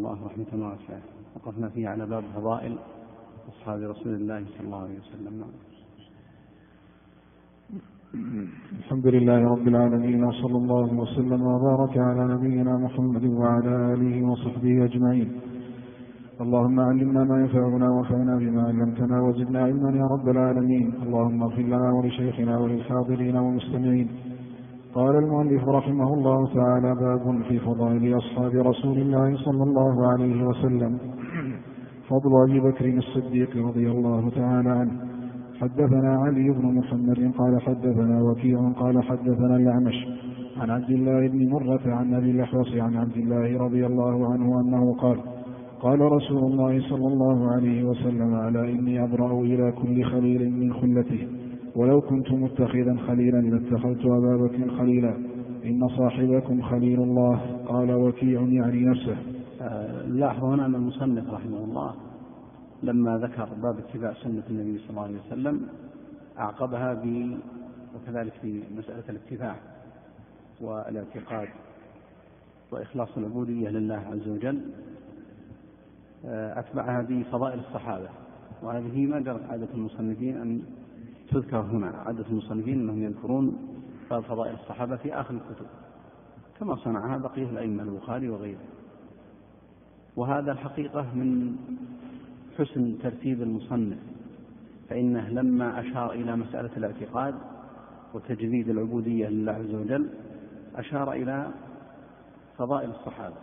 الله رحمة واسعة. وقفنا فيه على باب فضائل أصحاب رسول الله صلى الله عليه وسلم. الحمد لله رب العالمين، وصلى الله وسلم وبارك على نبينا محمد وعلى آله وصحبه أجمعين. اللهم علمنا ما ينفعنا وانفعنا بما علمتنا وزدنا علما يا رب العالمين. اللهم اغفر لنا ولشيخنا وللحاضرين والمستمعين. قال المؤلف رحمه الله تعالى: باب في فضائل أصحاب رسول الله صلى الله عليه وسلم. فضل أبي بكر الصديق رضي الله تعالى عنه. حدثنا علي بن محمد قال حدثنا وكيع قال حدثنا الأعمش عن عبد الله بن مرة عن أبي الأحوص عن عبد الله رضي الله عنه أنه قال: قال رسول الله صلى الله عليه وسلم: ألا إني أبرأ إلى كل خليل من خلته، ولو كنت متخذا خليلا لاتخذت أبا بكر خليلا، إن صاحبكم خليل الله. قال وكيع يعني نفسه. لاحظ هنا أن المصنف رحمه الله لما ذكر باب اتباع سنة النبي صلى الله عليه وسلم أعقبها وكذلك في مسألة الاتباع والاعتقاد وإخلاص العبودية لله عز وجل، أتبعها بفضائل الصحابة. وهذه ما جرت عادة المصنفين أن تذكر هنا. عادة المصنفين أنهم يذكرون باب فضائل الصحابة في آخر الكتب، كما صنعها بقية الأئمة البخاري وغيره. وهذا الحقيقة من حسن ترتيب المصنف، فإنه لما أشار إلى مسألة الاعتقاد وتجديد العبودية لله عز وجل أشار إلى فضائل الصحابة،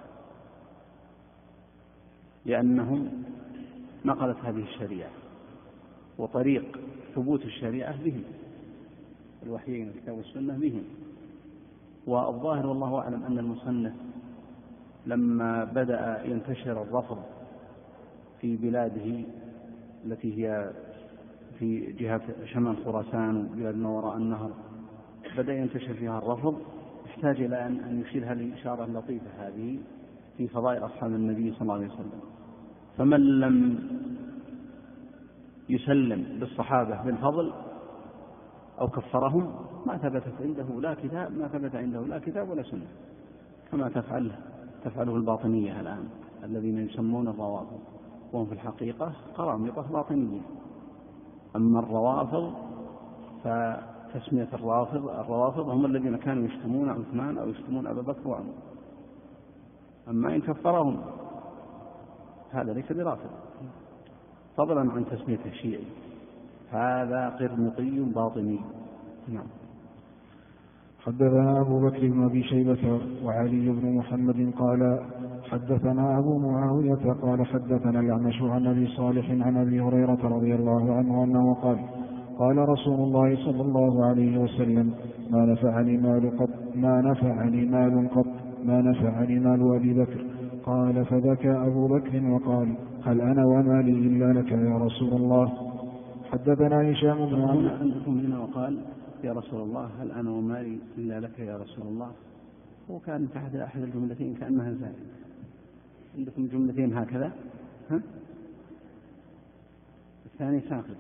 لأنهم نقلت هذه الشريعة وطريق ثبوت الشريعة بهم، الوحيين الكتاب والسنة بهم. والظاهر والله أعلم أن المصنف لما بدأ ينتشر الرفض في بلاده التي هي في جهة شمال خراسان وبلاد ما وراء النهر، بدأ ينتشر فيها الرفض، احتاج إلى أن يشير الإشارة اللطيفة هذه في فضائل أصحاب النبي صلى الله عليه وسلم. فمن لم يسلم بالصحابة بالفضل أو كفرهم ما ثبت عنده لا كتاب ولا سنة، كما تفعله الباطنية الآن الذين يسمون الروافض، وهم في الحقيقة قرامطة باطنية. أما الروافض فتسمية الروافض هم الذين كانوا يشتمون عثمان أو يشتمون أبا بكر وعمر. أما إن كفرهم هذا ليس برافض، فضلا عن تسميته شيعي، هذا قرمطي باطني. نعم. حدثنا أبو بكر بن أبي شيبة وعلي بن محمد قال حدثنا أبو معاوية قال حدثنا الأعمش عن أبي صالح عن أبي هريرة رضي الله عنه أنه قال: قال رسول الله صلى الله عليه وسلم: ما نفعني مال أبي بكر. قال فبكى أبو بكر وقال: هل أنا ومالي إلا لك يا رسول الله. حدثنا هشام بن عندكم هنا وقال: يا رسول الله هل أنا ومالي إلا لك يا رسول الله. وكان تحت أحد الجملتين كأنها زائدة. عندكم جملتين هكذا، الثاني ساقط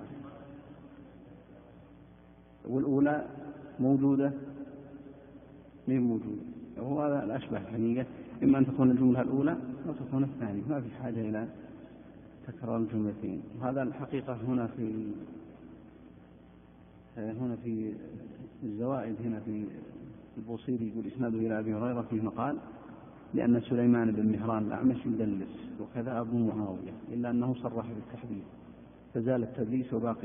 والأولى موجودة مين موجودة، وهو هذا الأشبه الحقيقة، إما أن تكون الجملة الأولى أو تكون الثانية، ما في حاجة إلى تكرار الجملتين. وهذا الحقيقة هنا في الزوائد، هنا في البوصيري يقول إسناده إلى أبي هريرة فيه مقال: لأن سليمان بن مهران الأعمش يدلس، وكذا أبو معاوية، إلا أنه صرح بالتحديث، فزال التدليس وباقي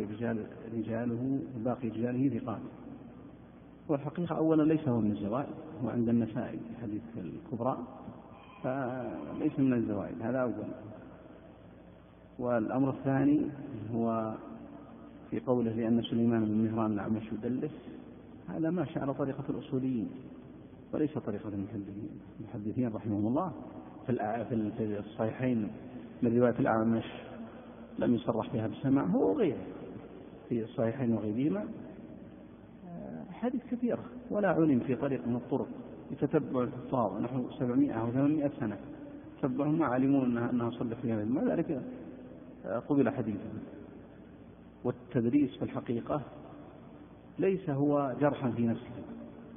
رجاله ثقات. والحقيقة أولا ليس هو من الزوائد، هو عند النسائي حديث الكبرى، فليس من الزوائد، هذا أولا. والأمر الثاني هو في قوله لأن سليمان بن مهران الأعمش يدلس، هذا ماشي على طريقة الأصوليين وليس طريقة المحدثين رحمهم الله. في الصحيحين من رواية الأعمش لم يصرح بها بالسماع هو وغيره، في الصحيحين وغيرهما حديث كثيرة ولا علم في طريق من الطرق يتتبع الحفاظ نحو 700 أو 800 سنة تتبعهم ما علموا أنها صلح فيها، ما ذلك قبل حديثه. والتدريس في الحقيقة ليس هو جرحا في نفسه،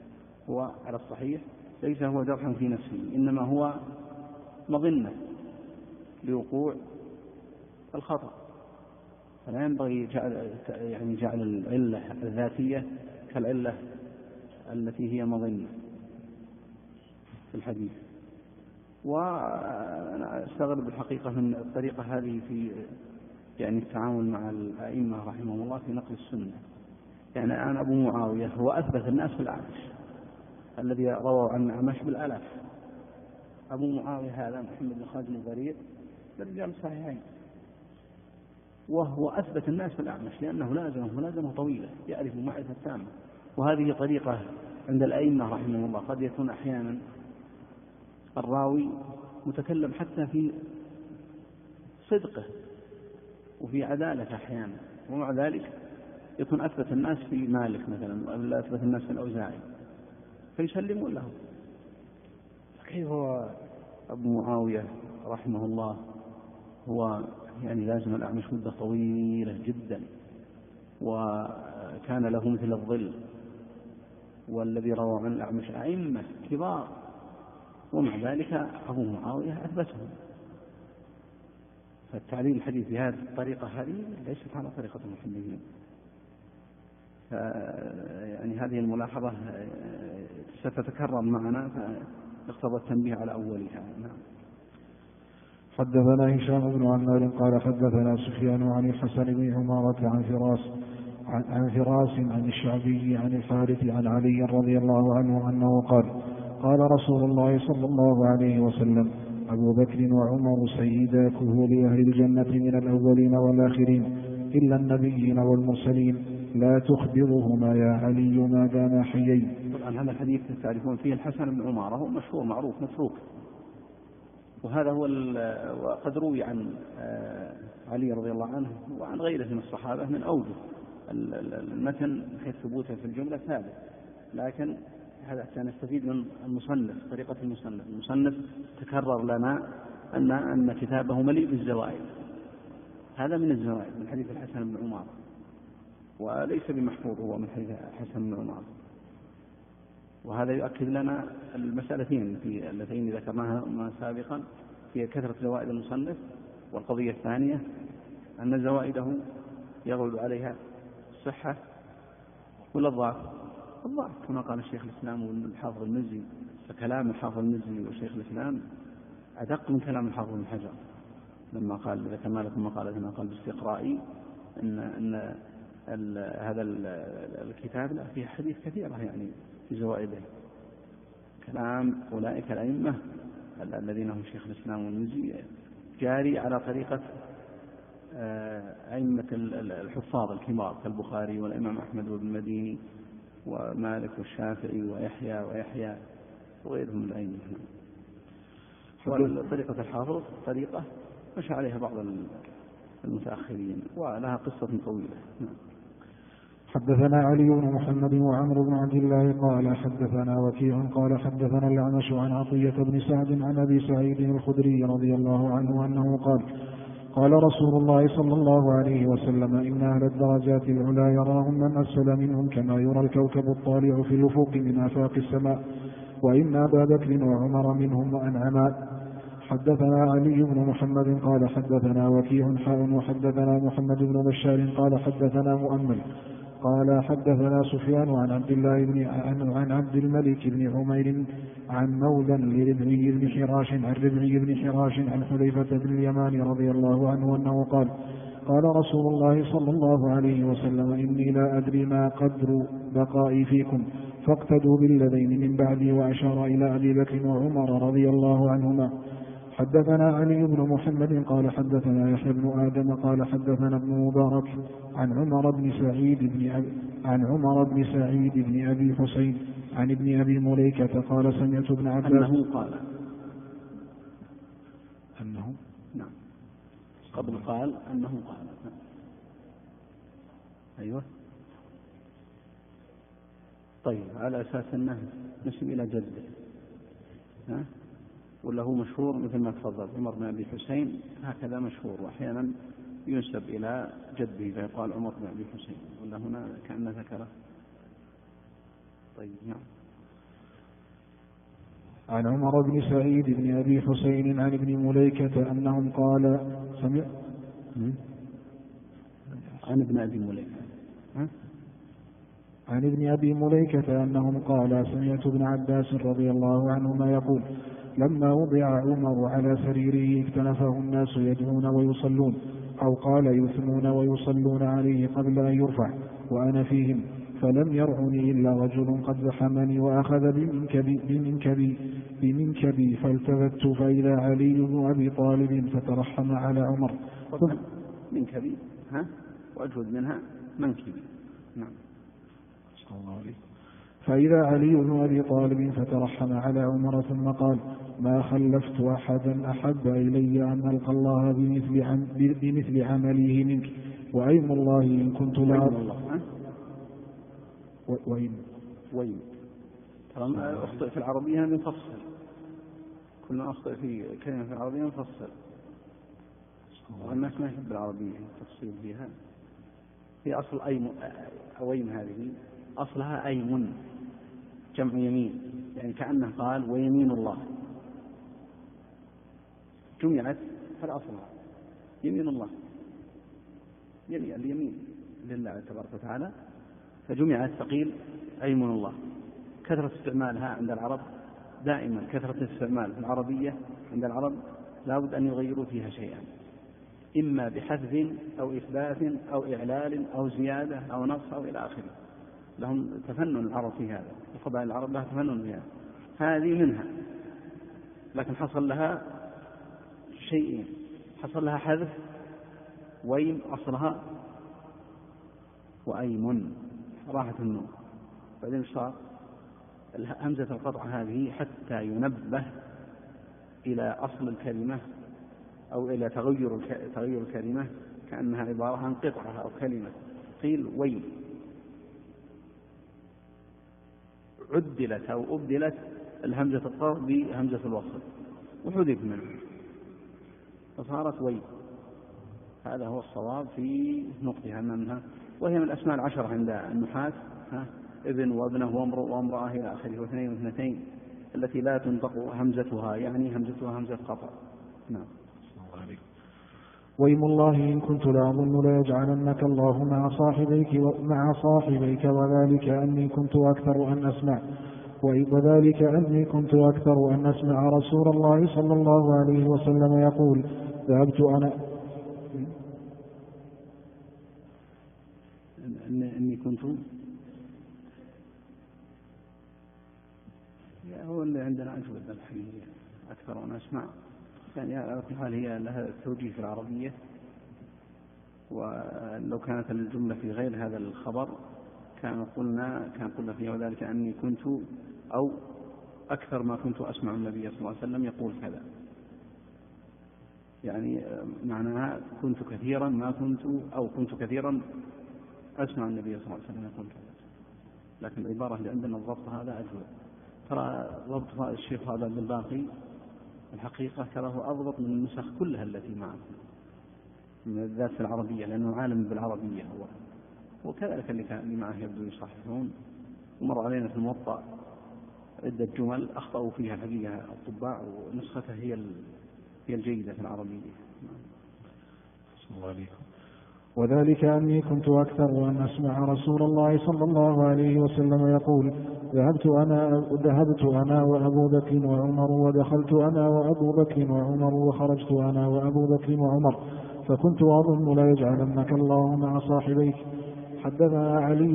هو على الصحيح ليس هو جرحا في نفسه، إنما هو مظنة لوقوع الخطأ، فلا ينبغي جعل العلة الذاتية كالعلة التي هي مظنة في الحديث. وأنا أستغرب الحقيقة من الطريقة هذه في التعامل مع الأئمة رحمهم الله في نقل السنة. الآن أبو معاوية هو أثبت الناس في الأعمش الذي رووا عن الأعمش بالآلاف. أبو معاوية هذا محمد بن خالد الضرير من رجال الصحيحين، وهو أثبت الناس في الأعمش لأنه لازمه طويلة، يعرف معرفة تامة. وهذه طريقة عند الأئمة رحمهم الله. قد يكون أحيانا الراوي متكلم حتى في صدقه وفي عدالة أحيانا، ومع ذلك يكون أثبت الناس في مالك مثلا، ولا أثبت الناس في الأوزاعي، فيسلمون له. فكيف هو أبو معاوية رحمه الله هو لازم الأعمش مدة طويلة جدا، وكان له مثل الظل، والذي روى عن الأعمش أئمة كبار، ومع ذلك أبو معاوية أثبتهم. فالتعليل الحديث بهذه الطريقة هذه ليست على طريقة المحدثين. هذه الملاحظة ستتكرر معنا، فاقتضى التنبيه على أولها. حدثنا هشام بن عمار قال حدثنا سفيان عن الحسن بن عمارة عن فراس عن الشعبي عن الحارث عن علي رضي الله عنه أنه قال رسول الله صلى الله عليه وسلم: أبو بكر وعمر سيدا كهول أهل الجنة من الأولين والآخرين إلا النبيين والمرسلين، لا تخبرهما يا علي ما داما حيين. طبعا هذا الحديث تعرفون فيه الحسن بن عمارة، هو مشهور معروف متروك، وهذا هو وقد روي عن علي رضي الله عنه وعن غيره من الصحابة من أوجه المتن حيث ثبوته في الجملة ثابت، لكن هذا سنستفيد من المصنف، طريقة المصنف تكرر لنا أن كتابه مليء بالزوائد. هذا من الزوائد من حديث الحسن بن عمارة، وليس بمحفوظ هو من حديث الحسن بن عمارة. وهذا يؤكد لنا المسألتين اللتين ذكرناها سابقا في كثرة زوائد المصنف، والقضية الثانية أن زوائده يغلب عليها الصحة ولا الضعف كما قال الشيخ الإسلام والحافظ المزي. فكلام الحافظ المزي وشيخ الإسلام أدق من كلام الحافظ بن حجر لما قال ذكرنا لكم مقالة قال باستقرائي أن هذا الكتاب لا فيه حديث كثيرة في زوائده. كلام أولئك الأئمة الذين هم شيخ الإسلام والمزي جاري على طريقة أئمة الحفاظ الكبار كالبخاري والإمام أحمد وابن المديني ومالك والشافعي ويحيى وغيرهم من الأئمة. وطريقة الحافظ طريقة مشى عليها بعض المتأخرين ولها قصة طويلة. حدثنا علي بن محمد وعمرو بن عبد الله قال حدثنا وكيع قال حدثنا الأعمش عن عطية بن سعد عن أبي سعيد الخدري رضي الله عنه أنه قال رسول الله صلى الله عليه وسلم: إن أهل الدرجات العلى يراهم من أسفل منهم كما يرى الكوكب الطالع في الأفق من آفاق السماء، وإن أبا بكر وعمر منهم وأنعما. حدثنا علي بن محمد قال حدثنا وكيع وحدثنا محمد بن بشار قال حدثنا مؤمل قال حدثنا سفيان عن عبد الملك بن عمير عن مولى لربعي بن حراش عن حذيفة بن اليمان رضي الله عنه أنه قال رسول الله صلى الله عليه وسلم: إني لا أدري ما قدر بقائي فيكم فاقتدوا بالذين من بعدي. وأشار إلى أبي بكر وعمر رضي الله عنهما. حدثنا علي بن محمد قال حدثنا يحيى بن آدم قال حدثنا ابن مبارك عن عمر بن سعيد بن أبي حسين عن ابن أبي مليكة قال سمعت ابن عباس أنه نعم قبل قال أنه قال أيوة. طيب على أساس أنه نسب إلى جده ولا هو مشهور مثل ما تفضل عمر بن أبي حسين هكذا مشهور، وأحيانا ينسب إلى جده فيقال عمر بن أبي حسين، ولا هنا كأنه ذكره. طيب نعم. عن عمر بن سعيد بن أبي حسين عن ابن مليكة أنهم قال سمع عن ابن أبي مليكة عن ابن أبي مليكة أنهم قال سمعت ابن عباس رضي الله عنهما يقول لما وضع عمر على سريره اكتنفه الناس يدعون ويصلون، أو قال يثنون ويصلون عليه قبل أن يرفع وأنا فيهم، فلم يرعني إلا رجل قد زحمني وأخذ بمنكبي فالتفت فإذا علي بن أبي طالب فترحم على عمر. منكبي وأجود منها منكبي. نعم. فإذا علي بن أبي طالب فترحم على عمر ثم قال ما خلفت أحدا أحب إلي أن ألقى الله بمثل عمله منك، وأيم الله إن كنت لا وين ترى أخطئ في العربية نفصل، كل ما أخطئ في كلمة في العربية نفصل، والناس ما يحب العربية تفصيل فيها. هي أصل أويم هذه أصلها أيمن جمع يمين، يعني كأنه قال ويمين الله جمعت فالأصلها يمين الله، يعني اليمين لله تبارك وتعالى فجمعت فقيل أيمن الله. كثرة استعمالها عند العرب دائما، كثرة الاستعمال في العربية عند العرب لابد أن يغيروا فيها شيئا، إما بحذف أو إثبات أو إعلال أو زيادة أو نقص أو إلى آخره. لهم تفنن العرب في هذا، وقبائل العرب لها تفنن في هذا، هذه منها. لكن حصل لها شيئين، حصل لها حذف ويم أصلها وأيمن راحت النون، بعدين صار همزة القطع هذه حتى ينبه إلى أصل الكلمة أو إلى تغير الكلمة كأنها عبارة عن قطعة أو كلمة. قيل ويم عدلت أو أبدلت الهمزة القطع بهمزة الوصل وحذف منه فصارت ويم. هذا هو الصواب في نقطها منها، وهي من الأسماء العشرة عند النحاة، ابن وابنه وامرأة إلى آخره، واثنين واثنتين التي لا تنطق همزتها، يعني همزتها همزة قطع. نعم. ويم الله إن كنت لأظن ليجعلنك الله مع صاحبيك وذلك أني كنت أكثر أن أسمع رسول الله صلى الله عليه وسلم يقول ذهبت أنا إني كنت هو اللي عندنا أجود الحقيقة أكثر أن أسمع، يعني على كل حال هي لها توجيه في العربية، ولو كانت الجملة في غير هذا الخبر كان قلنا فيها وذلك أني كنت أو أكثر ما كنت أسمع النبي صلى الله عليه وسلم يقول كذا، يعني معناها كنت كثيرا ما كنت أو كنت كثيرا أسمع النبي صلى الله عليه وسلم يقول كذا. لكن العبارة اللي عندنا الضبط هذا أجود. ترى ضبط الشيخ هذا الباقي الحقيقة تراه أضبط من النسخ كلها التي معه، بالذات في العربية، لأنه عالم بالعربية هو، وكذلك اللي معه يبدو يصححون. ومر علينا في الموطأ عدة جمل أخطأوا فيها الحقيقة الطباع، ونسخته هي الجيدة في العربية. صلى الله عليه. وذلك أني كنت أكثر أن أسمع رسول الله صلى الله عليه وسلم يقول ذهبت أنا وأبو بكر وعمر، ودخلت أنا وأبو بكر وعمر، وخرجت أنا وأبو بكر وعمر، فكنت أظن لا يجعلنك الله مع صاحبيك. حدثنا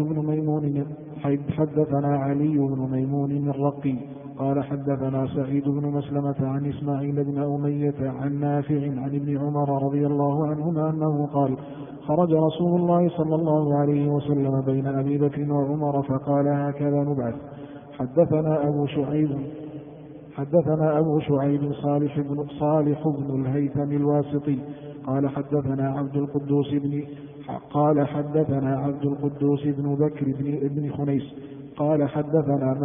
علي بن ميمون الرقي قال حدثنا سعيد بن مسلمة عن إسماعيل بن أمية عن نافع عن ابن عمر رضي الله عنهما أنه قال خرج رسول الله صلى الله عليه وسلم بين أبي بكر وعمر فقال هكذا نبعث. حدثنا أبو شعيب صالح بن الهيثم الواسطي قال حدثنا عبد القدوس بن بكر بن خنيس قال حدثنا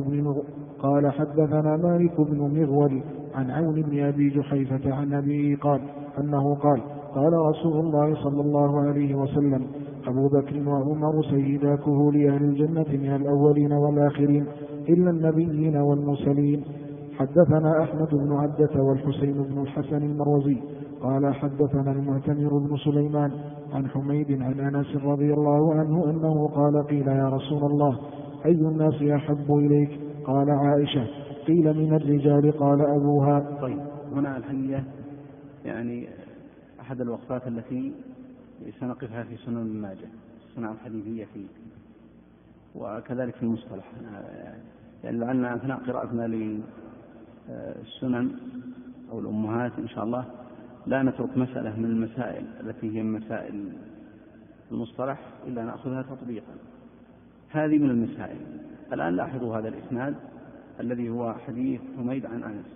مالك بن مغول عن عون بن أبي جحيفة عن أبيه قال أنه قال رسول الله صلى الله عليه وسلم أبو بكر وعمر سيدا كهول أهل الجنة من الأولين والآخرين إلا النبيين والمرسلين، حدثنا أحمد بن عبدة والحسين بن الحسن المروزي قال حدثنا المعتمر بن سليمان عن حميد عن أنس رضي الله عنه أنه قال قيل يا رسول الله أي الناس أحب إليك؟ قال عائشة. قيل من الرجال؟ قال أبوها. طيب، هنا الحقيقة يعني أحد الوقفات التي سنقفها في سنن ابن ماجه، السنن الحديثية فيه، وكذلك في المصطلح، يعني لعلنا أثناء قراءتنا للسنن أو الأمهات إن شاء الله لا نترك مسألة من المسائل التي هي مسائل المصطلح إلا نأخذها تطبيقا. هذه من المسائل. الآن لاحظوا هذا الإسناد الذي هو حديث حميد عن أنس،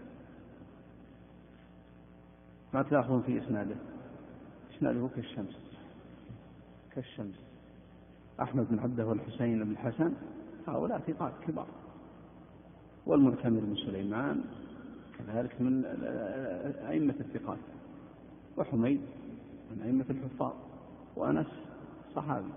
ما تلاحظون في إسناده كالشمس. أحمد بن عبده والحسين بن الحسن هؤلاء ثقات كبار، والمعتمر بن سليمان كذلك من أئمة الثقات، وحميد من أئمة الحفاظ، وأنس صحابي.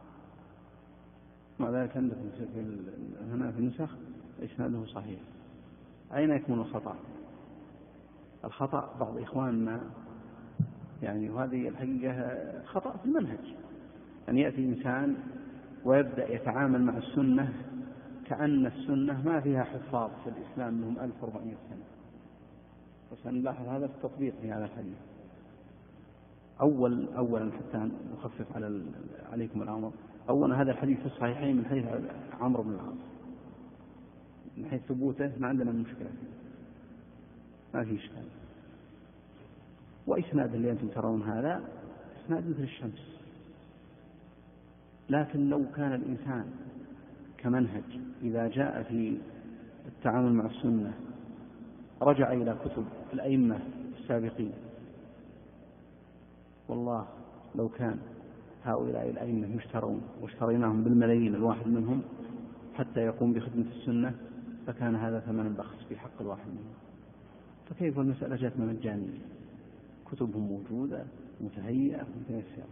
مع ذلك عندكم هنا في النسخ إسناده صحيح. أين يكون الخطأ؟ الخطأ بعض إخواننا يعني، وهذه الحقيقة خطأ في المنهج، أن يأتي إنسان ويبدأ يتعامل مع السنة كأن السنة ما فيها حفاظ في الإسلام لهم 1400 سنة. وسنلاحظ هذا في التطبيق في هذا الحديث. أولا حتى نخفف عليكم الأمر، أولا هذا الحديث في الصحيحين من حيث عمرو بن العاص، من حيث ثبوته ما عندنا مشكلة، ما في إشكال. وإسناد اللي أنتم ترون هذا إسناد مثل الشمس. لكن لو كان الإنسان كمنهج إذا جاء في التعامل مع السنة رجع إلى كتب الأئمة السابقين، والله لو كان هؤلاء الأئمة يشترون واشتريناهم بالملايين الواحد منهم حتى يقوم بخدمة السنة، فكان هذا ثمن بخس في حق الواحد منهم. فكيف المسألة جاتنا مجانية؟ كتبهم موجودة متهيئة متيسرة.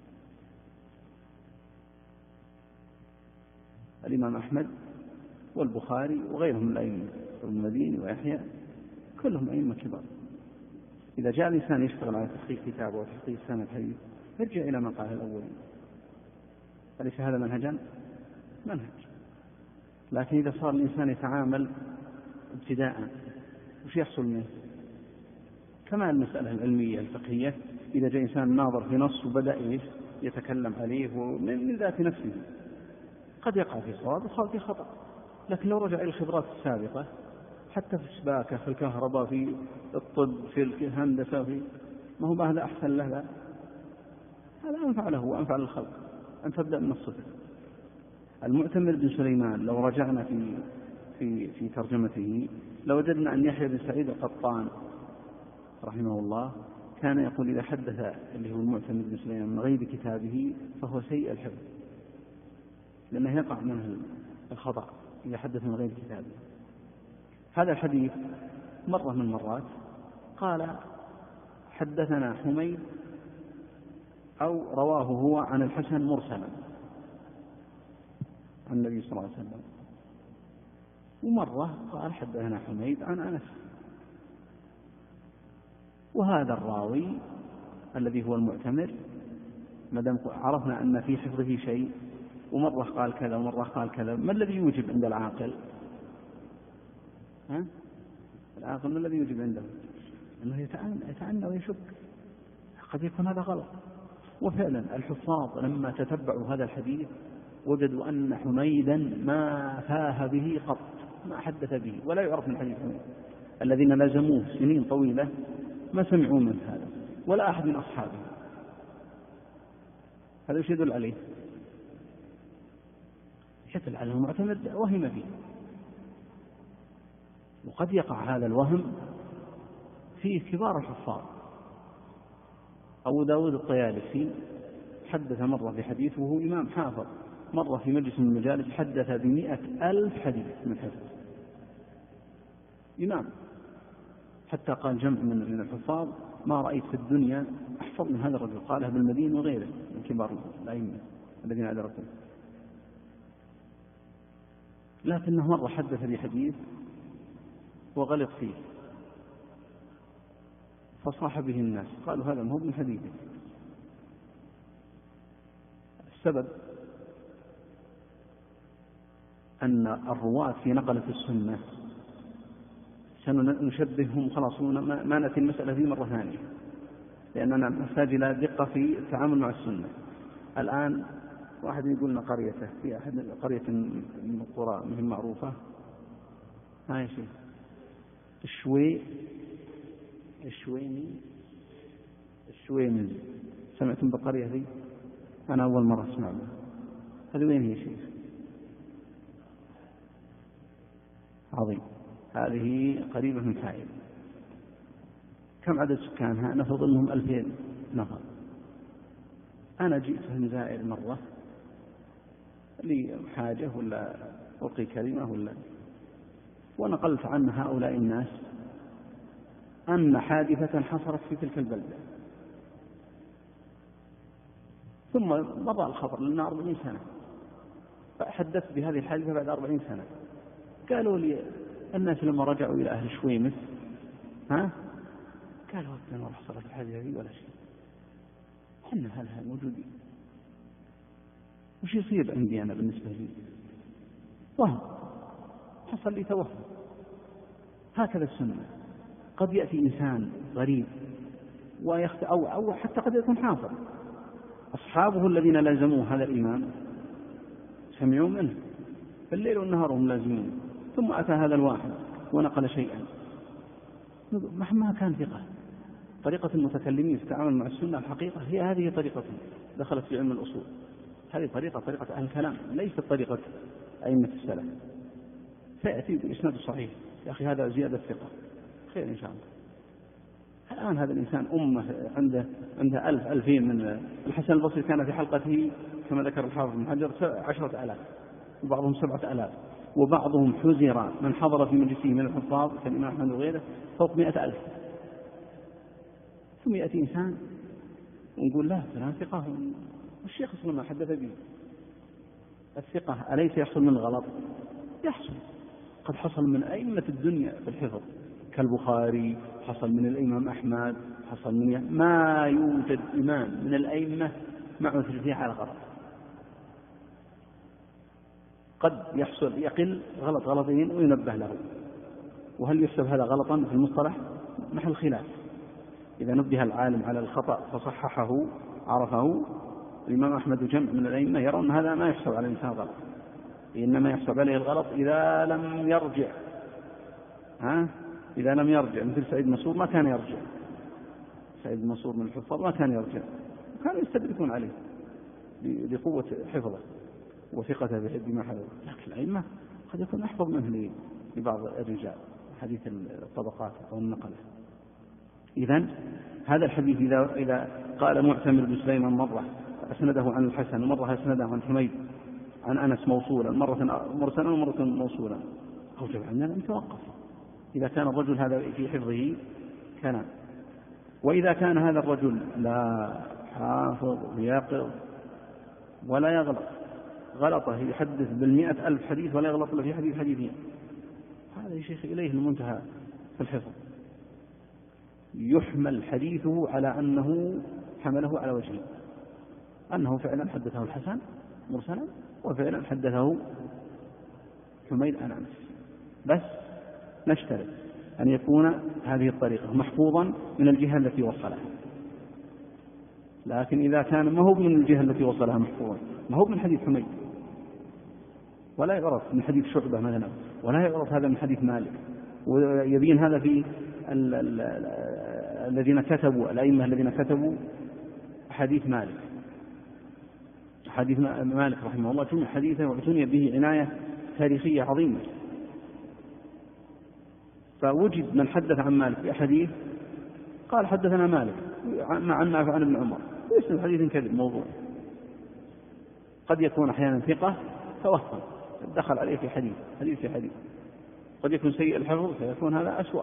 الإمام أحمد والبخاري وغيرهم من الأئمة، ابن المديني ويحيى، كلهم أئمة كبار. إذا جاء الإنسان يشتغل على تحقيق كتابه وتحقيق سنة الحديث يرجع إلى ما قال الأولين. أليس هذا منهجا؟ منهج. لكن إذا صار الإنسان يتعامل ابتداء وش يحصل منه؟ كما المسألة العلمية الفقهية، إذا جاء إنسان ناظر في نص وبدأ يتكلم عليه من ذات نفسه قد يقع في صواب وقد في خطأ. لكن لو رجع إلى الخبرات السابقة حتى في السباكة، في الكهرباء، في الطب، في الهندسة، ما هو هذا أحسن له؟ هذا أنفع له وأنفع للخلق. أن تبدأ من الصفر. المعتمر بن سليمان لو رجعنا في ترجمته لوجدنا أن يحيى بن سعيد القطان رحمه الله كان يقول إذا حدث اللي هو المعتمر بن سليمان من غير كتابه فهو سيء الحفظ، لأنه يقع منه الخطأ إذا حدث من غير كتابه. هذا الحديث مرة من المرات قال حدثنا حميد أو رواه هو عن الحسن مرسلا عن النبي صلى الله عليه وسلم، ومرة قال حدثنا حميد عن أنس. وهذا الراوي الذي هو المعتمر ما دام عرفنا أن في حفظه شيء، ومرة قال كذا ومرة قال كذا، ما الذي يوجب عند العاقل؟ العاقل ما الذي يوجب عنده؟ أنه يتعنى ويشك، قد يكون هذا غلط. وفعلا الحفاظ لما تتبعوا هذا الحديث وجدوا أن حميدا ما فاه به قط، ما حدث به ولا يعرف من حديث حميد. الذين لزموه سنين طويلة ما سمعوا من هذا ولا أحد من أصحابه. هذا وش يدل عليه؟ يدل على المعتمد وهم فيه. وقد يقع هذا الوهم في كبار الحفاظ. أبو داود الطيالسي حدث مرة في حديث وهو إمام حافظ، مرة في مجلس من المجالس حدث ب100,000 حديث من حفظ، إمام. حتى قال جمع من الحفاظ ما رأيت في الدنيا أحفظ من هذا الرجل، قاله بالمدينة وغيره من كبار الأئمة الذين أدركوا. لكنه مرة حدث بحديث وغلط فيه فصاح به الناس قالوا هذا ما هو من حديثه. السبب أن الرواة في نقلة السنة سنشبههم خلاص ما نأتي المسألة دي مرة ثانية لأننا نحتاج إلى دقة في التعامل مع السنة. الآن واحد يقول لنا قريته في أحد قرية من القرى مهم معروفة هاي شيء الشويمي سمعتم بالقرية ذي؟ أنا أول مرة أسمع بها. هذه وين هي شيخ؟ عظيم. هذه قريبة من فاعل. كم عدد سكانها؟ نفرض أنهم 2000 نفر. أنا جئتهم زائر مرة لي حاجة ولا ألقي كلمة ولا ونقلت عن هؤلاء الناس أن حادثة حصلت في تلك البلدة ثم مضى الخبر لنا 40 سنة فحدثت بهذه الحادثة بعد 40 سنة. قالوا لي الناس لما رجعوا إلى أهل شويمث قالوا ما حصلت الحادثة هذه ولا شيء حنا هلها موجودين. وش يصير عندي أنا بالنسبة لي؟ وهم حصل لي توهم. هكذا السنة. قد يأتي إنسان غريب أو حتى قد يكون حافظ أصحابه الذين لازموه هذا الإمام سمعوا منه بالليل والنهار هم لازمون ثم أتى هذا الواحد ونقل شيئا مهما كان ثقة. طريقة المتكلمين في التعامل مع السنة الحقيقة هي هذه طريقة دخلت في علم الأصول. هذه طريقة أهل الكلام ليست طريقة أئمة السلف. سيأتي بإسناد صحيح يا أخي هذا زيادة ثقة خير إن شاء الله. الآن هذا الإنسان أمة عنده 2000 من الحسن البصري كان في حلقته كما ذكر الحافظ بن حجر 10,000 وبعضهم 7,000 وبعضهم حزر من حضر في مجلسه من الحفاظ كالإمام أحمد وغيره فوق 100,000. ثم يأتي إنسان ونقول له فلان ثقة والشيخ أصلا ما حدث به. الثقة أليس يحصل من الغلط؟ يحصل. قد حصل من أئمة الدنيا في الحفظ كالبخاري حصل من الإمام أحمد حصل من ما يوجد إمام من الأئمة معه تشريح على غلط. قد يحصل يقل غلطين وينبه له. وهل يحسب هذا غلطا في المصطلح؟ محل خلاف. إذا نبه العالم على الخطأ فصححه عرفه الإمام أحمد وجمع من الأئمة يرون هذا ما يحسب على الإنسان غلط إنما يحسب عليه الغلط إذا لم يرجع. إذا لم يرجع مثل سعيد منصور ما كان يرجع. سعيد منصور من الحفاظ ما كان يرجع كانوا يستدركون عليه لقوة حفظه وثقته بما حفظه. لكن الأئمة قد يكون أحفظ منه لبعض الرجال حديث الطبقات أو النقلة. إذن هذا الحديث إذا قال معتمر بن سليمان مرة أسنده عن الحسن ومرة أسنده عن حميد عن أنس موصولا مرة مرسلا ومرة موصولا أوجب عنا أن نتوقف. إذا كان الرجل هذا في حفظه كان. وإذا كان هذا الرجل لا حافظ ويقظ ولا يغلط غلطه يحدث 100,000 حديث ولا يغلط إلا في حديثين هذا يا شيخ إليه المنتهى في الحفظ. يحمل حديثه على أنه حمله على وجهه أنه فعلا حدثه الحسن مرسلا وفعلا حدثه حميد عن أنس. بس نشترط أن يكون هذه الطريقة محفوظا من الجهة التي وصلها. لكن إذا كان ما هو من الجهة التي وصلها محفوظا ما هو من حديث حميد ولا يعرف من حديث شعبة مثلا ولا يعرف هذا من حديث مالك ويبين هذا في الذين كتبوا الأئمة الذين كتبوا حديث مالك. حديث مالك رحمه الله جمع حديثه واعتني به عناية تاريخية عظيمة. فوجد من حدث عن مالك بحديث قال حدثنا مالك عن نافع عن ابن عمر ليس الحديث كذب موضوع. قد يكون أحيانا ثقة توهم دخل عليه في حديث في حديث. قد يكون سيء الحفظ فيكون هذا أسوأ.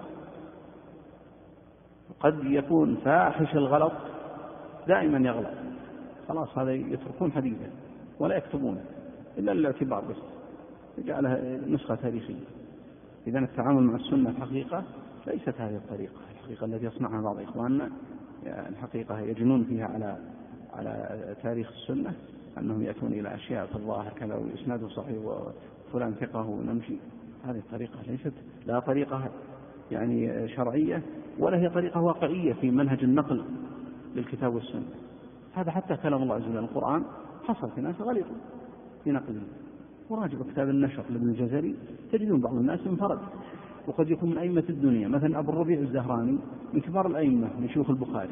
قد يكون فاحش الغلط دائما يغلط خلاص هذا يتركون حديثا ولا يكتبونه إلا الاعتبار بس يجعلها نسخة تاريخية. إذن التعامل مع السنة الحقيقة ليست هذه الطريقة، الحقيقة التي يصنعها بعض إخواننا الحقيقة يجنون فيها على تاريخ السنة، أنهم يأتون إلى أشياء في الظاهر كذا وإسناده صحيح وفلان ثقة ونمشي. هذه الطريقة ليست لا طريقة يعني شرعية ولا هي طريقة واقعية في منهج النقل للكتاب والسنة. هذا حتى كلام الله عز وجل القرآن حصل في ناس غلطوا في نقله، وراجعوا كتاب النشر لابن الجزري تجدون بعض الناس انفرد، وقد يكون من أئمة الدنيا، مثلا أبو الربيع الزهراني من كبار الأئمة من شيوخ البخاري،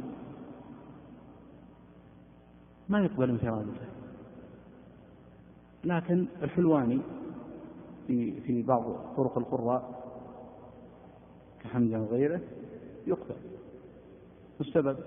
ما يقبل انفراده. لكن الحلواني في بعض طرق القراء كحمزة وغيره يقبل. والسبب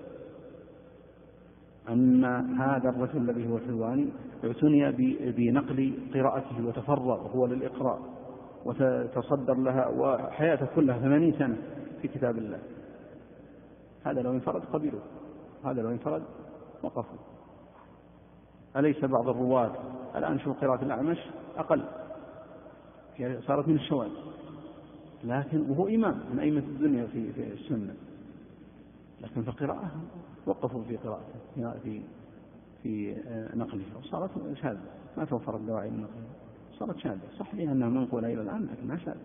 أن هذا الرجل الذي هو الحلواني اعتني بنقل قراءته وتفرغ هو للإقراء وتصدر لها، وحياته كلها 80 سنة في كتاب الله. هذا لو انفرد قبلوا، هذا لو انفرد وقفوا. أليس بعض الرواة الآن شوف قراءة الأعمش أقل، صارت من الشواذ، لكن وهو إمام من أئمة الدنيا في السنة، لكن في القراءة وقفوا في قراءته في نقله، وصارت شاذة، ما توفرت دواعي النقل، صارت شاذة. صحيح أنها منقولة إلى الآن لكن ما شاذة.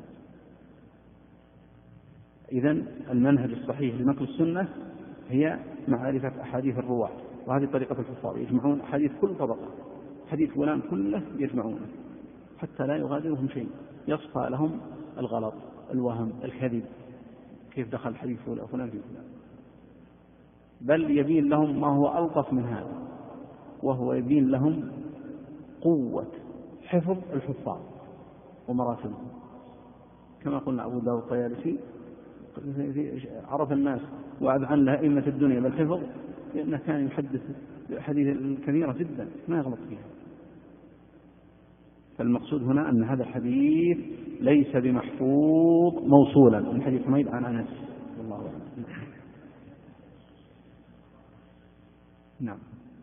إذن المنهج الصحيح لنقل السنة هي معرفة أحاديث الرواة، وهذه طريقة الحفاظ، يجمعون أحاديث كل طبقة، حديث فلان كله يجمعونه حتى لا يغادرهم شيء، يصفى لهم الغلط الوهم الكذب، كيف دخل الحديث فلان في فلان، بل يبين لهم ما هو ألطف من هذا، وهو يبين لهم قوة حفظ الحفاظ ومراتبهم. كما قلنا أبو داود الطيالسي عرف الناس وأذعن لها أئمة الدنيا بالحفظ، لأنه كان يحدث حديث كثيرة جدا ما يغلط فيها. فالمقصود هنا أن هذا الحديث ليس بمحفوظ موصولا من حديث حميد عن أنس والله أعلم. نعم.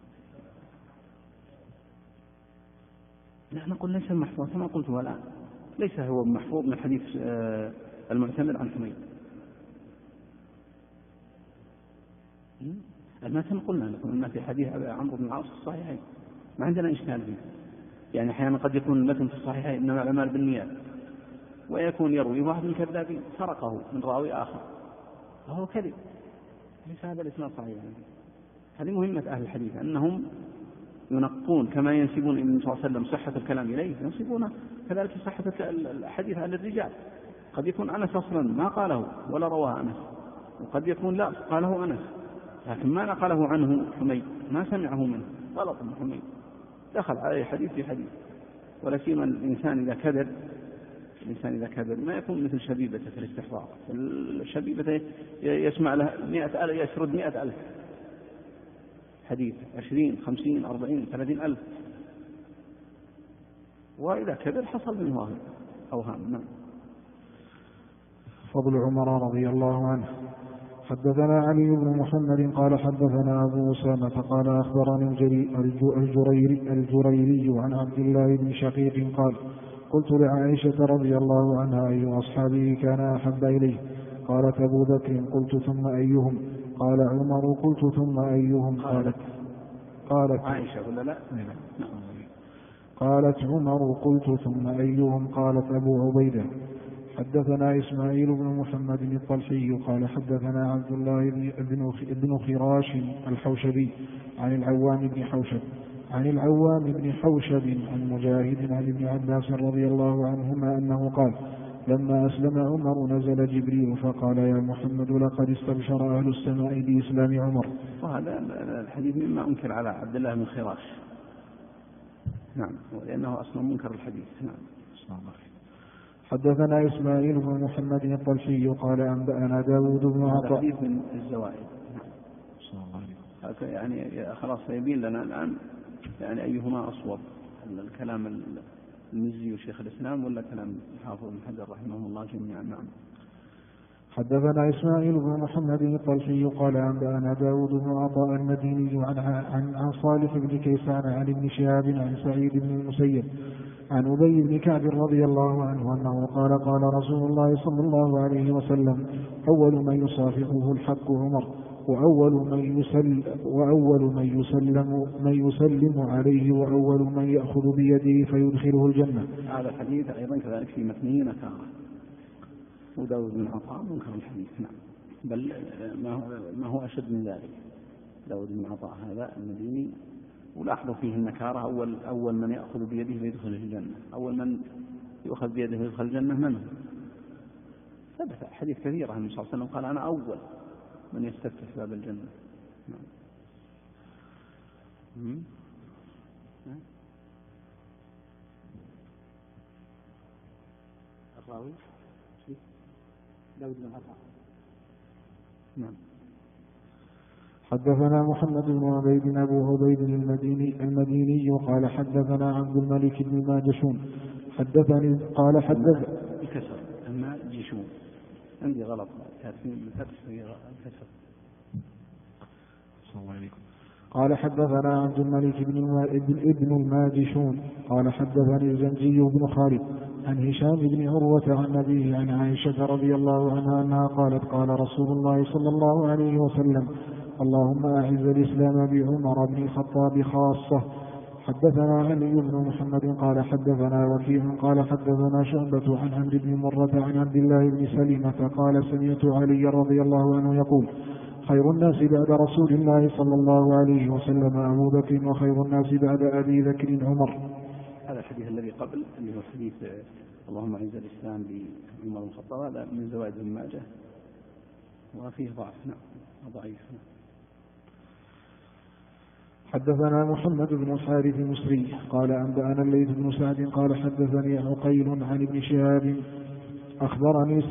لا نقول ليس المحفوظ كما قلته الآن، ليس هو محفوظ من حديث المعتمد عن حميد. المتن قلنا لكم أن في حديث عمرو بن العاص الصحيحين ما عندنا إشكال فيه، يعني أحيانا قد يكون المتن في الصحيحين إنما الأعمال بالنيات، ويكون يروي واحد من الكذابين سرقه من راوي آخر وهو كذب، ليس هذا الإسناد صحيح. هذه مهمة أهل الحديث أنهم ينقون كما ينسبون إلى النبي صلى الله عليه وسلم صحة الكلام إليه، ينسبون كذلك صحة الحديث عن الرجال. قد يكون أنس أصلا ما قاله ولا رواه أنس، وقد يكون لا قاله أنس لكن ما نقله عنه حميد، ما سمعه منه، غلط من حميد، دخل عليه حديث في حديث. ولا سيما الإنسان إذا كذب ما يكون مثل شبيبته في الاستحضار. الشبيبة يسمع له 100,000 يسرد 100,000 حديث، 20 50 40 30 ألف، وإذا كبر حصل منه أوهام. نعم. فضل عمر رضي الله عنه. حدثنا علي بن محمد قال حدثنا أبو أسامة قال أخبرني الجريري عن عبد الله بن شقيق قال قلت لعائشة رضي الله عنها أي أصحابه كان أحب إليه؟ قالت أبو بكر. قلت ثم أيهم؟ قال عمر. قلت ثم أيهم؟ قالت عائشة ولا لا؟ قالت عمر. قلت ثم أيهم؟ قالت أبو عبيدة. حدثنا إسماعيل بن محمد الطلحي قال حدثنا عبد الله بن خراش الحوشبي عن العوام بن حوشب عن مجاهد عن ابن عباس رضي الله عنهما أنه قال لما أسلم عمر نزل جبريل فقال يا محمد لقد استبشر أهل السماء بإسلام عمر. وهذا الحديث مما أنكر على عبد الله بن خراش، نعم، لأنه أصلا منكر الحديث. نعم. حدثنا إسماعيل بن محمد الطلحي قال أنبأنا داود بن عطاء. حديث من الزوائد. يعني خلاص يبين لنا الآن يعني أيهما أصوب، الكلام المزي وشيخ الإسلام ولا كلام الحافظ بن حجر رحمه الله جميعا. نعم. حدثنا إسماعيل بن محمد الطلحي قال أنبأنا داود بن عطاء المديني عن صالح بن كيسان عن ابن شهاب عن سعيد بن المسيب عن أبي بن كعب رضي الله عنه أنه قال قال رسول الله صلى الله عليه وسلم أول من يصافحه الحق عمر وأول من يسلم عليه وأول من يأخذ بيده فيدخله الجنة. هذا الحديث أيضا كذلك في متنه نكارة، وداود بن عطاء منكر الحديث، نعم، بل ما هو أشد من ذلك. داود بن عطاء هذا المديني، ولاحظوا فيه النكارة، أول من يأخذ بيده فيدخله الجنة، أول من يؤخذ بيده فيدخل الجنة من هو؟ ثبت حديث كثيرة النبي صلى الله عليه وسلم قال أنا أول من يستفتح باب الجنة. الراوي داود بن عطاء. نعم. حدثنا محمد بن عبيد أبو عبيد المديني قال حدثنا عبد الملك بن ماجشون حدثني قال حدث الكسر الماجشون عندي غلط الكسر. قال حدثنا عبد الملك ابن الماجشون قال حدثني الزنجي بن خالد عن هشام بن عروة عن أبيه عن عائشة رضي الله عنها أنها قالت قال رسول الله صلى الله عليه وسلم اللهم أعز الإسلام بعمر بن الخطاب خاصة. حدثنا علي بن محمد قال حدثنا وكيع قال حدثنا شعبة عن عمرو بن مرة عن عبد الله بن سلمة قال سمعت علي رضي الله عنه يقول خير الناس بعد رسول الله صلى الله عليه وسلم أبو بكر وخير الناس بعد أبي بكر عمر. هذا الحديث الذي قبل اللي هو حديث اللهم أعز الإسلام بعمر بن الخطاب هذا من زوائد ابن ماجه وفيه ضعف، نعم ضعيف. حدثنا محمد بن الحارث المصري قال أنبأنا الليث بن سعد قال حدثني عقيل عن ابن شهاب أخبرني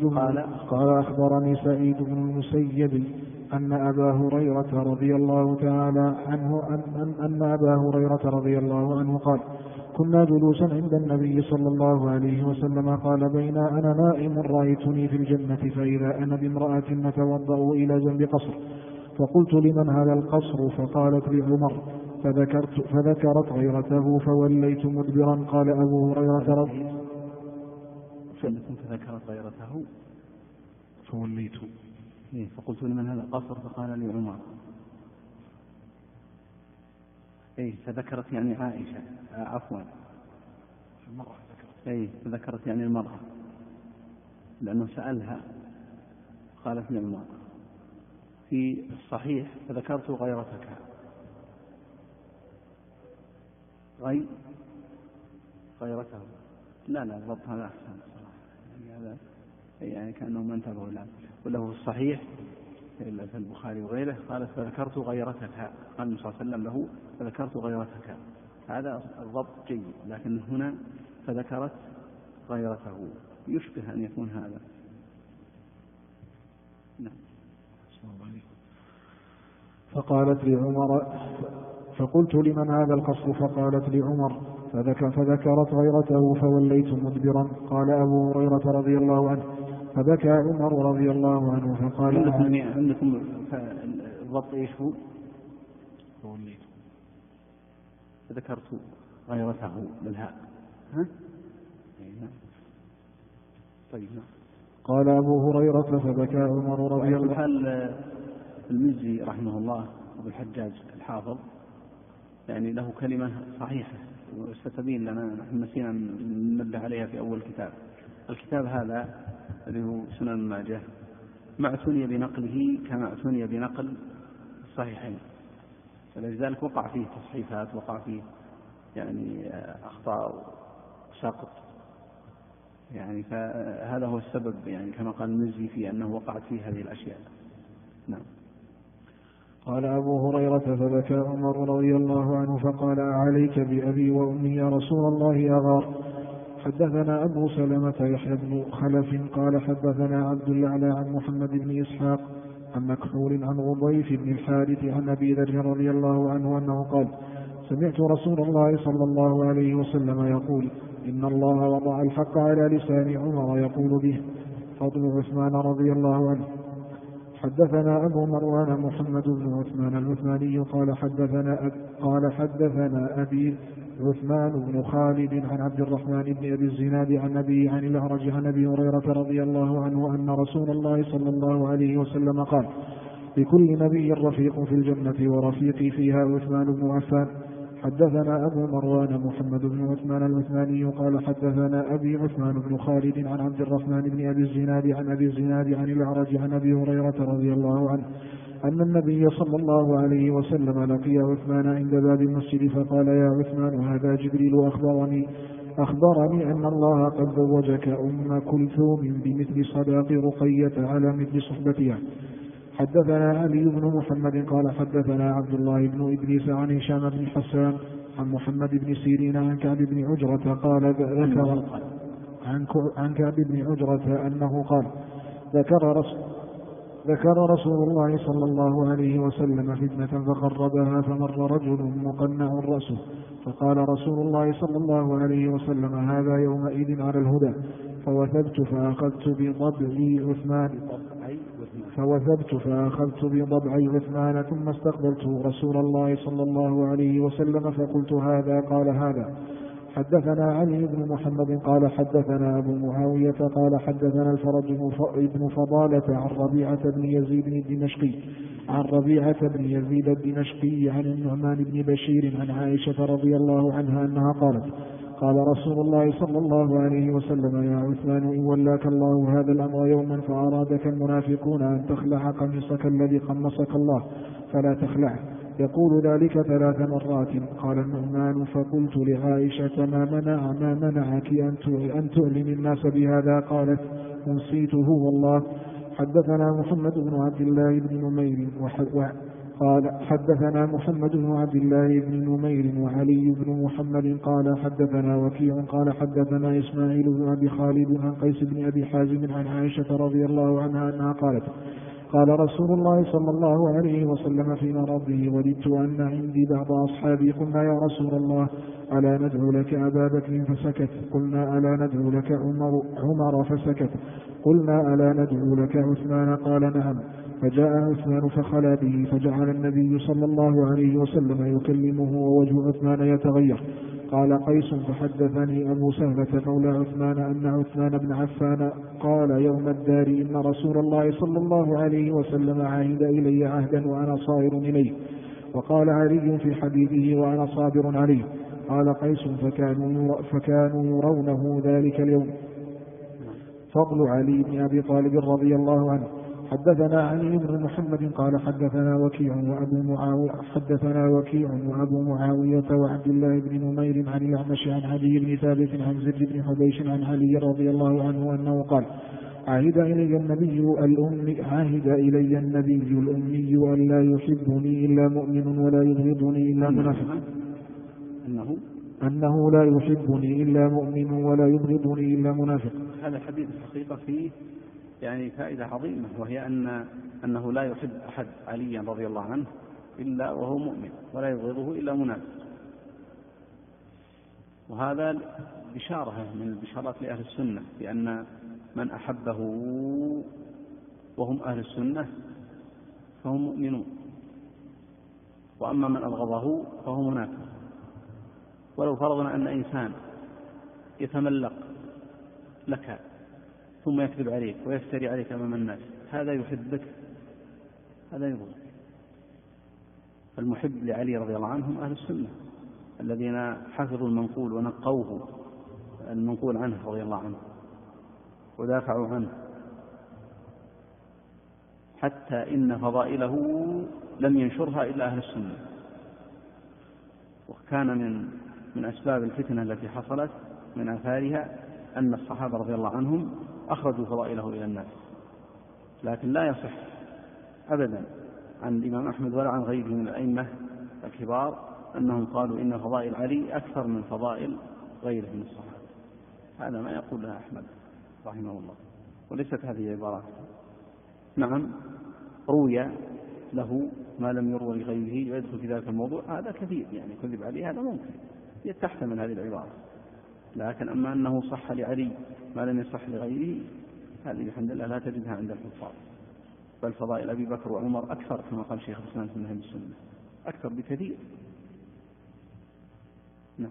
سعيد بن المسيب أن أبا هريرة رضي الله تعالى عنه أن أبا هريرة رضي الله عنه قال كنا جلوسا عند النبي صلى الله عليه وسلم قال بين أنا نائم رأيتني في الجنة فإذا أنا بامرأة نتوضأ إلى جنب قصر فقلت لمن هذا القصر فقالت لعمر فذكرت غيرته فوليت مدبرا. قال أبو هريرة فذكرت غيرته فوليت فقلت لمن هذا القصر فقال لي عمر. فذكرت يعني عائشة عفوا المرأة فذكرت يعني المرأة لأنه سألها قالت لي عمر. في الصحيح فذكرت غيرتك غيرته لا الضبط هذا أحسن صراحة، هذا يعني كأنه ما انتبهوا الآن. وله في الصحيح إلا في البخاري وغيره قالت فذكرت غيرتك، قال النبي صلى الله عليه وسلم له فذكرت غيرتك، هذا الضبط جيد، لكن هنا فذكرت غيرته يشبه أن يكون هذا. نعم. فقالت لعمر فقلت لمن هذا القصر فقالت لعمر فذكرت غيرته فوليت مدبرا. قال أبو هريرة رضي الله عنه فبكى عمر رضي الله عنه فقال عندكم الضبط ايش هو؟ فوليت فذكرت غيرته بالهاء طيب. قال أبو هريرة فبكى عمر رضي الله عنه. المزي رحمه الله أبو الحجاج الحافظ يعني له كلمة صحيحة وستبين لنا، نحن نسينا ننبه عليها في أول الكتاب هذا الذي هو سنن ماجه ما اعتني بنقله كما اعتني بنقل الصحيحين، فلذلك وقع فيه تصحيفات، وقع فيه يعني أخطاء ساقط، يعني فهذا هو السبب يعني كما قال المزي في أنه وقعت فيه هذه الأشياء. نعم. قال أبو هريرة فبكى عمر رضي الله عنه فقال عليك بأبي وأمي يا رسول الله أغار. حدثنا أبو سلمة يحيى بن خلف قال حدثنا عبد الأعلى عن محمد بن إسحاق عن مكحول عن غضيف بن الحارث عن أبي ذر رضي الله عنه أنه قال سمعت رسول الله صلى الله عليه وسلم يقول إن الله وضع الحق على لسان عمر يقول به فضل عثمان رضي الله عنه. حدثنا أبو مروان محمد بن عثمان العثماني قال حدثنا أبي عثمان بن خالد عن عبد الرحمن بن أبي الزناد عن أبي عن الأعرج عن أبي هريرة رضي الله عنه أن رسول الله صلى الله عليه وسلم قال: لكل نبي رفيق في الجنة ورفيقي فيها عثمان بن عفان. حدثنا أبو مروان محمد بن عثمان العثماني قال حدثنا أبي عثمان بن خالد عن عبد الرحمن بن أبي الزناد عن أبي الزناد عن الأعرج عن أبي هريرة رضي الله عنه أن النبي صلى الله عليه وسلم لقي عثمان عند باب المسجد فقال: يا عثمان، هذا جبريل أخبرني أن الله قد زوجك أم كلثوم بمثل صداق رقية على مثل صحبتها. حدثنا علي بن محمد قال حدثنا عبد الله بن إدريس عن هشام بن حسان عن محمد بن سيرين عن كعب بن عجرة قال ذكر عن كعب بن عجرة أنه قال: ذكر رسول الله صلى الله عليه وسلم فتنة فقربها فمر رجل مقنع رأسه فقال رسول الله صلى الله عليه وسلم: هذا يومئذ على الهدى. فوثبت فأخذت بضبعي عثمان ثم استقبلت رسول الله صلى الله عليه وسلم فقلت: هذا. قال: هذا. حدثنا علي بن محمد قال حدثنا أبو معاوية قال حدثنا الفرج بن فضالة عن ربيعة بن يزيد الدمشقي عن النعمان بن بشير عن عائشة رضي الله عنها أنها قالت: قال رسول الله صلى الله عليه وسلم: يا عثمان، إن ولاك الله هذا الأمر يوما فأرادك المنافقون أن تخلع قميصك الذي قمصك الله فلا تخلعه، يقول ذلك 3 مرات. قال النعمان: فقلت لعائشة: ما منعك أن تعلم الناس بهذا؟ قالت: أنسيته والله. حدثنا محمد بن عبد الله بن نمير قال حدثنا محمد بن عبد الله بن نمير وعلي بن محمد قال حدثنا وكيع قال حدثنا إسماعيل بن أبي خالد عن قيس بن أبي حازم عن عائشة رضي الله عنها أنها قالت: قال رسول الله صلى الله عليه وسلم في مرضه: وددت أن عندي بعض أصحابي. قلنا: يا رسول الله، ألا ندعو لك أبا بكر؟ فسكت. قلنا: ألا ندعو لك عمر؟ فسكت. قلنا: ألا ندعو لك عثمان؟ قال: نعم. فجاء عثمان فخلا به فجعل النبي صلى الله عليه وسلم يكلمه ووجه عثمان يتغير. قال قيس: فحدثني أبو سهلة مولى عثمان أن عثمان بن عفان قال يوم الدار: إن رسول الله صلى الله عليه وسلم عاهد إلي عهدا وأنا صائر إليه. وقال علي في حديثه: وأنا صابر عليه. قال قيس: فكانوا يرونه ذلك اليوم. فضل علي بن أبي طالب رضي الله عنه. حدثنا علي بن محمد قال حدثنا وكيع وأبو معاوية وعبد الله بن نمير عن الأعمش عن عدي بن ثابت عن زر بن حبيش عن علي رضي الله عنه أنه قال: عهد إلي النبي الأمي أن لا يحبني إلا مؤمن ولا يبغضني إلا منافق. أنه لا يحبني إلا مؤمن ولا يبغضني إلا منافق. هذا الحديث الحقيقة فيه يعني فائدة عظيمة، وهي أنه لا يحب أحد عليا رضي الله عنه إلا وهو مؤمن ولا يبغضه إلا منافق. وهذا بشارة من البشارات لأهل السنة، بأن من أحبه وهم أهل السنة فهم مؤمنون، وأما من أبغضه فهو منافق. ولو فرضنا أن إنسان يتملق لك ثم يكذب عليك ويفتري عليك أمام الناس، هذا يحبك هذا يبغضك. المحب لعلي رضي الله عنهم أهل السنة الذين حفظوا المنقول ونقوه المنقول عنه رضي الله عنه ودافعوا عنه، حتى إن فضائله لم ينشرها إلا أهل السنة. وكان من أسباب الفتنة التي حصلت من آثارها أن الصحابة رضي الله عنهم أخرجوا فضائله إلى الناس. لكن لا يصح أبدا عن الإمام أحمد ولا عن غيره من الأئمة الكبار أنهم قالوا إن فضائل علي أكثر من فضائل غيره من الصحابة. هذا ما يقول لها أحمد رحمه الله، وليست هذه عبارات. نعم، روي له ما لم يروى لغيره يدخل في ذلك الموضوع، هذا كثير، يعني كذب عليه هذا ممكن يتحتمل هذه العبارة. لكن أما أنه صح لعلي ما لم يصح لغيره هذه بحمد الله لا تجدها عند الحفاظ، بل فضائل أبي بكر وعمر أكثر كما قال شيخ الإسلام في منهج السنة، أكثر بكثير. نعم.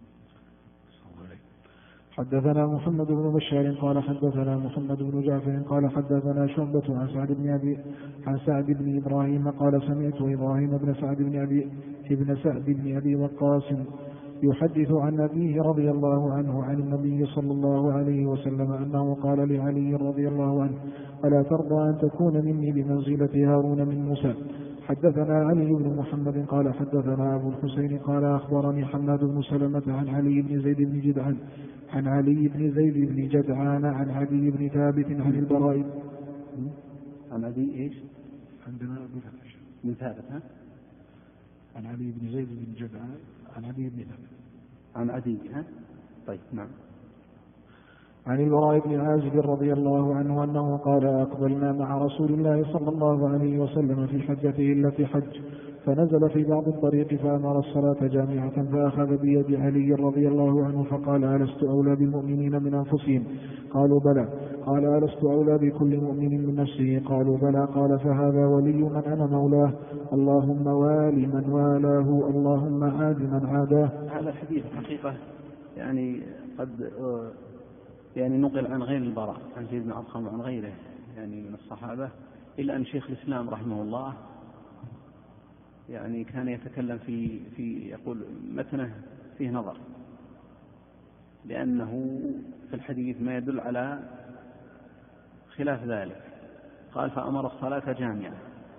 حدثنا محمد بن بشار قال حدثنا محمد بن جعفر قال حدثنا شعبة عن سعد بن إبراهيم قال سمعت إبراهيم بن سعد بن أبي وقاص يحدث عن أبيه رضي الله عنه عن النبي صلى الله عليه وسلم أنه قال لعلي رضي الله عنه: ألا ترضى أن تكون مني بمنزلة هارون من موسى؟ حدثنا علي بن محمد قال حدثنا أبو الحسين قال أخبرني حماد بن سلمة عن علي بن زيد بن جدعان عن عدي بن ثابت عن البراء. عن عدي إيش؟ عندنا بن ثابت. عن علي بن زيد بن جدعان عن عدي بن ثابت عن عدي. طيب نعم. عن البراء بن عازب رضي الله عنه أنه قال: أقبلنا مع رسول الله صلى الله عليه وسلم في حجته التي حج، فنزل في بعض الطريق فأمر الصلاة جامعة، فأخذ بيد علي رضي الله عنه فقال: ألست أولى بالمؤمنين من أنفسهم؟ قالوا: بلى. قال: ألست أولى بكل مؤمن من نفسه؟ قالوا: بلى. قال: فهذا ولي من أنا مولاه، اللهم وال من والاه، اللهم عاد من عاداه. هذا الحديث حقيقة قد نقل عن غير البراء، عن زيد بن عطخم وعن غيره من الصحابة، إلا أن شيخ الإسلام رحمه الله كان يتكلم في يقول متنه فيه نظر، لأنه في الحديث ما يدل على خلاف ذلك. قال: فأمر الصلاة جامعة،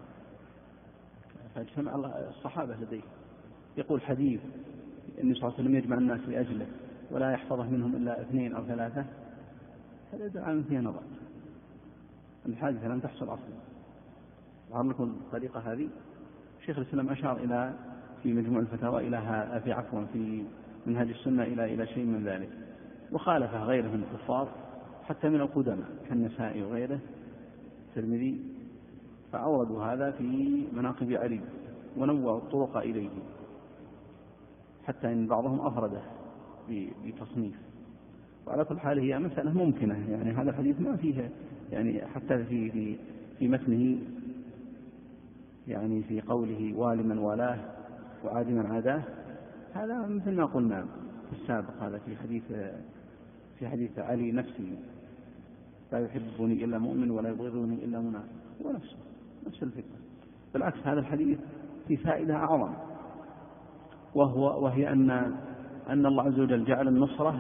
فاجتمع الصحابة لديه. يقول حديث النبي صلى الله عليه وسلم يجمع الناس لأجله ولا يحفظه منهم إلا 2 أو 3، هذا يدل على فيه نظر، الحادثة لم تحصل أصلا. ظهر لكم الطريقة هذه. شيخ الإسلام أشار في مجموع الفتاوى في منهج السنة إلى شيء من ذلك، وخالفه غيره من الكفار حتى من القدماء كالنسائي وغيره الترمذي، فأوردوا هذا في مناقب علي ونوعوا الطرق إليه، حتى إن بعضهم أفرده بتصنيف. وعلى كل حال هي مسألة ممكنة، هذا الحديث ما فيه حتى في متنه في قوله: وال من والاه وعاد من عاداه، هذا مثل ما قلنا في السابق، هذا في حديث علي نفسه: لا يحبني إلا مؤمن ولا يبغضني إلا منافق، هو نفس الفكرة. بالعكس هذا الحديث في فائدة أعظم، وهي أن الله عز وجل جعل النصرة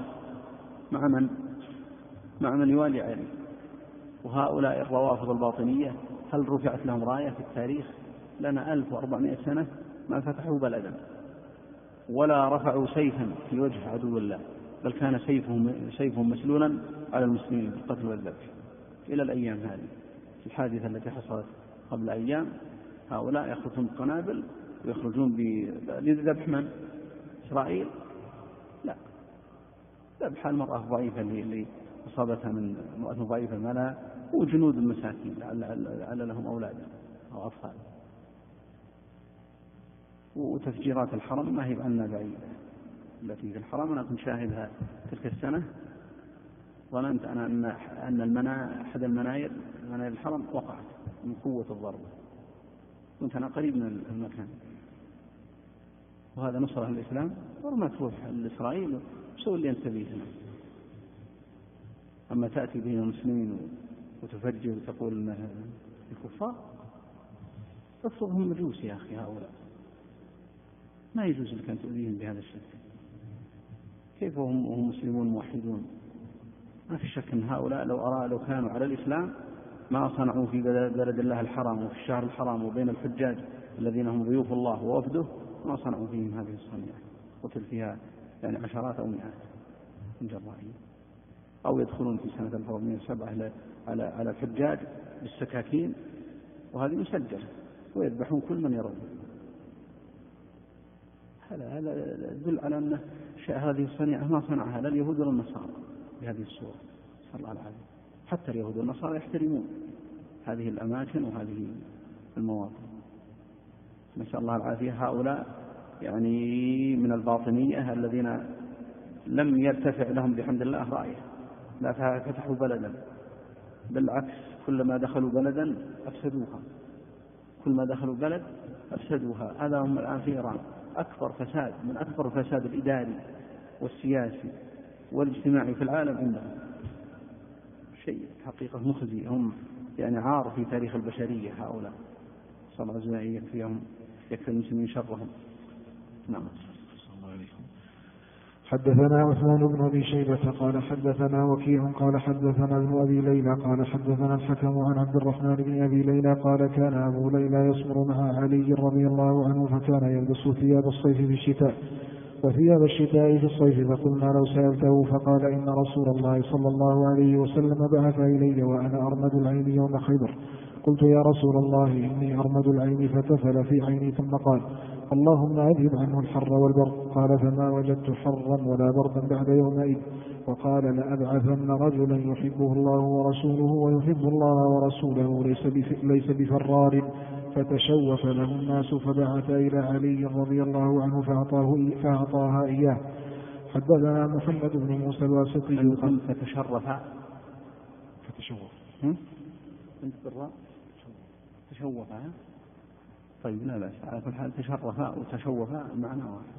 مع من يوالي علي. وهؤلاء الروافض الباطنية هل رفعت لهم راية في التاريخ؟ لنا 1400 سنة ما فتحوا بلدا ولا رفعوا سيفا في وجه عدو الله، بل كان سيفهم مسلولا على المسلمين بالقتل والذبح إلى الأيام هذه. الحادثة التي حصلت قبل أيام، هؤلاء يخرجون بقنابل ويخرجون لذبح من؟ إسرائيل؟ لا، ذبح المرأة الضعيفة اللي أصابتها من امرأة ضعيفة ملا، وجنود المساكين لعل لهم أولاد أو أطفال. وتفجيرات الحرم ما هي عنا بعيدة، التي في الحرم أنا كنت شاهدها تلك السنة، ظننت أنا أن أحد مناير الحرم وقعت من قوة الضربة، كنت أنا قريب من المكان. وهذا نصرة الإسلام، ورما تروح لإسرائيل وسوي اللي أنت به هنا. أما تأتي بين المسلمين وتفجر وتقول إن الكفار، أصلهم مجوس يا أخي، هؤلاء ما يجوز لك أن تؤذيهم بهذا الشكل. كيف وهم مسلمون موحدون؟ ما في شك أن هؤلاء لو كانوا على الإسلام ما صنعوا في بلد الله الحرام وفي الشهر الحرام وبين الحجاج الذين هم ضيوف الله ووفده، ما صنعوا فيهم هذه الصنيعة، قتل فيها عشرات أو مئات من جرائم. أو يدخلون في سنة 1407 على الحجاج بالسكاكين، وهذه مسجلة، ويذبحون كل من يرون. هذا يدل على أن هذه الصنيعة ما صنعها لا اليهود ولا النصارى بهذه الصورة، صلى الله عليه وسلم. حتى اليهود والنصارى يحترمون هذه الأماكن وهذه المواطن، نسأل الله العافية. هؤلاء من الباطنية الذين لم يرتفع لهم بحمد الله رأيه، لا فتحوا بلدا بالعكس كلما دخلوا بلدا أفسدوها، كلما دخلوا بلد أفسدوها. هذا هم الآن في إيران أكبر فساد، من أكبر الفساد الإداري والسياسي والاجتماعي في العالم عندهم. شيء حقيقة مخزي، هم يعني عار في تاريخ البشرية هؤلاء، صلى الله عليه وسلم يكفيهم، يكفي المسلمين شرهم. نعم. حدثنا عثمان بن أبي شيبة قال حدثنا وكيع قال حدثنا ابن أبي ليلى قال حدثنا الحكم عن عبد الرحمن بن أبي ليلى قال كان أبو ليلى يصبر مع علي رضي الله عنه، فكان يلبس ثياب الصيف في الشتاء وثياب الشتاء في الصيف، فقلنا لو سألته فقال إن رسول الله صلى الله عليه وسلم بعث إلي وأنا أرمد العين يوم خيبر. قلت يا رسول الله إني أرمد العين، فتفل في عيني ثم قال اللهم أذهب عنه الحر والبرد. قال فما وجدت حرا ولا بردا بعد يومئذ. وقال لأبعثن رجلا يحبه الله ورسوله ويحب الله ورسوله ليس بفرار. فتشوف له الناس فبعث إلى علي رضي الله عنه فأعطاها إياه. حدثنا محمد بن موسى الواسطي فتشوف طيب لا بأس، على كل حال تشرف وتشوف معنى واحد.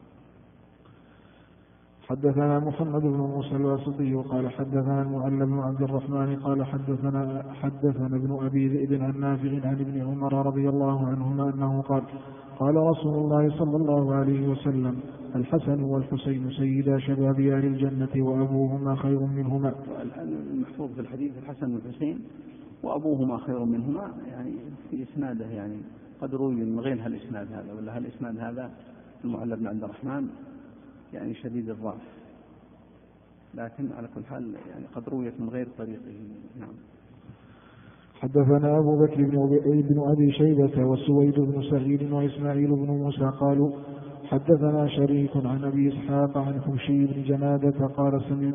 حدثنا محمد بن موسى الواسطي قال حدثنا المعلى بن عبد الرحمن قال حدثنا ابن أبي ذئب عن نافع عن ابن عمر رضي الله عنهما أنه قال قال رسول الله صلى الله عليه وسلم الحسن والحسين سيدا شباب أهل الجنة وأبوهما خير منهما. المحفوظ في الحديث الحسن والحسين وأبوهما خير منهما، يعني في إسناده يعني قد روي من غير هالإسناد هذا، ولا هالإسناد هذا المعلى بن عبد الرحمن يعني شديد الضعف، لكن على كل حال يعني قد رويت من غير طريقه. نعم. حدثنا أبو بكر بن أبي شيبة وسويد بن سعيد وإسماعيل بن موسى قالوا حدثنا شريك عن أبي إسحاق عن حبشي بن جنادة قال سمعت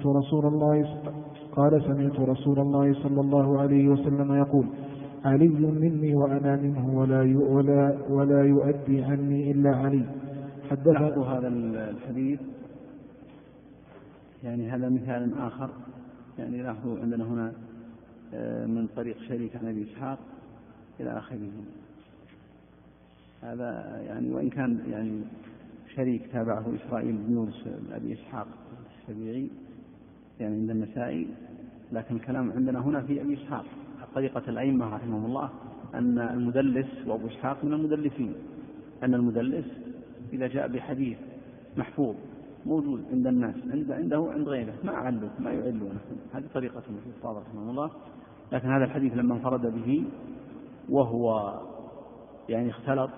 رسول الله صلى الله عليه وسلم يقول علي مني وأنا منه ولا يؤدي عني إلا علي. حدثت هذا الحديث يعني هذا مثال آخر، يعني لاحظوا عندنا هنا من طريق شريك عن أبي إسحاق إلى آخره. هذا يعني وإن كان يعني شريك تابعه إسرائيل بن يونس أبي إسحاق السبيعي يعني عند النسائي، لكن الكلام عندنا هنا في أبي إسحاق. طريقة الأئمة رحمهم الله أن المدلس وأبو إسحاق من المدلسين، أن المدلس إذا جاء بحديث محفوظ موجود عند الناس عنده عند غيره ما علوا ما يعلونه. هذه طريقة الحفاظ رحمه الله. لكن هذا الحديث لما انفرد به وهو يعني اختلط،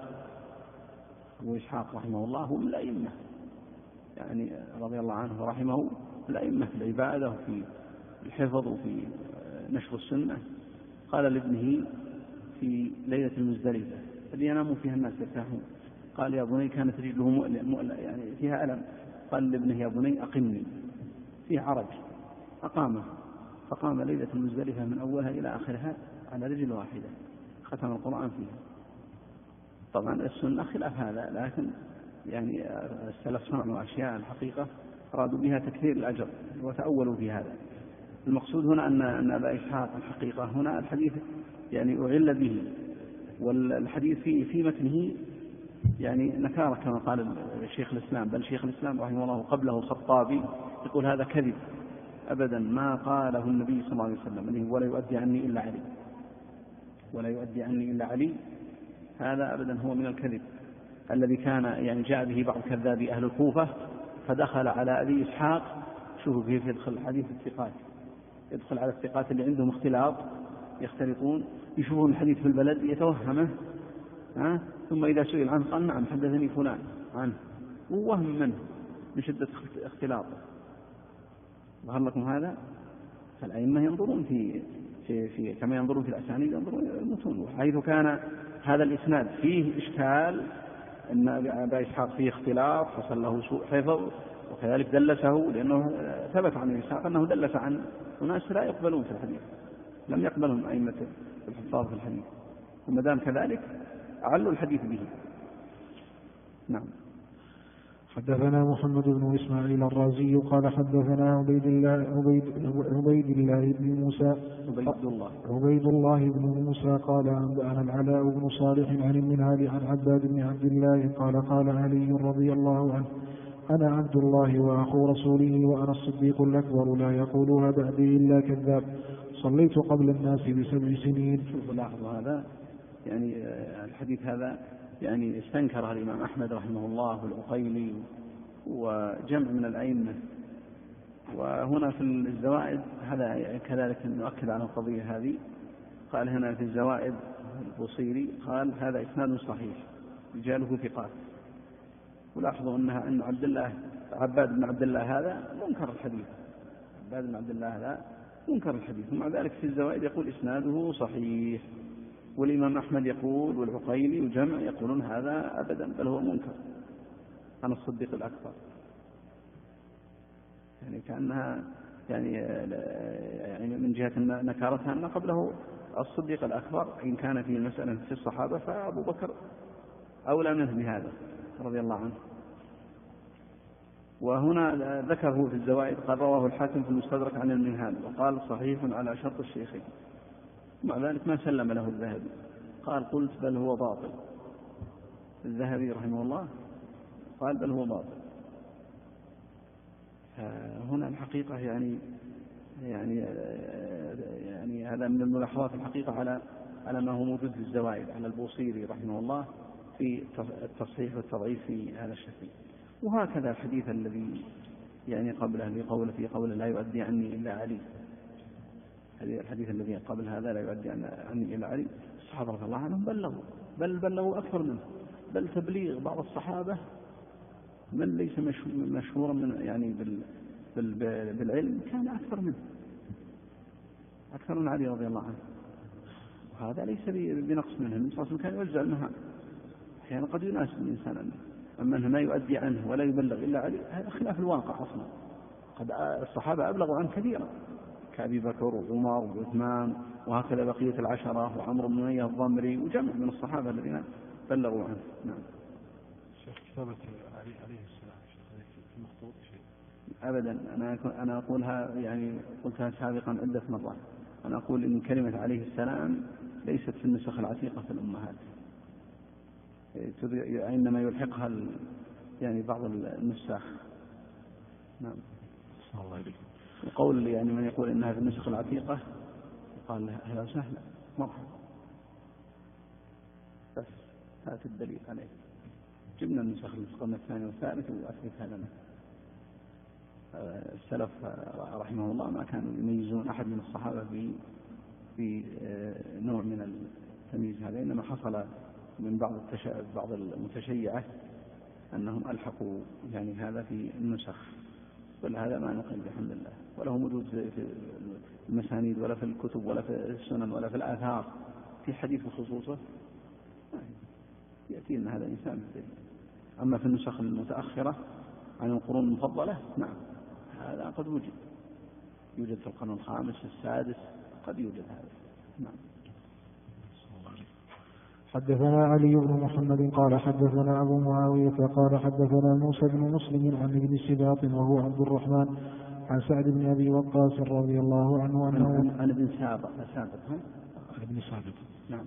أبو إسحاق رحمه الله هو من الأئمة يعني رضي الله عنه ورحمه، الأئمة في العبادة وفي الحفظ وفي نشر السنة. قال لابنه في ليلة المزدلفة الذي ينام فيها الناس يرتاحون، قال يا بني كانت رجله يعني فيها ألم، قال لابنه يا بني أقمني، فيه عرج، أقامه، فقام ليلة المزدلفة من أولها إلى آخرها على رجل واحدة، ختم القرآن فيها. طبعا السنة خلاف هذا، لكن يعني السلف صنعوا أشياء الحقيقة أرادوا بها تكثير الأجر وتأولوا في هذا. المقصود هنا أن أبا إسحاق الحقيقة هنا الحديث يعني أعل به، والحديث في متنه يعني نكارة كما قال الشيخ الإسلام، بل شيخ الإسلام رحمه الله قبله الخطابي يقول هذا كذب أبدا ما قاله النبي صلى الله عليه وسلم ولا يؤدي عني إلا علي، ولا يؤدي عني إلا علي. هذا أبدا هو من الكذب الذي كان يعني جاء به بعض كذابي أهل الكوفة، فدخل على أبي إسحاق، شوفوا كيف يدخل حديث الثقات، يدخل على الثقات اللي عندهم اختلاط يختلطون، يشوفون الحديث في البلد يتوهمه، ثم إذا سئل عنه قال نعم حدثني فلان عنه، ووهم منه من شدة اختلاطه. ظهر لكم هذا؟ فالأئمة ينظرون في كما ينظرون في الأسانيد ينظرون المتون، وحيث كان هذا الإسناد فيه إشكال أن أبا إسحاق فيه اختلاط حصل له سوء حفظ، وكذلك دلسه، لأنه ثبت عن أبي إسحاق أنه دلس عن أناس لا يقبلون في الحديث، لم يقبلهم أئمة الحفاظ في الحديث، وما دام كذلك أعلوا الحديث به. نعم. حدثنا محمد بن إسماعيل الرازي قال حدثنا عبيد الله بن موسى قال أنبأنا العلاء بن صالح عن المنهال عن عباد بن عبد الله قال علي رضي الله عنه: أنا عبد الله وأخو رسوله وأنا الصديق الأكبر لا يقولها بعدي إلا كذاب. صليت قبل الناس ب7 سنين. شوفوا لاحظوا هذا، يعني الحديث هذا يعني استنكره الإمام أحمد رحمه الله والعقيلي وجمع من الأئمة. وهنا في الزوائد هذا كذلك نؤكد على القضية هذه. قال هنا في الزوائد البوصيري قال: هذا إسناد صحيح رجاله ثقات. ولاحظوا أن عباد بن عبد الله هذا منكر الحديث. عباد بن عبد الله هذا منكر الحديث، ومع ذلك في الزوائد يقول إسناده صحيح. والإمام أحمد يقول والعقيلي وجمع يقولون هذا أبدا بل هو منكر عن الصديق الأكبر. يعني كأنها يعني من جهة نكارتها أن قبله الصديق الأكبر إن كان في مسألة في الصحابة فأبو بكر أولى منه بهذا رضي الله عنه. وهنا ذكره في الزوائد قال: رواه الحاكم في المستدرك عن المنهال وقال: صحيح على شرط الشيخين. مع ذلك ما سلم له الذهبي، قال: قلت بل هو باطل. الذهبي رحمه الله قال: بل هو باطل. هنا الحقيقة يعني هذا من الملاحظات الحقيقة على ما هو موجود في الزوائد على البوصيري رحمه الله في التصحيح والتضعيف في هذا الشكل. وهكذا الحديث الذي يعني قبله في قوله لا يؤدي عني إلا علي. الحديث الذي قبل هذا لا يؤدي عني إلا علي، الصحابة رضي الله عنهم بلغوا أكثر منه، بل تبليغ بعض الصحابة من ليس مشهورا من يعني بالعلم كان أكثر منه، أكثر من علي رضي الله عنه. وهذا ليس بنقص منه. النبي صلى الله عليه وسلم كان يوزع المهام، أحيانا قد يناسب الإنسان عنه، أما أنه ما يؤدي عنه ولا يبلغ إلا علي هذا خلاف الواقع أصلا. قد الصحابة أبلغوا عنه كثيرا كأبي بكر وعمر وعثمان وهكذا بقية العشرة وعمرو بن أمية الضمري وجمع من الصحابة الذين بلغوا عنه. نعم. شيخ كتابة عليه السلام في مخطوط شيء؟ أبدا، أنا أقولها يعني قلتها سابقا عدة مرات. أنا أقول إن كلمة عليه السلام ليست في النسخ العتيقة في الأمهات، إنما يلحقها يعني بعض النساخ. نعم. الله يرحمه. وقول يعني من يقول إنها في النسخ العتيقة قال لها أهلا وسهلا مرحبا، بس هات الدليل عليه. جبنا النسخ القرن الثاني والثالث وأثبتها لنا. السلف رحمه الله ما كانوا يميزون أحد من الصحابة بنوع من التمييز هذا، إنما حصل من بعض المتشيعة أنهم ألحقوا يعني هذا في النسخ، وهذا ما نقل بحمد الله، وله موجود في المسانيد ولا في الكتب ولا في السنن ولا في الآثار في حديث خصوصه يأتي أن هذا إنسان بالدليل. أما في النسخ المتأخرة عن القرون المفضلة نعم هذا قد يوجد في القرن الخامس السادس قد يوجد هذا. نعم. حدثنا علي بن محمد قال حدثنا أبو معاوية قال حدثنا موسى بن مسلم عن ابن سباط وهو عبد الرحمن عن سعد بن أبي وقاص رضي الله عنه أنه عن ابن سابق نعم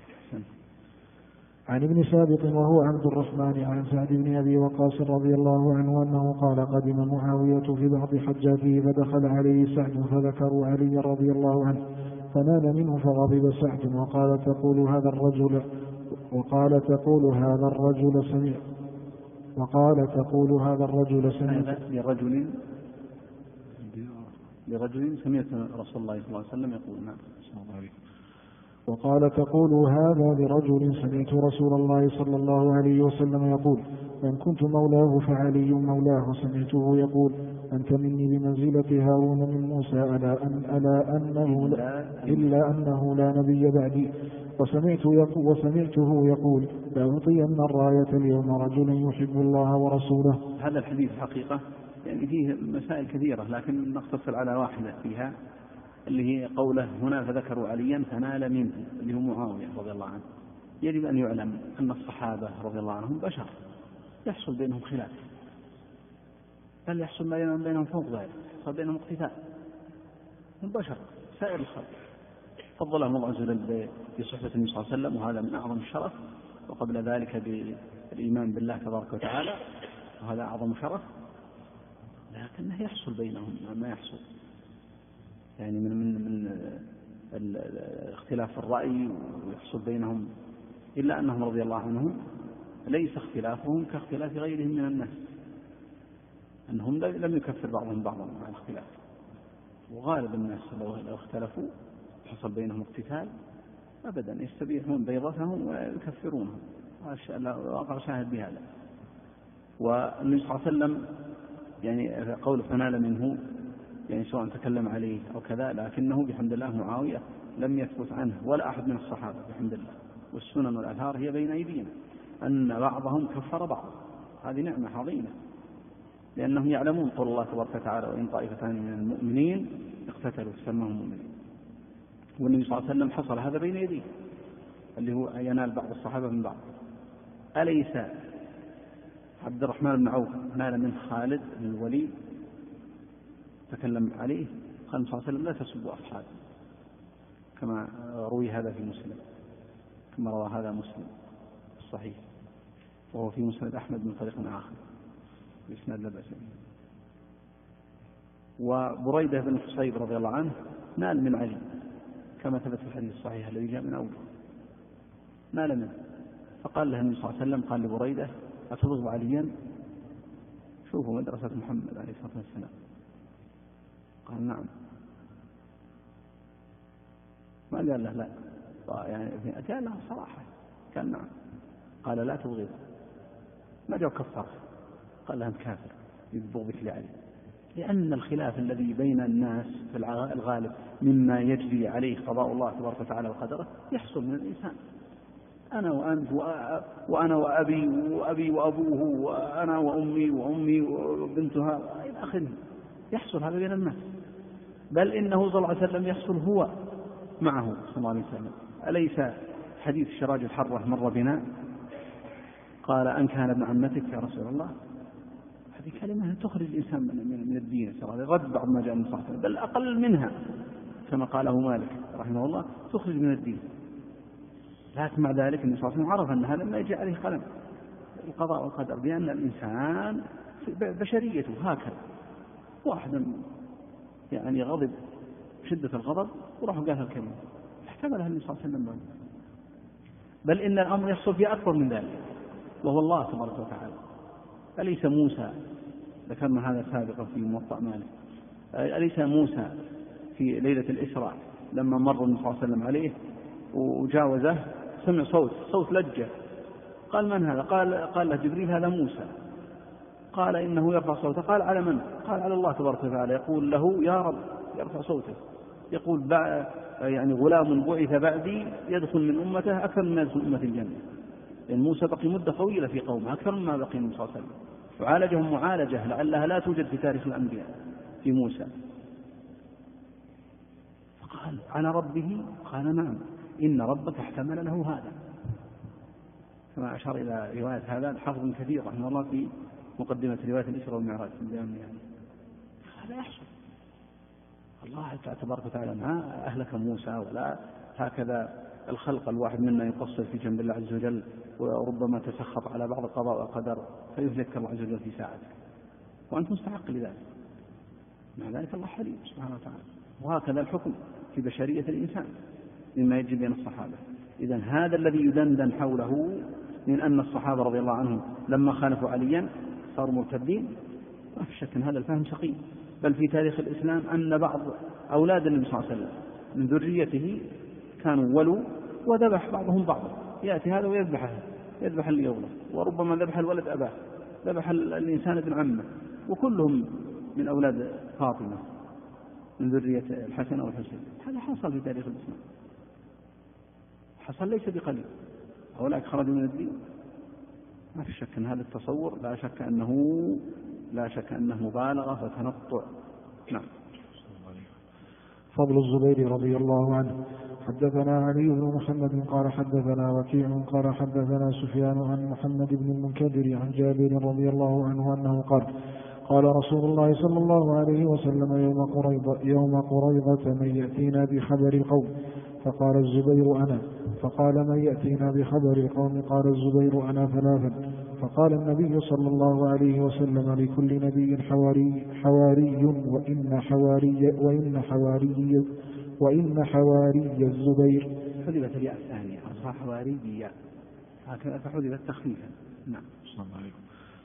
عن ابن سابق وهو عبد الرحمن عن سعد بن أبي وقاص رضي الله عنه أنه قال قدم معاوية في بعض حجاته فدخل عليه سعد فذكروا علي رضي الله عنه فنال منه فغضب سعد وقال تقول هذا الرجل سمع لرجل سمعت رسول الله صلى الله عليه وسلم يقول نعم. وقال تقول هذا لرجل سمعت رسول الله صلى الله عليه وسلم يقول من كنت مولاه فعلي مولاه. سمعته يقول أنت مني بمنزلة هارون من موسى إلا أنه لا نبي بعدي. وسمعته يقول لأعطين الراية اليوم رجلا يحب الله ورسوله. هذا الحديث حقيقة يعني فيه مسائل كثيرة لكن نقتصر على واحدة فيها اللي هي قوله هنا فذكروا عليا فنال منه اللي هو معاوية رضي الله عنه. يجب أن يعلم أن الصحابة رضي الله عنهم بشر يحصل بينهم خلاف بل يحصل ما بينهم فوق ذلك، يحصل بينهم اقتتال من بشر سائر الخلق. فضلهم الله عز وجل بصحبة النبي صلى الله عليه وسلم، وهذا من أعظم الشرف، وقبل ذلك بالإيمان بالله تبارك وتعالى، وهذا أعظم شرف. لكنه يحصل بينهم ما يحصل يعني من اختلاف الرأي، ويحصل بينهم، إلا أنهم رضي الله عنهم ليس اختلافهم كاختلاف غيرهم من الناس، أنهم لم يكفر بعضهم بعضا مع الاختلاف. وغالب الناس لو اختلفوا حصل بينهم اقتتال أبدا يستبيحون بيضتهم ويكفرونهم. واقع شاهد بهذا. والنبي صلى الله عليه وسلم يعني قول فنال منه يعني سواء تكلم عليه أو كذا، لكنه بحمد الله معاوية لم يثبت عنه ولا أحد من الصحابة بحمد الله. والسنن والآثار هي بين أيدينا أن بعضهم كفر بعض، هذه نعمة عظيمة، لأنهم يعلمون قول الله تبارك وتعالى وإن طائفتان من المؤمنين اقتتلوا فسماهم مؤمنين. والنبي صلى الله عليه وسلم حصل هذا بين يديه، اللي هو ينال بعض الصحابة من بعض. أليس عبد الرحمن بن عوف نال من خالد بن الوليد تكلم عليه، قال صلى الله عليه وسلم لا تسبوا أصحابي، كما روي هذا في مسلم، كما روى هذا مسلم الصحيح، وهو في مسند أحمد من طريق آخر بإسناد لا بأس به. وبريدة بن حصيب رضي الله عنه نال من علي كما ثبت في الحديث الصحيح الذي جاء من أوله، نال منه، فقال له النبي صلى الله عليه وسلم قال لبريدة أتبغض عليا؟ شوفوا مدرسة محمد عليه الصلاة والسلام. قال نعم. ما قال له لا، يعني قال له صراحة، قال نعم. قال لا تبغض، ما جاء كفر، قال له أنت كافر ببغضك لعلي، لأن الخلاف الذي بين الناس في الغالب مما يجري عليه قضاء الله تبارك وتعالى وقدره يحصل من الإنسان. أنا وأنت وأنا وأبي وأبوه وأنا وأمي وبنتها إلى آخره، يحصل هذا بين الناس. بل إنه صلى الله عليه وسلم يحصل هو معه صلى الله عليه وسلم. أليس حديث الشراج الحرة مر بنا؟ قال أن كان ابن عمتك يا رسول الله. هذه كلمة تخرج الإنسان من الدين، رد بعض ما جاء من صحته، بل أقل منها كما قاله مالك رحمه الله تخرج من الدين. لكن مع ذلك النبي صلى الله عليه وسلم عرف أن هذا ما يجي عليه قلم القضاء والقدر، لأن الإنسان بشريته هكذا. واحد يعني غضب شدة الغضب وراح قال الكلمة احتملها النبي صلى الله عليه وسلم، بل إن الأمر يحصل في أكبر من ذلك، وهو الله تبارك وتعالى. أليس موسى، ذكرنا هذا سابقا في موطأ مالك، أليس موسى في ليلة الإسراء لما مر النبي صلى الله عليه وسلم عليه وجاوزه سمع صوت لجة، قال من هذا؟ قال له جبريل هذا موسى. قال إنه يرفع صوته، قال على من؟ قال على الله تبارك وتعالى، يقول له يا رب، يرفع صوته يقول يعني غلام بعث بعدي يدخل من أمته أكثر مما يدخل أمة الجنة. لأن موسى بقي مدة طويلة في قومه أكثر مما بقي النبي صلى الله عليه وسلم، وعالجهم معالجة لعلها لا توجد في تاريخ الأنبياء في موسى. فقال على ربه؟ قال نعم، إن ربك احتمل له هذا، كما أشار إلى رواية هذا الحافظ كثير رحمه الله في مقدمة رواية الإسراء والمعراج. هذا يحصل، الله تبارك وتعالى ما أهلك موسى ولا هكذا الخلق الواحد منا يقصر في جنب الله عز وجل، وربما تسخط على بعض القضاء والقدر فيهلك الله عز وجل في ساعته، وأنت مستحق لذلك. مع ذلك الله حليم سبحانه وتعالى. وهكذا الحكم في بشرية الإنسان مما يجري بين الصحابة. إذن هذا الذي يدندن حوله من أن الصحابة رضي الله عنهم لما خالفوا عليا صاروا مرتدين، ما في شك أن هذا الفهم سقيم. بل في تاريخ الإسلام أن بعض أولاد النبي صلى الله عليه وسلم من ذريته كانوا ولوا وذبح بعضهم بعضا، يأتي هذا ويذبح اللي يظلم، وربما ذبح الولد أباه، ذبح الإنسان ابن عمه، وكلهم من أولاد فاطمة من ذرية الحسن والحسين. هذا حصل في تاريخ الإسلام، حصل ليس بقليل. هؤلاء خرجوا من الدين، ما في شك أن هذا التصور لا شك أنه مبالغة وتنطع. نعم. فضل الزبير رضي الله عنه. حدثنا علي بن محمد قال حدثنا وكيع قال حدثنا سفيان عن محمد بن المنكدر عن جابر رضي الله عنه أنه قال قال رسول الله صلى الله عليه وسلم يوم قريضة من يأتينا بخبر القوم؟ فقال الزبير أنا. فقال من يأتينا بخبر القوم؟ قال الزبير أنا 3. فقال النبي صلى الله عليه وسلم لكل نبي حواري وإن حواري الزبير. حذفت الياء الثانية أصبح حواري هكذا فحذفت تخفيفا. نعم. السلام عليكم.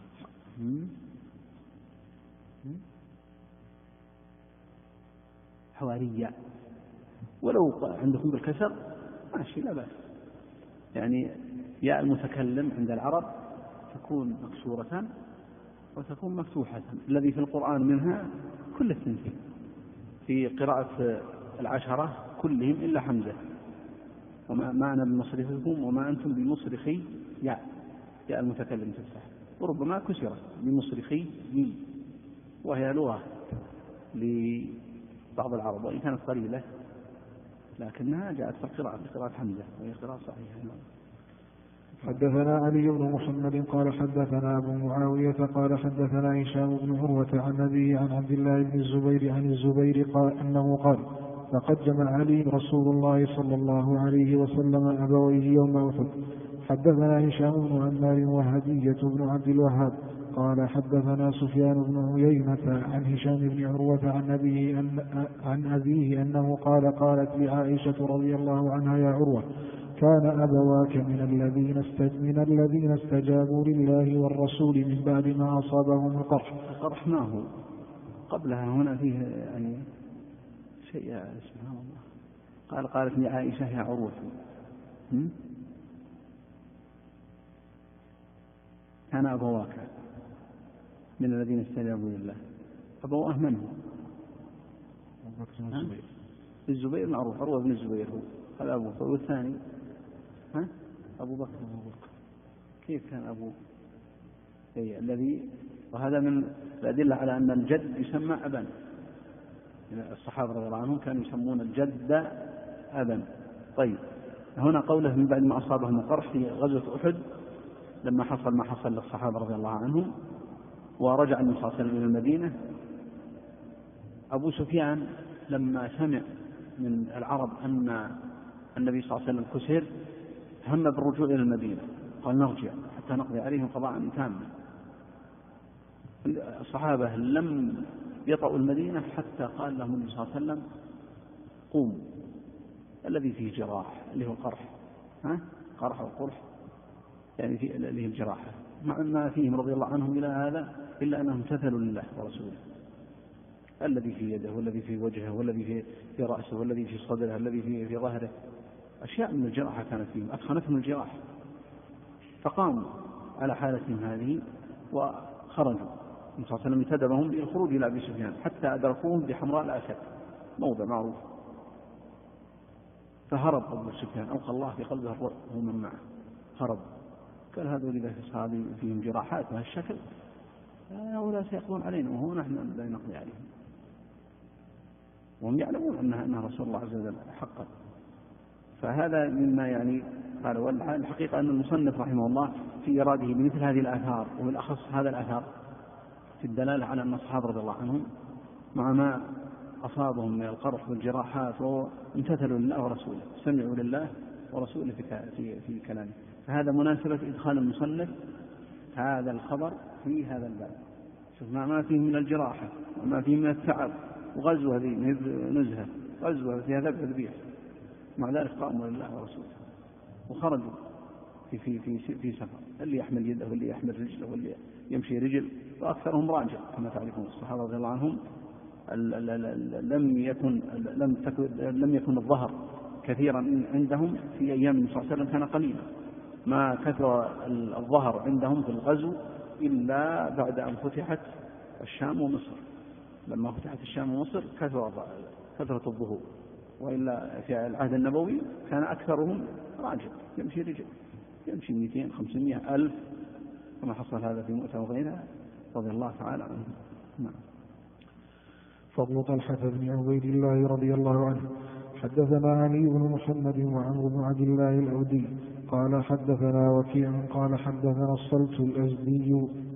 حوارية ولو عندكم بالكسر ماشي لا بأس. يعني ياء المتكلم عند العرب تكون مكسورة وتكون مفتوحة. الذي في القرآن منها كل الثنتين في قراءة 10 كلهم إلا حمزة. وما أنا بمصرخكم وما أنتم بمصرخي ياء المتكلم تفتح، وربما كسرت بمصرخي وهي لغة لبعض العرب وإن كانت قليلة لكنها جاءت في القراءة بقراءة حمزة وهي قراءة صحيحة. حدثنا علي بن محمد قال حدثنا أبو معاوية قال حدثنا هشام بن عروة عن أبيه عن عبد الله بن الزبير عن الزبير قال أنه قال لقد جمع علي رسول الله صلى الله عليه وسلم أبويه يوم أحد. حدثنا هشام بن عمار وهدية بن عبد الوهاب قال حدثنا سفيان بن عيينة عن هشام بن عروة عن أبيه أنه قالت لعائشة رضي الله عنها يا عروة كان أبواك من الذين استجابوا لله والرسول من بعد ما أصابهم القرح ما هو قبلها هنا فيه يعني شيء سبحان الله. قالت لعائشة يا عروة كان أبواك من الذين استجابوا لله. أبواه من هو؟ الزبير معروف عروة بن الزبير هو هذا أبوه. والثاني أبو بكر. كيف كان أبوه؟ الذي وهذا من الأدلة على أن الجد يسمى أبا. الصحابة رضي الله عنهم كانوا يسمون الجد أبا. طيب هنا قوله من بعد ما أصابهم القرح في غزوة أحد لما حصل ما حصل للصحابة رضي الله عنهم ورجع النبي صلى الله عليه وسلم إلى المدينة. أبو سفيان لما سمع من العرب أن النبي صلى الله عليه وسلم كسر هم بالرجوع إلى المدينة. قال نرجع حتى نقضي عليهم قضاء تاما. الصحابة لم يطأوا المدينة حتى قال لهم النبي صلى الله عليه وسلم قوموا الذي فيه جراح اللي هو القرح قرح وقرح يعني في اللي هي الجراحة ما فيهم رضي الله عنهم إلى هذا إلا أنهم امتثلوا لله ورسوله. الذي في يده والذي في وجهه والذي في رأسه والذي في صدره الذي في ظهره أشياء من الجراحة كانت فيهم أثخنتهم الجراحة فقاموا على حالتهم هذه وخرجوا. النبي صلى الله عليه وسلم انتدبهم بالخروج إلى أبي سفيان حتى أدركوهم بحمراء الأسد موضع معروف. فهرب أبو سفيان ألقى الله في قلبه الرعب ومن معه هرب. قال هذول إذا فيهم جراحات بهالشكل هؤلاء سيقضون علينا وهو نحن لا نقضي عليهم وهم يعلمون أنها رسول الله عز وجل حقا. فهذا مما يعني قال. والحقيقة أن المصنف رحمه الله في إراده بمثل هذه الآثار وبالأخص هذا الآثار في الدلالة على أن الصحابة رضي الله عنهم مع ما أصابهم من القرح والجراحات وامتثلوا لله ورسوله سمعوا لله ورسوله في كلامه. فهذا مناسبة إدخال المصنف هذا الخبر في هذا الباب. شوف ما فيه من الجراحة وما فيه من التعب وغزوة ذي نزهة غزوة فيها ذبح مع ذلك قاموا لله ورسوله وخرجوا في سفر اللي يحمل يده واللي يحمل رجله واللي يمشي رجل وأكثرهم راجع كما تعرفون. الصحابة رضي الله عنهم لم يكن الظهر كثيرا عندهم في أيام النبي صلى الله عليه وسلم كان قليلا. ما كثر الظهر عندهم في الغزو إلا بعد أن فتحت الشام ومصر. لما فتحت الشام ومصر كثرت الظهور وإلا في العهد النبوي كان أكثرهم راجع يمشي رجل يمشي 200 500 ألف كما حصل هذا في مؤتة وغيرها رضي الله تعالى عنه. نعم. فضل طلحة بن عبيد الله رضي الله عنه. حدثنا علي بن محمد وعمرو بن عبد الله الأودي قال حدثنا وكيع قال حدثنا الصلت الأزدي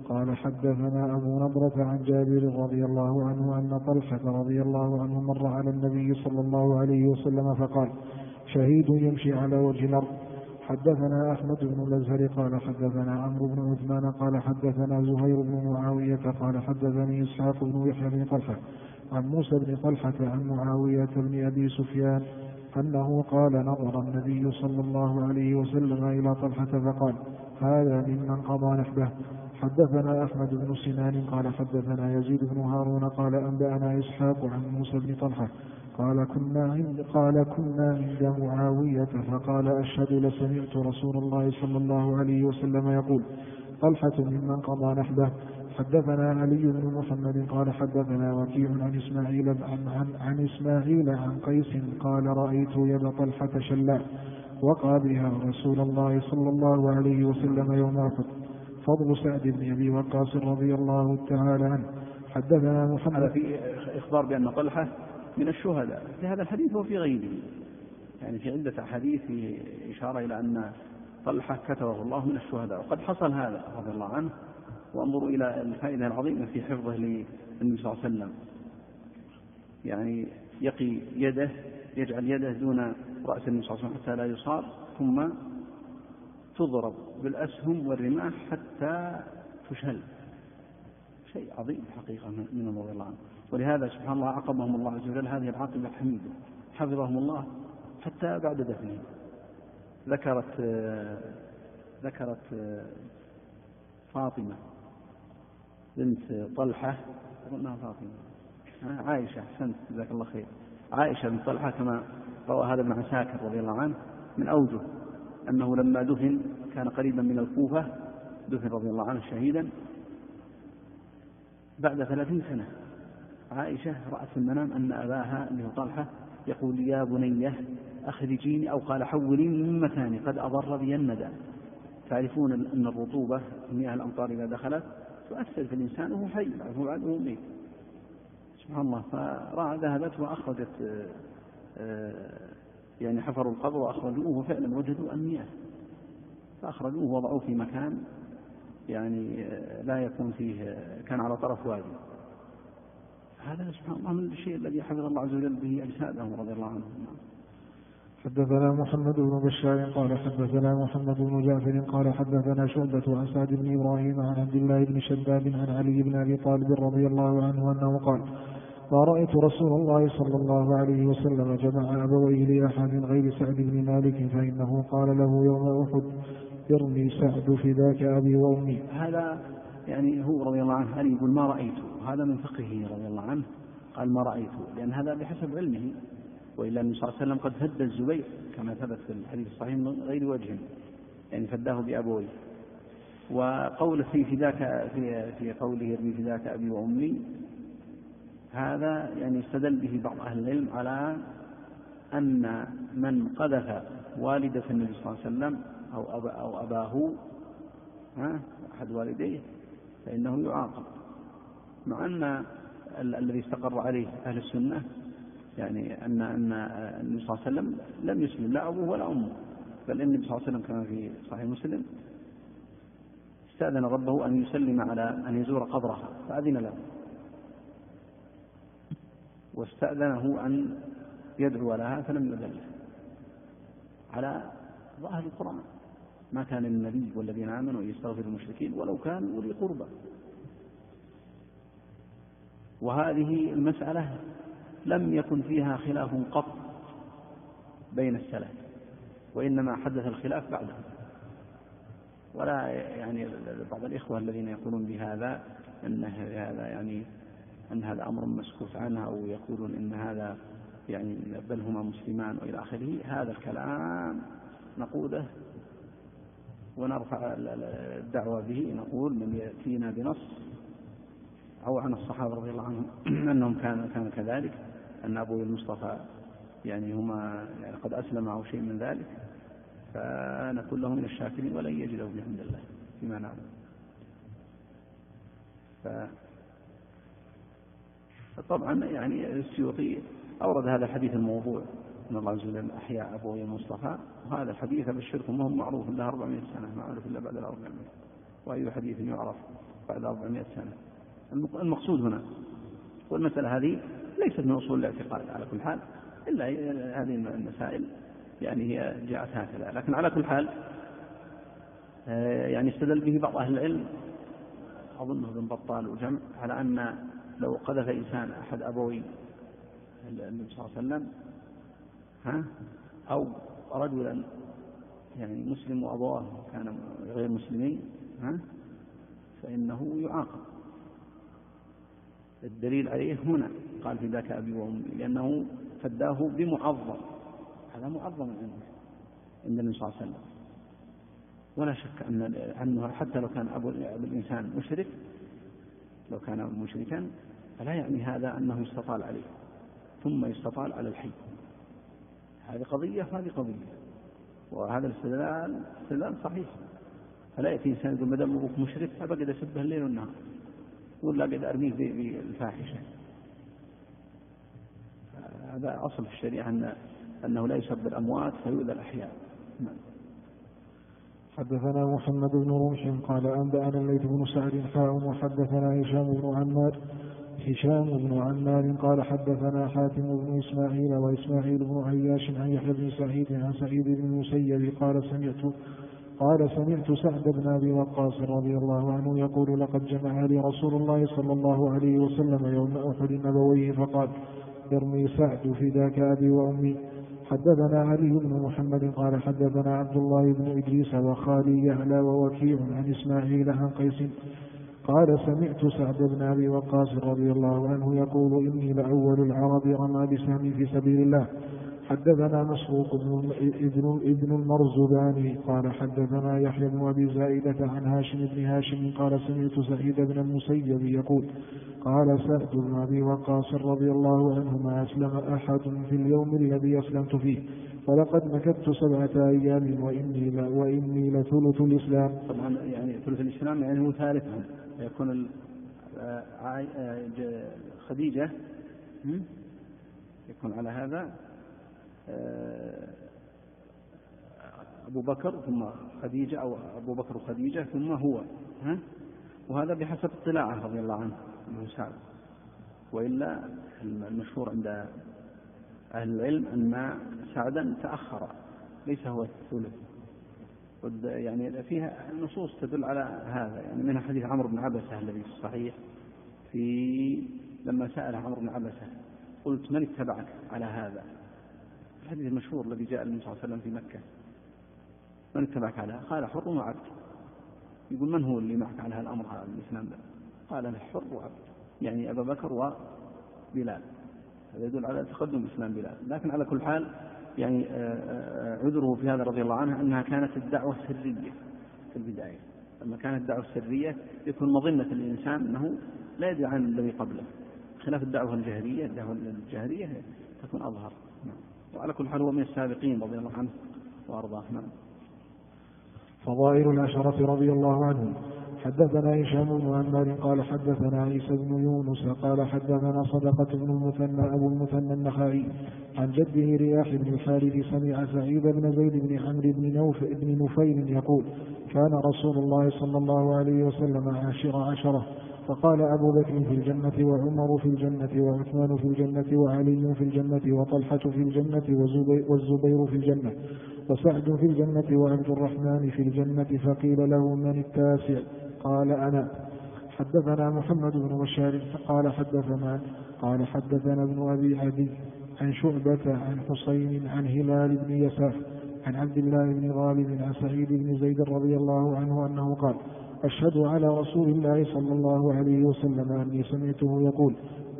قال حدثنا أبو نضرة عن جابر رضي الله عنه أن طلحة رضي الله عنه مر على النبي صلى الله عليه وسلم فقال شهيد يمشي على وجه الأرض. حدثنا أحمد بن الأزهر قال حدثنا عمرو بن عثمان قال حدثنا زهير بن معاوية قال حدثني إسحاق بن يحيى بن طلحة عن موسى بن طلحة عن معاوية بن أبي سفيان أنه قال نظر النبي صلى الله عليه وسلم إلى طلحة فقال هذا ممن قضى نحبه. حدثنا أحمد بن سنان قال حدثنا يزيد بن هارون قال أنبأنا إسحاق عن موسى بن طلحة قال كنا عند معاوية فقال أشهد لسمعت رسول الله صلى الله عليه وسلم يقول طلحة ممن قضى نحبه. حدثنا علي بن محمد قال حدثنا وكيع عن إسماعيل عن قيس قال رأيت يد طلحة شلاء وقع بها رسول الله صلى الله عليه وسلم يوم أحد. فضل سعد بن أبي وقاص رضي الله تعالى عنه. حدثنا محمد. هذا في إخبار بأن طلحة من الشهداء في هذا الحديث وفي غيره، يعني في عدة أحاديث في إشارة إلى أن طلحة كتبه الله من الشهداء، وقد حصل هذا رضي الله عنه. وانظروا إلى الفائدة العظيمة في حفظه للنبي صلى الله عليه وسلم، يعني يقي يده، يجعل يده دون رأس النبي صلى الله عليه وسلم حتى لا يصاب، ثم تضرب بالأسهم والرماح حتى تشل. شيء عظيم حقيقة من رضي الله عنه. ولهذا سبحان الله عقبهم الله عز وجل هذه العاقبة الحميدة، حفظهم الله حتى بعد دفنهم. ذكرت فاطمة بنت طلحة، قلنا فاطمة عائشة، أحسنت جزاك الله خير، عائشة بنت طلحة كما روى هذا ابن عساكر رضي الله عنه من أوجه أنه لما دفن كان قريبا من الكوفة، دفن رضي الله عنه شهيدا بعد 30 سنة. عائشة رأت في المنام أن أباها اللي هو طلحة يقول يا بنية أخرجيني، أو قال حوليني من مكاني قد أضر بي الندى. تعرفون أن الرطوبة مياه الأمطار إذا دخلت تؤثر في الإنسان وهو حي وهو ميت، سبحان الله. فذهبت وأخرجت، يعني حفروا القبر وأخرجوه، وفعلا وجدوا المياه فأخرجوه ووضعوه في مكان يعني لا يكون فيه، كان على طرف وادي. هذا سبحان الله من الشيء الذي حفظ الله عز وجل به أجسادهم رضي الله عنهم. حدثنا محمد بن بشار قال حدثنا محمد بن جعفر قال حدثنا شعبة عن سعد بن إبراهيم عن عبد الله بن شداد عن علي بن أبي طالب رضي الله عنه أنه قال ما رأيت رسول الله صلى الله عليه وسلم جمع أبويه لأحد غير سعد بن مالك، فإنه قال له يوم أحد ارمي سعد فداك أبي وأمي. هذا يعني هو رضي الله عنه علي يقول ما رأيته، هذا من فقهه رضي الله عنه، قال ما رأيته لأن هذا بحسب علمه، وإلا النبي صلى الله عليه وسلم قد فدى الزبير كما ثبت في الحديث الصحيح من غير وجه، يعني فداه بأبويه. وقول في فداك في قوله ارمي فداك أبي وأمي، هذا يعني استدل به بعض أهل العلم على أن من قذف والدة النبي صلى الله عليه وسلم أو أباه أحد والديه فإنه يعاقب، مع أن الذي استقر عليه أهل السنة يعني أن النبي صلى الله عليه وسلم لم يسلم لا أبوه ولا أمه، بل النبي صلى الله عليه وسلم كما في صحيح مسلم استأذن ربه أن يسلم على أن يزور قبرها فأذن له، واستأذنه أن يدعو لها فلم يؤذن له على ظاهر القرآن. ما كان للنبي والذين آمنوا يستغفروا المشركين ولو كانوا أولي قربى. وهذه المسألة لم يكن فيها خلاف قط بين السلف، وإنما حدث الخلاف بعده. ولا يعني بعض الإخوة الذين يقولون بهذا أن هذا يعني أن هذا أمر مسكوت عنه، أو يقولون إن هذا يعني بل هما مسلمان وإلى آخره، هذا الكلام نقوله ونرفع الدعوة به، نقول من يأتينا بنص أو عن الصحابة رضي الله عنهم أنهم كان كذلك، أن أبو المصطفى يعني هما يعني قد أسلم أو شيء من ذلك، فنقول لهم من الشاكرين ولن يجدوا بحمد الله فيما نعلم. فطبعا يعني السيوطي أورد هذا الحديث الموضوع أن الله عز وجل أحيا أبو المصطفى، وهذا الحديث بالشرك وهم معروف له 400 سنة، ما عرف إلا بعد 400، وأي حديث يعرف بعد 400 سنة. المقصود هنا، والمسألة هذه ليست من أصول الاعتقاد على كل حال، إلا هذه المسائل يعني هي جاءت هكذا. لكن على كل حال يعني استدل به بعض أهل العلم، أظنه ابن بطال وجمع، على أن لو قذف إنسان أحد أبوي النبي صلى الله عليه وسلم أو رجلا يعني مسلم وأبواه كان غير مسلمين فإنه يعاقب. الدليل عليه هنا قال في ذاك أبي وأمي، لأنه فداه بمعظم، هذا معظم عند النبي صلى الله عليه وسلم. ولا شك أنه حتى لو كان أبو الإنسان مشرك، لو كان مشركا فلا يعني هذا أنه يستطال عليه ثم يستطال على الحي. هذه قضية وهذه قضية، وهذا الاستدلال صحيح. فلا يأتي إنسان يقول مدام أبوك مشرك فبقد أسبه الليل والنهار ولا قد أرميه بالفاحشة. هذا أصل في الشريعة أنه لا يسب الأموات فيؤذى الأحياء. حدثنا محمد بن رمح قال أنبأنا الليث بن سعد حاء وحدثنا هشام بن عمار قال حدثنا حاتم بن إسماعيل وإسماعيل بن عياش عن يحيى بن سعيد عن سعيد بن المسيب قال سمعت سعد بن أبي وقاص رضي الله عنه يقول لقد جمع لي رسول الله صلى الله عليه وسلم يوم أحد أبويه فقال ارمي سعد فداك أبي وأمي. حدثنا علي بن محمد قال حدثنا عبد الله بن إدريس وخالي يعلى ووكيع عن إسماعيل عن قيس قال سمعت سعد بن أبي وقاص رضي الله عنه يقول إني لأول العرب رمى بسهمي في سبيل الله. حدثنا مسروق ابن المرزباني قال حدثنا يحيى بن أبي زائدة عن هاشم بن هاشم قال سمعت سعيد بن المسيب يقول قال سعد بن أبي وقاص رضي الله عنه ما أسلم أحد في اليوم الذي أسلمت فيه ولقد مكثت 7 أيام وإني لثلث الإسلام. طبعا يعني ثلث الإسلام يعني هو ثالثهم، يكون خديجة يكون على هذا أبو بكر ثم خديجة أو أبو بكر وخديجة ثم هو وهذا بحسب اطلاعه رضي الله عنه أنه سعد. وإلا المشهور عند أهل العلم أن سعدا تأخر ليس هو الثلث، يعني فيها نصوص تدل على هذا، يعني منها حديث عمرو بن عبسة الذي في الصحيح لما سأل عمرو بن عبسة قلت من اتبعك على هذا، الحديث المشهور الذي جاء النبي صلى الله عليه وسلم في مكة من اتبعك على هذا؟ قال حر وعبد. يقول من هو اللي معك على هذا الأمر على الإسلام ده؟ قال له حر وعبد، يعني أبا بكر وبلال. هذا يدل على تقدم إسلام بلال. لكن على كل حال يعني عذره في هذا رضي الله عنه أنها كانت الدعوة سرية في البداية. لما كانت الدعوة السرية يكون مظنة الإنسان أنه لا يدري عن الذي قبله، خلاف الدعوة الجهرية. الدعوة الجهرية تكون أظهر. وعلى كل حال هو من السابقين رضي الله عنه وأرضاه. فضائل العشرة رضي الله عنهم. حدثنا هشام بن عمار قال حدثنا عيسى بن يونس قال حدثنا صدقة بن المثنى أبو المثنى النخعي عن جده رياح بن الحارث سمع سعيد بن زيد بن عمرو بن نفيل يقول كان رسول الله صلى الله عليه وسلم عشرة فقال أبو بكر في الجنة وعمر في الجنة وعثمان في الجنة وعلي في الجنة وطلحة في الجنة والزبير في الجنة وسعد في الجنة وعبد الرحمن في الجنة. فقيل له من التاسع؟ قال أنا. حدثنا محمد بن بشار قال حدثنا ابن أبي عدي عن شعبة عن حسين عن هلال بن يساف عن عبد الله بن غالب عن سعيد بن زيد رضي الله عنه أنه قال أشهد على رسول الله صلى الله عليه وسلم أني سمعته يقول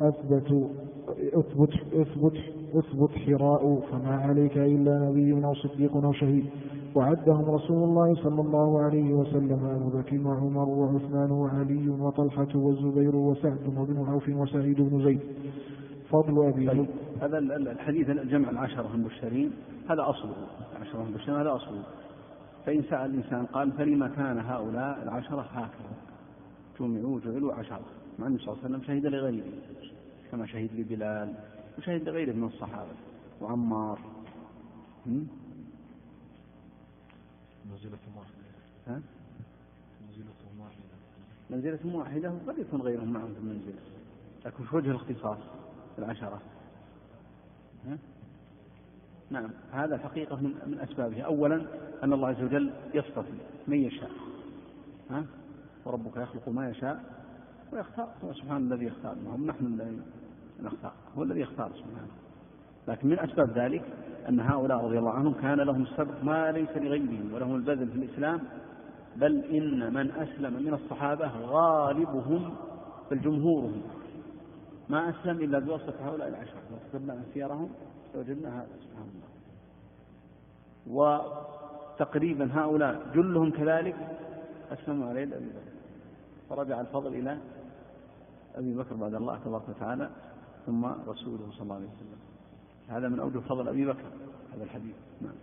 اثبت حراء فما عليك إلا نبي أو صديق أو شهيد. وعدهم رسول الله صلى الله عليه وسلم أبو بكر وعمر وعثمان وعلي وطلحة والزبير وسعد وابن عوف وسعيد بن زيد. فضل أبي هذا الحديث الجمع العشرة المبشرين هذا أصله، العشرة المبشرين هذا أصله. فإن سأل الإنسان قال فلما كان هؤلاء العشرة هكذا جمعوا جعلوا عشرة، مع النبي صلى الله عليه وسلم شهد لغيره كما شهد لبلال وشهد لغيره من الصحابة وعمار. منزلة واحدة وقد يكون غيرهم معهم في المنزلة، لكن في وجه الاختصاص في العشرة. نعم، هذا حقيقة من أسبابه. أولا أن الله عز وجل يصطفي من يشاء، وربك يخلق ما يشاء ويختار، هو سبحانه الذي يختار، هم نحن الذي نختار، هو الذي يختار سبحانه. لكن من أسباب ذلك أن هؤلاء رضي الله عنهم كان لهم السبق ما ليس لغيرهم، ولهم البذل في الإسلام، بل إن من أسلم من الصحابة غالبهم بل جمهورهم ما أسلم إلا بواسطة هؤلاء العشرة، وكتبنا عن سيرهم وجدنا هذا سبحان الله. وتقريبا هؤلاء جلهم كذلك أسلموا عليه أبي بكر، فرجع الفضل إلى أبي بكر بعد الله تبارك وتعالى ثم رسوله صلى الله عليه وسلم. هذا من أوجه فضل أبي بكر هذا الحديث. نعم.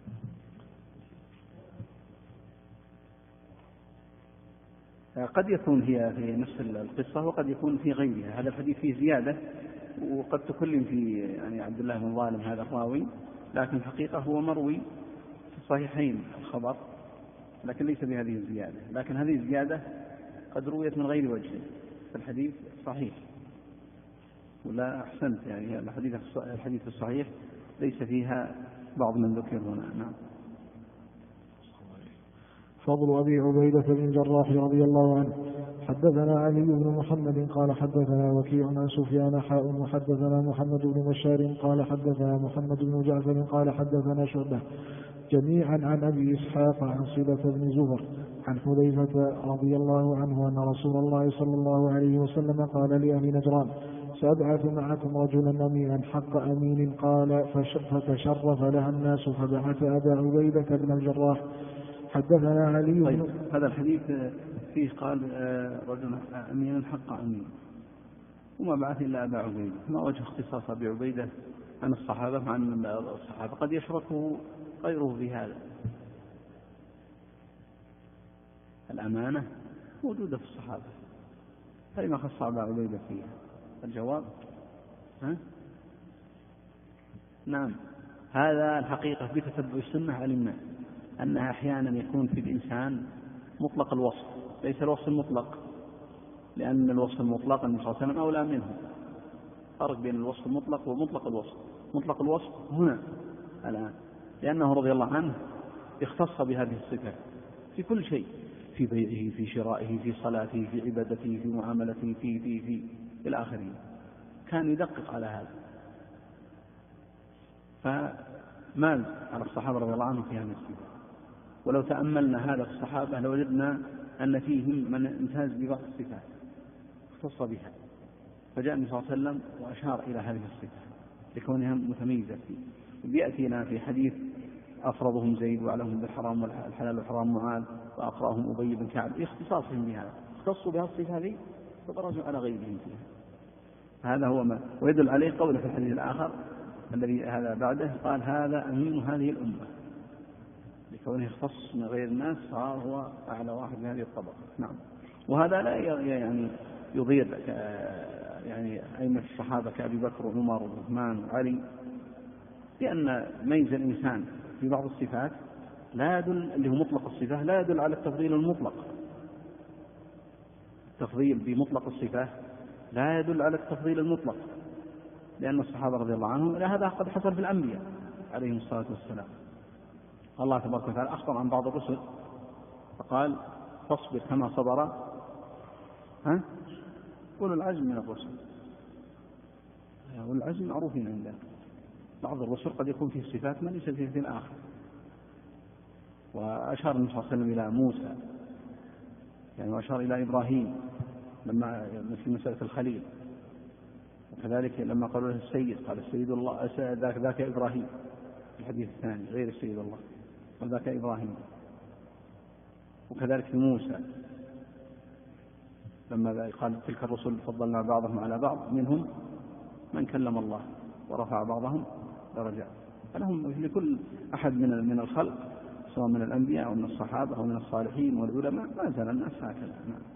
قد يكون هي في نفس القصة وقد يكون في غيرها. هذا الحديث فيه زيادة، وقد تكلم في يعني عبد الله بن ظالم هذا الراوي، لكن الحقيقة هو مروي في الصحيحين الخبر، لكن ليس بهذه الزيادة. لكن هذه الزيادة قد رويت من غير وجه في الحديث صحيح، ولا أحسنت يعني الحديث الصحيح ليس فيها بعض من ذكر هنا. نعم. فضل أبي عبيدة بن جراح رضي الله عنه. حدثنا علي بن محمد قال حدثنا وكيع عن سفيان وحدثنا محمد بن بشار قال حدثنا محمد بن جعفر قال حدثنا شعبة جميعا عن أبي إسحاق عن صلة بن زهر عن حذيفة رضي الله عنه أن رسول الله صلى الله عليه وسلم قال لأهل نجران سأبعث معكم رجلا أمينا حق أمين، قال فتشرف لها الناس فبعث أبا عبيدة بن الجراح. حدثنا علي. طيب، هذا الحديث فيه قال رجل أمين حق أمين، وما بعث إلا أبا عبيدة. ما وجه اختصاص أبي عبيدة عن الصحابة؟ مع أن الصحابة قد يشركه غيره في هذا. الأمانة موجودة في الصحابة، فلما خص أبا عبيدة فيها؟ الجواب نعم. هذا الحقيقة بتتبع السنة علمنا أنها أحيانا يكون في الإنسان مطلق الوصف، ليس الوصف المطلق، لأن الوصف المطلق النبي صلى الله عليه وسلم أولى منه. فرق بين الوصف المطلق ومطلق الوصف. مطلق الوصف هنا الآن لأنه رضي الله عنه اختص بهذه الصفات في كل شيء، في بيعه، في شرائه، في صلاته، في عبادته، في معاملته، في إلى آخره، كان يدقق على هذا. فماذ على الصحابة رضي الله عنهم في هذه الصفات. ولو تأملنا هذا في الصحابة لوجدنا أن فيهم من امتاز ببعض الصفات اختص بها، فجاء النبي صلى الله عليه وسلم وأشار إلى هذه الصفات لكونها متميزة فيه. وبيأتينا في حديث أفرضهم زيد وأعلمهم بالحرام والحلال والحرام معاذ وأقرأهم أبي بن كعب، اختصاصهم بها، اختصوا بها الصفة هذه فبرزوا على غيرهم فيها. هذا هو ما ويدل عليه قوله في الحديث الآخر الذي هذا بعده، قال هذا أمين هذه الأمة، لكونه يختص من غير الناس صار هو أعلى واحد من هذه الطبقة. نعم. وهذا لا يعني يضير يعني أئمة الصحابة كأبي بكر وعمر وعثمان وعلي، لأن ميز الإنسان في بعض الصفات لا يدل، اللي هو مطلق الصفة، لا يدل على التفضيل المطلق. التفضيل بمطلق الصفة لا يدل على التفضيل المطلق، لأن الصحابة رضي الله عنهم هذا قد حصل في الأنبياء عليهم الصلاة والسلام. الله تبارك وتعالى أخبر عن بعض الرسل فقال فاصبر كما صبر أولو العزم من الرسل. والعزم معروفين عندنا. بعض الرسل قد يكون فيه صفات ما ليس فيه في الآخر. وأشار النبي صلى الله عليه وسلم إلى موسى يعني، وأشار إلى إبراهيم لما مثل مسألة الخليل، وكذلك لما قالوا له السيد قال السيد الله ذاك إبراهيم في الحديث الثاني غير السيد الله قال ذاك إبراهيم. وكذلك في موسى لما قال تلك الرسل فضلنا بعضهم على بعض منهم من كلم الله ورفع بعضهم درجات. فلهم لكل أحد من الخلق سواء من الأنبياء أو من الصحابة أو من الصالحين والعلماء ما زال الناس هكذا.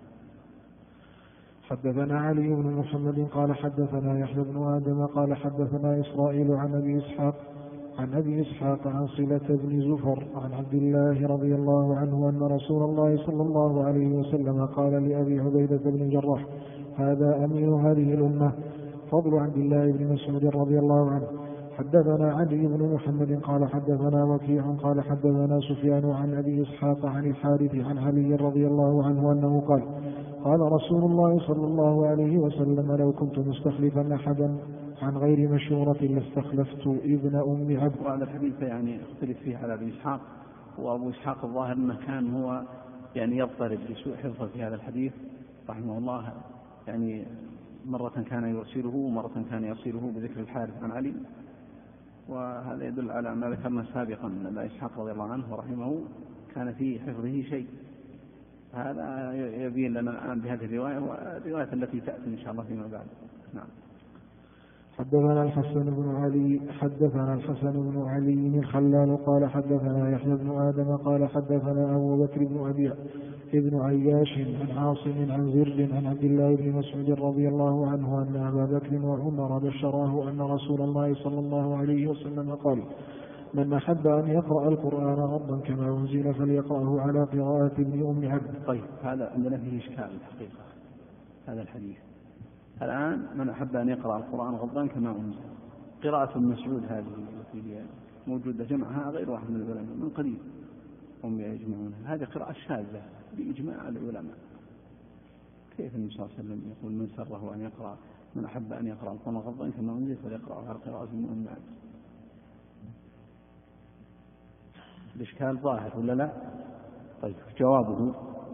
حدثنا علي بن محمد قال حدثنا يحيى بن آدم قال حدثنا إسرائيل عن أبي إسحاق عن أبي إسحاق عن صلة بن زفر عن عبد الله رضي الله عنه أن رسول الله صلى الله عليه وسلم قال لأبي عبيدة بن الجراح: هذا أمين هذه الأمة. فضل عبد الله بن مسعود رضي الله عنه. حدثنا علي بن محمد قال حدثنا وكيع قال حدثنا سفيان عن أبي إسحاق عن الحارث عن علي رضي الله عنه أنه قال: قال رسول الله صلى الله عليه وسلم: لو كنت مستخلفا أحدا عن غير مشورة لاستخلفت ابن أم عبد. وهذا الحديث يعني اختلف فيه على أبي إسحاق، وأبو إسحاق الظاهر أنه كان هو يعني يضطرب لسوء حفظه في هذا الحديث رحمه الله، يعني مرة كان يرسله ومرة كان يصله بذكر الحارث عن علي، وهذا يدل على ما ذكرنا سابقا أن أبا إسحاق رضي الله عنه ورحمه كان في حفظه شيء. هذا يبين لنا الآن بهذه الرواية والرواية التي تأتي إن شاء الله فيما بعد. نعم. حدثنا الحسن بن علي الخلال قال حدثنا يحيى بن آدم قال حدثنا أبو بكر بن عياش عن عاصم عن زر عن عبد الله بن مسعود رضي الله عنه أن أبا بكر وعمر بشراه أن رسول الله صلى الله عليه وسلم قال: من أحب أن يقرأ القرآن غضا كما أنزل فليقرأه على قراءة ابن أم عبد. طيب، هذا عندنا فيه إشكال الحقيقة هذا الحديث. الآن من أحب أن يقرأ القرآن غضا كما أنزل، قراءة ابن مسعود هذه التي هي موجودة جمعها غير واحد من العلماء من قريب هم يجمعونها، هذه قراءة شاذة بإجماع العلماء. كيف النبي صلى الله عليه وسلم يقول: من سره أن يقرأ، من أحب أن يقرأ القرآن غضا كما أنزل فليقرأه على قراءة ابن أم عبد؟ الإشكال ظاهر ولا لا؟ طيب، جوابه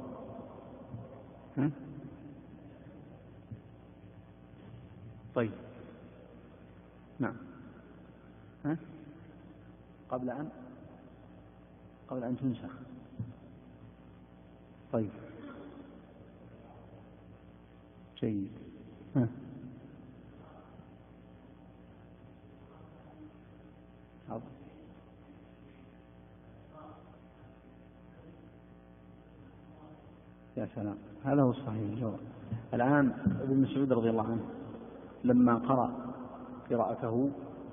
طيب، نعم. قبل أن تنسخ. طيب، جيد. يا سلام، هذا هو الصحيح الجواب. الآن ابن مسعود رضي الله عنه لما قرأ قراءته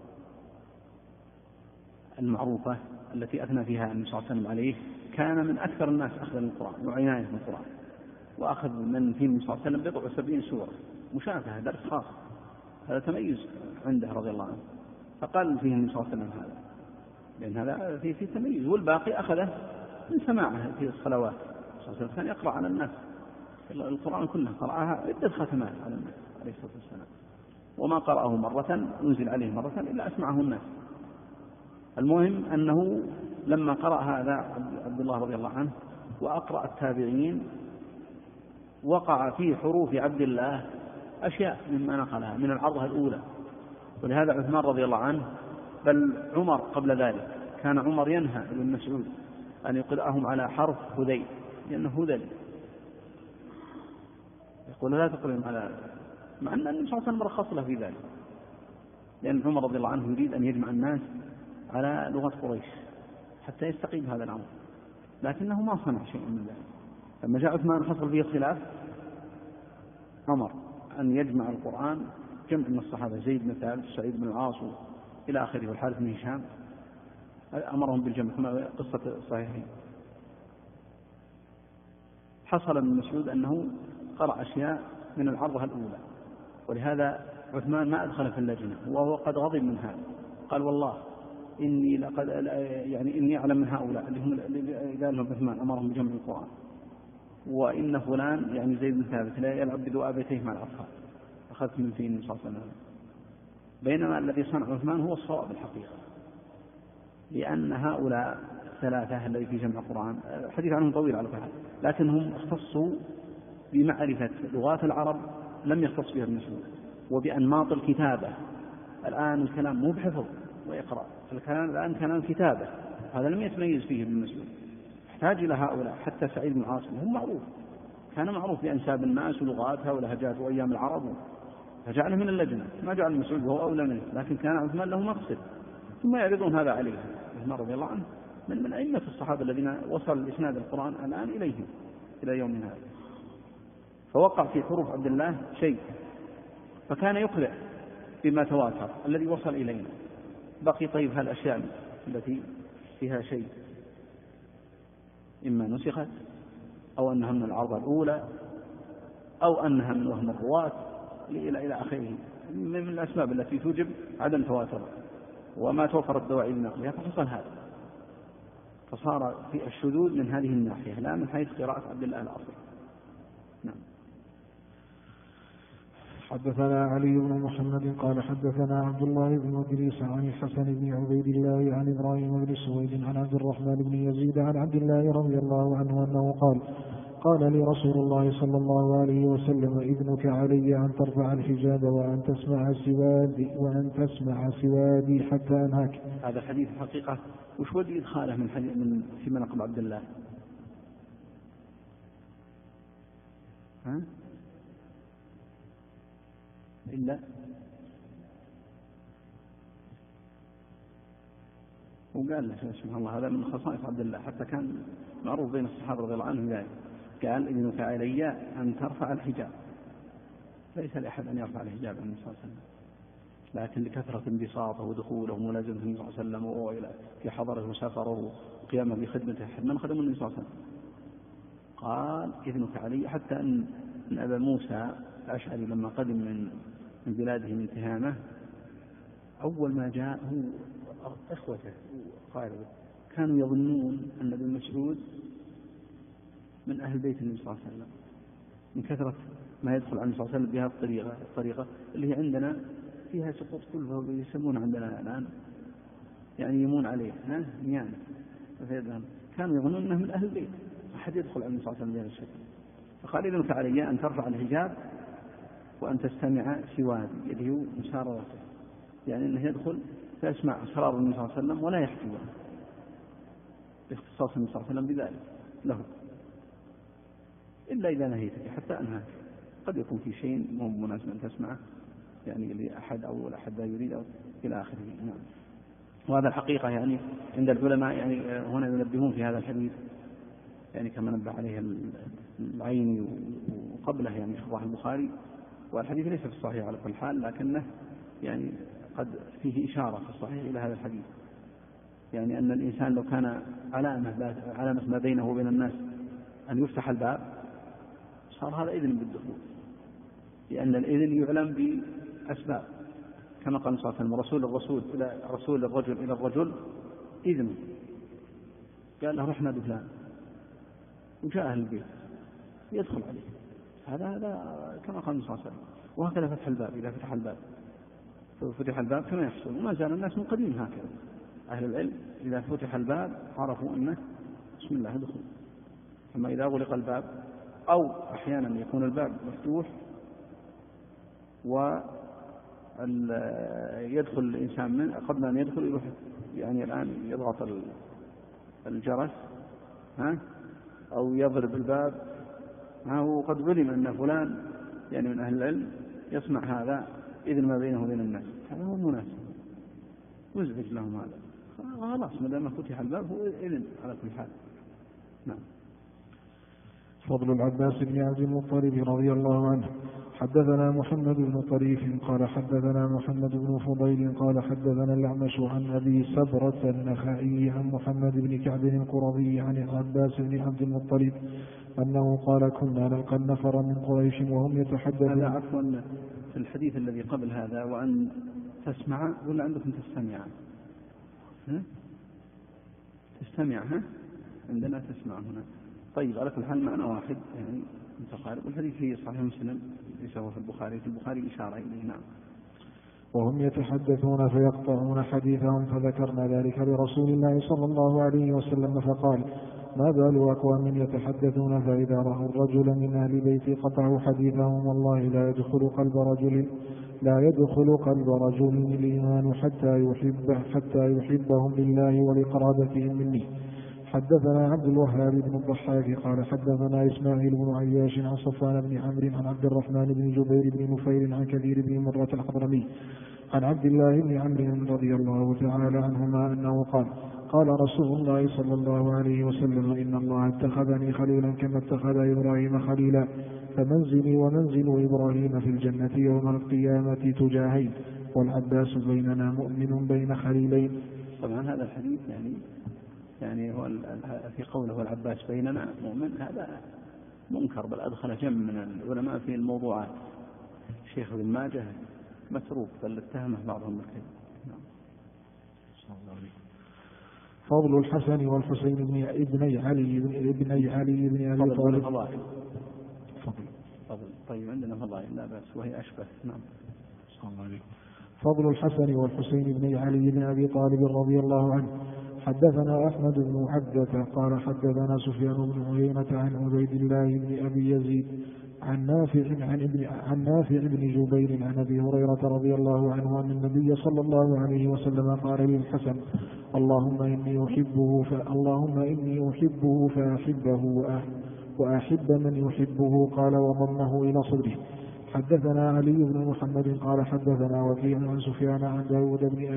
المعروفة التي أثنى فيها النبي صلى الله عليه وسلم عليه، كان من أكثر الناس أخذا للقرآن وعناية بالقرآن، وأخذ من فيه النبي صلى الله عليه وسلم 70 سورة مشافهة، درس خاص. هذا تميز عنده رضي الله عنه، فقال فيه النبي صلى الله عليه وسلم هذا، لأن هذا في تميز، والباقي أخذه من سماعه في الصلوات. صلى الله عليه وسلم كان يقرأ على الناس القرآن كله، قرأها عدة ختمات على الناس عليه الصلاة والسلام، وما قرأه مرة أنزل عليه مرة إلا أسمعه الناس. المهم أنه لما قرأ هذا عبد الله رضي الله عنه وأقرأ التابعين، وقع في حروف عبد الله أشياء مما نقلها من العرضة الأولى. ولهذا عثمان رضي الله عنه، بل عمر قبل ذلك، كان عمر ينهى ابن مسعود أن يقرأهم على حرف هذيل، لأنه هذل، يقول لا تقرأهم على، مع أن النبي صلى الله عليه وسلم رخص له في ذلك، لأن عمر رضي الله عنه يريد أن يجمع الناس على لغة قريش حتى يستقيم هذا الأمر، لكنه ما صنع شيء من ذلك. لما جاء عثمان حصل فيه خلاف، أمر أن يجمع القرآن جمع من الصحابة، زيد بن ثابت، سعيد بن العاص إلى آخره، والحارث بن هشام، أمرهم بالجمع كما قصة الصحيحين. حصل من مسعود أنه قرأ أشياء من العرضة الأولى، ولهذا عثمان ما أدخل في اللجنة، وهو قد غضب من هذا، قال: والله إني لقد إني أعلم من هؤلاء اللي هم اللي قال لهم عثمان أمرهم بجمع القرآن، وإن فلان يعني زيد بن ثابت لا يلعب بذؤابتيه مع الأطفال، أخذت من فيه النبي صلى الله عليه وسلم. بينما الذي صنع عثمان هو الصواب الحقيقة، لأن هؤلاء الثلاثة الذي في جمع القرآن الحديث عنهم طويل على فعل، لكنهم اختصوا بمعرفة لغات العرب لم يختص بها ابن مسعود، وبأنماط الكتابة. الآن الكلام مو بحفظ ويقرأ، الكلام الآن كلام كتابة، هذا لم يتميز فيه ابن مسعود، احتاج إلى هؤلاء. حتى سعيد بن عاصم هم معروف، كان معروف بأنساب الناس ولغاتها ولهجات وأيام العرب، فجعله من اللجنة، ما جعل مسعود وهو أولى منه، لكن كان عثمان له مقصد. ثم يعرضون هذا عليه عثمان رضي الله عنه من أئمة الصحابة الذين وصل الإسناد القرآن الآن إليهم إلى يومنا هذا. فوقع في حروف عبد الله شيء، فكان يقرأ بما تواتر الذي وصل إلينا بقي طيب هالأشياء التي فيها شيء إما نسخت أو أنها من العرضة الأولى أو أنها من وهم الرواة إلى آخره من الأسباب التي توجب عدم تواتر وما توفر الدواعي لنقلها، فحصل هذا، فصار في الشذوذ من هذه الناحية لا من حيث قراءة عبد الله الأصل. نعم. حدثنا علي بن محمد قال حدثنا عبد الله بن إدريس عن الحسن بن عبيد الله عن إبراهيم بن سويد عن عبد الرحمن بن يزيد عن عبد الله رضي الله عنه أنه قال لي رسول الله صلى الله عليه وسلم إذنك علي أن ترفع الحجاب وأن تسمع سوادي حتى أنهاك. هذا الحديث حقيقة وش ودي إدخاله من في مناقب عبد الله؟ إلا وقال له سبحان الله هذا من خصائص عبد الله، حتى كان معروف بين الصحابة رضي الله عنهم ذلك، قال إذنك علي أن ترفع الحجاب، ليس لأحد أن يرفع الحجاب عن النبي صلى الله عليه وسلم، لكن لكثرة انبساطه ودخوله وملازمة النبي صلى الله عليه وسلم وإلى في حضره وسفره وقيامه بخدمته من خدم النبي صلى الله عليه وسلم. قال إذنك علي، حتى أن أبا موسى الأشعري لما قدم من بلاده من تهامة أول ما جاء هو إخوته وقاربه كانوا يظنون أن ابن مسعود من أهل بيت النبي صلى الله عليه وسلم من كثرة ما يدخل عن النبي صلى الله عليه وسلم بهذه الطريقة اللي هي عندنا فيها سقوط كلفة يسمون عندنا الآن يعني يمون عليه نيانة، كانوا يظنون أنه من أهل البيت أحد يدخل عن النبي صلى الله عليه وسلم بهذا الشكل. فقال إذنك علي أن ترفع الحجاب وأن تستمع سوادي، اللي هو مسارته، يعني أنه يدخل فيسمع أسرار النبي صلى الله عليه وسلم ولا يحكيها، باختصاص النبي صلى الله عليه وسلم بذلك له، إلا إذا نهيتك حتى أنهاك. قد يكون في شيء مو مناسب أن تسمعه يعني لأحد أو أحد لا يريد أو إلى آخره. نعم. وهذا الحقيقة يعني عند العلماء يعني هنا ينبهون في هذا الحديث يعني كما نبه عليه العيني وقبله يعني في صحيح البخاري، والحديث ليس في الصحيح على كل حال، لكنه يعني قد فيه إشارة في الصحيح إلى هذا الحديث، يعني أن الإنسان لو كان علامة ما بينه وبين الناس أن يفتح الباب صار هذا إذن بالدخول، لأن الإذن يعلم بأسباب كما قال صلى الله عليه وسلم رسول الرجل إلى الرجل إذن، قال له رحنا بفلان وجاء أهل البيت يدخل عليه، هذا كما قال صلى الله عليه وسلم. وهكذا فتح الباب، إذا فتح الباب كما يحصل، وما زال الناس من قديم هكذا، أهل العلم إذا فتح الباب عرفوا أنه بسم الله ادخل. أما إذا غلق الباب أو أحيانا يكون الباب مفتوح ويدخل الإنسان من قبل أن يدخل يروح يعني الآن يضغط الجرس أو يضرب الباب، وقد علم أن فلان يعني من أهل العلم يسمع هذا إذن ما بينه وبين الناس، هذا هو المناسب، مزعج لهم هذا، خلاص ما دام فتح الباب هو إذن على كل حال. نعم. فضل العباس بن عبد المطلب رضي الله عنه. حدثنا محمد بن طريف قال حدثنا محمد بن فضيل قال حدثنا الأعمش عن أبي سبرة النخعي عن محمد بن كعب القرظي عن العباس بن عبد المطلب أنه قال كنا نلقى النفر من قريش وهم يتحدثون. هذا عفوا في الحديث الذي قبل هذا وأن تسمع ولا عندكم تستمع؟ تستمع عندنا تسمع هنا. طيب على كل حال معنى واحد يعني متقارب، والحديث في صحيح مسلم ليس هو في البخاري إشارة إليه. نعم. وهم يتحدثون فيقطعون حديثهم فذكرنا ذلك لرسول الله صلى الله عليه وسلم فقال ما بال أقوام يتحدثون فإذا رأوا الرجل من أهل بيتي قطعوا حديثهم والله لا يدخل قلب رجل الإيمان حتى يحبهم لله ولقرابتهم مني. حدثنا عبد الوهاب بن الضحاك قال حدثنا إسماعيل بن عياش عن صفوان بن عمرو عن عبد الرحمن بن جبير بن نفير عن كثير بن مرة الحضرمي عن عبد الله بن عمرو رضي الله تعالى عنهما أنه قال رسول الله صلى الله عليه وسلم إن الله اتخذني خليلا كما اتخذ إبراهيم خليلا، فمنزلي ومنزل إبراهيم في الجنة يوم القيامة تجاهين، والعباس بيننا مؤمن بين خليلين. طبعا هذا الحديث يعني هو في قوله والعباس بيننا مؤمن هذا منكر، بل أدخل جمع من العلماء في الموضوعات. الشيخ ابن ماجه متروك بل اتهمه بعضهم بالكذب. فضل الحسن والحسين ابني علي بن أبي طالب. فضل. طيب عندنا فضائل لا بأس وهي أشبه. نعم. فضل الحسن والحسين بن علي بن أبي طالب رضي الله عنه. حدثنا أحمد بن عبدة قال حدثنا سفيان بن عيينة عن عبيد الله بن أبي يزيد عن نافع بن جبير عن أبي هريرة رضي الله عنه أن النبي صلى الله عليه وسلم قال للحسن: اللهم إني أحبه فأحبه وأحب من يحبه. قال وضمه إلى صدره. حدثنا علي بن محمد قال حدثنا وكيع عن سفيان عن داود بن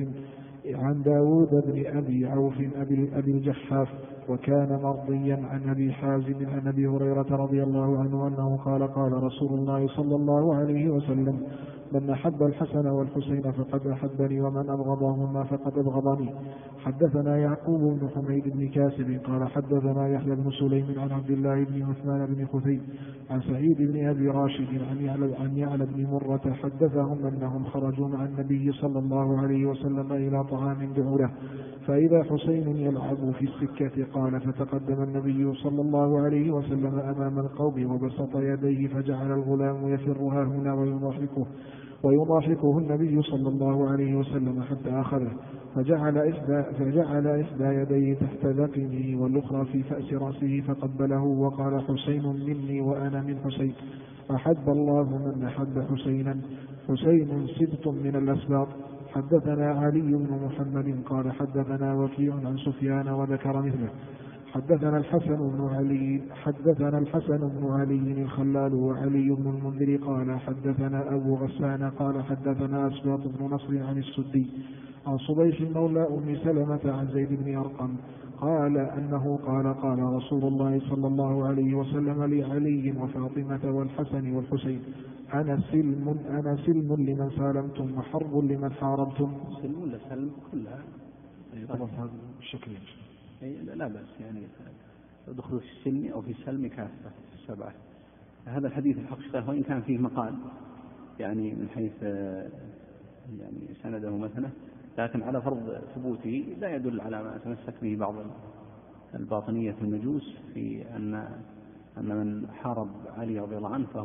أبي عوف أبي الجحاف وكان مرضيا عن أبي حازم عن أبي هريرة رضي الله عنه أنه قال قال رسول الله صلى الله عليه وسلم: من أحب الحسن والحسين فقد أحبني ومن أبغضهما فقد أبغضني. حدثنا يعقوب بن حميد بن كاسب قال حدثنا يحيى بن سليم عن عبد الله بن عثمان بن خثيم عن سعيد بن أبي راشد عن يعلى بن مرة حدثهم أنهم خرجوا مع النبي صلى الله عليه وسلم إلى طعام دعوا له فإذا حسين يلعب في السكة. قال فتقدم النبي صلى الله عليه وسلم أمام القوم وبسط يديه فجعل الغلام يفر هاهنا ويضاحكه النبي صلى الله عليه وسلم حتى أخذه فجعل إحدى يديه تحت ذقنه والأخرى في فأس رأسه فقبله وقال: حسين مني وأنا من حسين. أحب الله من أحب حسينا. حسين سبط من الأسباط. حدثنا علي بن محمد قال حدثنا وكيع عن سفيان وذكر مثله. حدثنا الحسن بن علي الخلال وعلي بن المنذر قال حدثنا أبو غسان قال حدثنا أسباط بن نصر عن السدي عن صبيح مولى أم سلمة عن زيد بن أرقم قال أنه قال رسول الله صلى الله عليه وسلم لعلي وفاطمة والحسن والحسين: أنا سلم لمن سالمتم وحرب لمن حاربتم. سلم ولا سلم كلها طبعا هذا الشكل لا بأس يعني دخلوا في السلم أو في السلم كافة السبعة. هذا الحديث الحقيقة وإن كان فيه مقال يعني من حيث يعني سنده مثلا، لكن على فرض ثبوته لا يدل على ما تمسك به بعض الباطنية المجوس في أن من حارب علي رضي الله عنه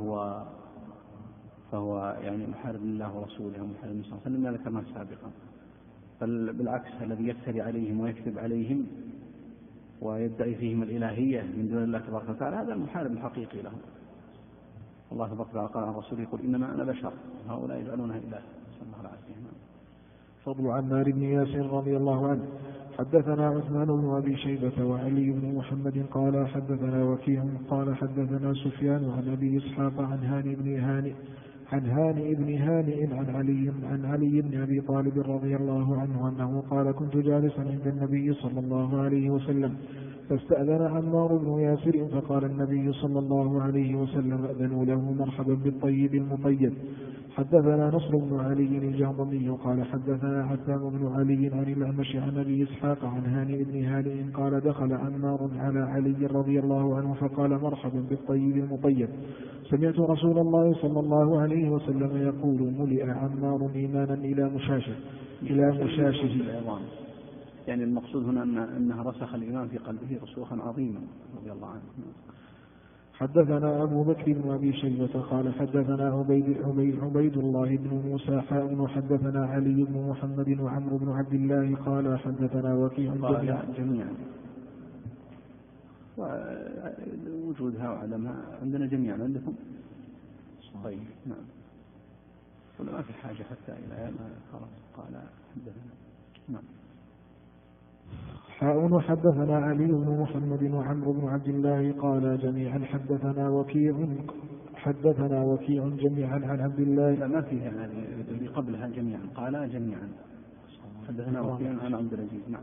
فهو يعني محارب لله ورسوله ومحارب النبي صلى الله عليه وسلم، ذكرناه سابقا. بل بالعكس الذي يفتري عليهم ويكذب عليهم ويدعي فيهم الإلهية من دون الله تبارك وتعالى هذا المحارب الحقيقي لهم. الله تبارك وتعالى قال عن رسوله: يقول إنما أنا بشر هؤلاء يجعلونها إله. صلى الله عليه وسلم. فضل عمار بن ياسر رضي الله عنه. حدثنا عثمان بن أبي شيبة وعلي بن محمد قال حدثنا وكيع قال حدثنا سفيان عن أبي إسحاق عن هانئ بن هانئ عن علي بن أبي طالب رضي الله عنه أنه قال: كنت جالسا عند النبي صلى الله عليه وسلم فاستأذن عمار بن ياسر فقال النبي صلى الله عليه وسلم: أذنوا له مرحبا بالطيب المطيب. حدثنا نصر بن علي الجهضمي قال حدثنا حسام بن علي عن الأعمش عن أبي إسحاق عن هانئ بن هانئ قال: دخل عمار على علي رضي الله عنه فقال: مرحبا بالطيب المطيب. سمعت رسول الله صلى الله عليه وسلم يقول: ملئ عمار إيمانا إلى مشاشه. يعني المقصود هنا أنها رسخ الإيمان في قلبه رسوخا عظيما رضي الله عنه. حدثنا أبو بكر بن أبي شيبة قال حدثنا عبيد الله بن موسى حدثنا علي بن محمد وعمرو بن عبد الله قال حدثنا وكيع جميعا. ووجودها وعدمها عندنا جميعا عندكم. طيب نعم. ولا ما في حاجة حتى إلى ما خلاص قال حدثنا. نعم. حدثنا علي بن محمد وعمرو بن عبد الله قال جميعا حدثنا وكيع جميعا عن عبد الله. لا ما فيها هذه قبلها جميعا قال جميعا. حدثنا وكيع عن عبد العزيز. نعم.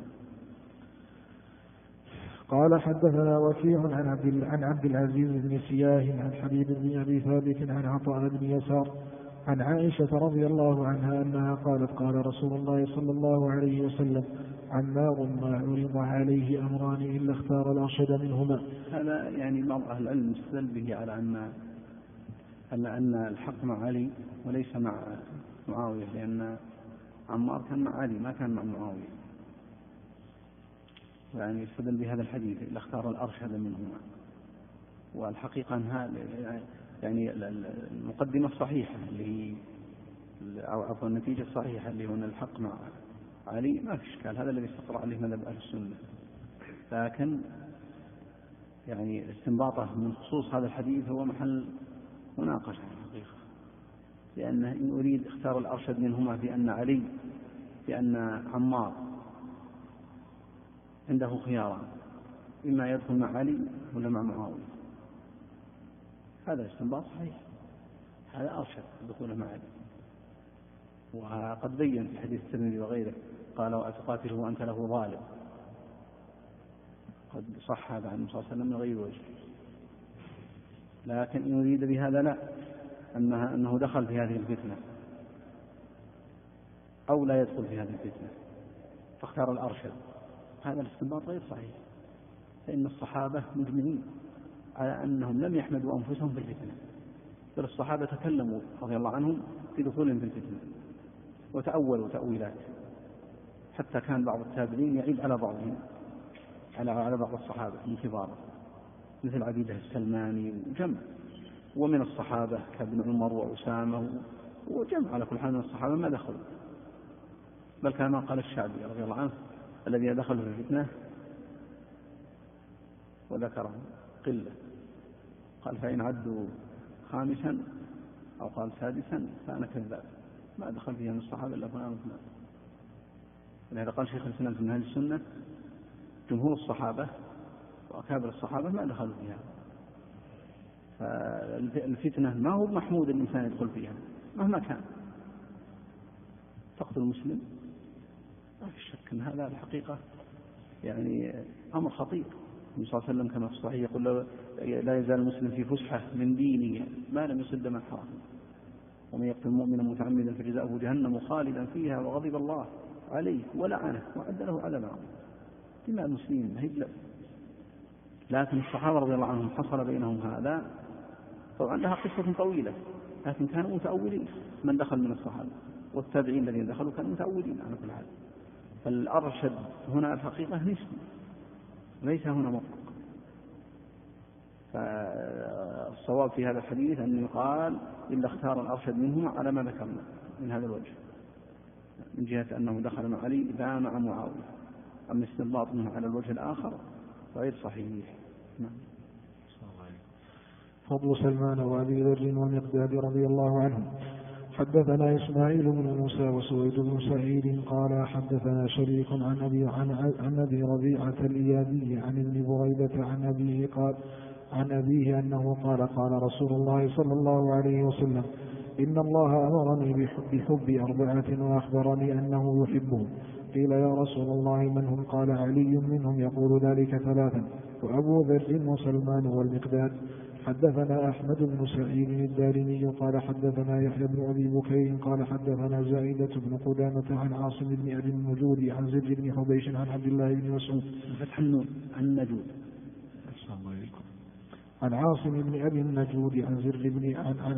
قال حدثنا وكيع عن عبد العزيز بن سياه عن حبيب بن أبي ثابت عن عطاء بن يسار عن عائشة رضي الله عنها أنها قالت قال رسول الله صلى الله عليه وسلم عمار ما عرض عليه أمران إلا اختار الأرشد منهما. هذا يعني بعض أهل العلم استدل به على أن الحق مع علي وليس مع معاوية، لأن عمار كان مع علي ما كان مع معاوية، يعني استدل بهذا الحديث إلا اختار الأرشد منهما. والحقيقة أنها يعني المقدمة الصحيحة اللي أو عفوا النتيجة الصحيحة اللي هو أن الحق مع علي ما في إشكال، هذا الذي استقر عليه مذهب أهل السنة. لكن يعني استنباطه من خصوص هذا الحديث هو محل مناقشة الحقيقة، لأنه إن أريد اختار الأرشد منهما في أن عمار عنده خياران، إما يدخل مع علي ولا مع معاوية، هذا استنباط صحيح، هذا أرشد دخوله مع علي. وقد بين في حديث الترمذي وغيره قال وأتقاتله وأنت له ظالم، قد صح هذا عن النبي صلى الله عليه وسلم من غير وجه. لكن إن يريد بهذا لا أنه دخل في هذه الفتنة أو لا يدخل في هذه الفتنة فاختار الأرشد، هذا الاستنباط غير صحيح، فإن الصحابة مجمعين على أنهم لم يحمدوا أنفسهم في الفتنة، بل الصحابة تكلموا رضي الله عنهم في دخولهم في الفتنة وتأولوا تأويلات، حتى كان بعض التابعين يعيب على بعضهم على بعض الصحابة من كبار مثل عبيدة السلماني وجمع، ومن الصحابة كابن عمر وأسامة وجمع، على كل حال من الصحابة ما دخلوا، بل كما قال الشعبي رضي الله عنه الذي دخل في الفتنة وذكره قلة، قال فإن عدوا خامسا أو قال سادسا فأنا كذاب، ما دخل فيها من الصحابة إلا فلان وفلان. ولهذا قال شيخ الإسلام في منهج السنة جمهور الصحابة وأكابر الصحابة ما دخلوا فيها. فالفتنة ما هو محمود الإنسان يدخل فيها مهما كان، تقتل المسلم ما في شك أن هذا الحقيقة يعني أمر خطير. النبي صلى الله عليه وسلم كما في الصحيح يقول لا يزال المسلم في فسحة من دينه ما لم يسد من حرام، ومن يقتل مؤمنا متعمدا فجزاؤه جهنم خالدا فيها وغضب الله عليه ولعنه وأعد له عذابا عظيما. دماء المسلمين ما هي بلد. لكن الصحابة رضي الله عنهم حصل بينهم هذا، طبعا لها قصة طويلة، لكن كانوا متأولين من دخل من الصحابة، والتابعين الذين دخلوا كانوا متأولين على كل حال. فالأرشد هنا الحقيقة نسبي ليس هنا مطلق. فالصواب في هذا الحديث أن يقال إلا اختار الأرشد منهما على ما ذكرنا من هذا الوجه، من جهة أنه دخل مع علي لا مع معاوية. أما استنباط منه على الوجه الآخر غير صحيح. فضل سلمان وأبي ذر والمقداد رضي الله عنهم. حدثنا إسماعيل بن موسى وسويد بن سعيد قال حدثنا شريك عن أبي ربيعة الإيابي عن ابن بريدة عن أبيه أنه قال رسول الله صلى الله عليه وسلم إن الله أمرني بحب 4 وأخبرني أنه يحبهم. قيل يا رسول الله من هم؟ قال علي منهم يقول ذلك 3 وأبو ذر وسلمان والمقداد. حدثنا أحمد بن سعيد الدارمي قال حدثنا يحيى بن أبي بكير قال حدثنا زائدة بن قدامة عن عاصم بن أبي النجود عن زر بن حبيش عن عبد الله بن مسعود فتح النون عن النجود عن عاصم بن أبي النجود عن زر بن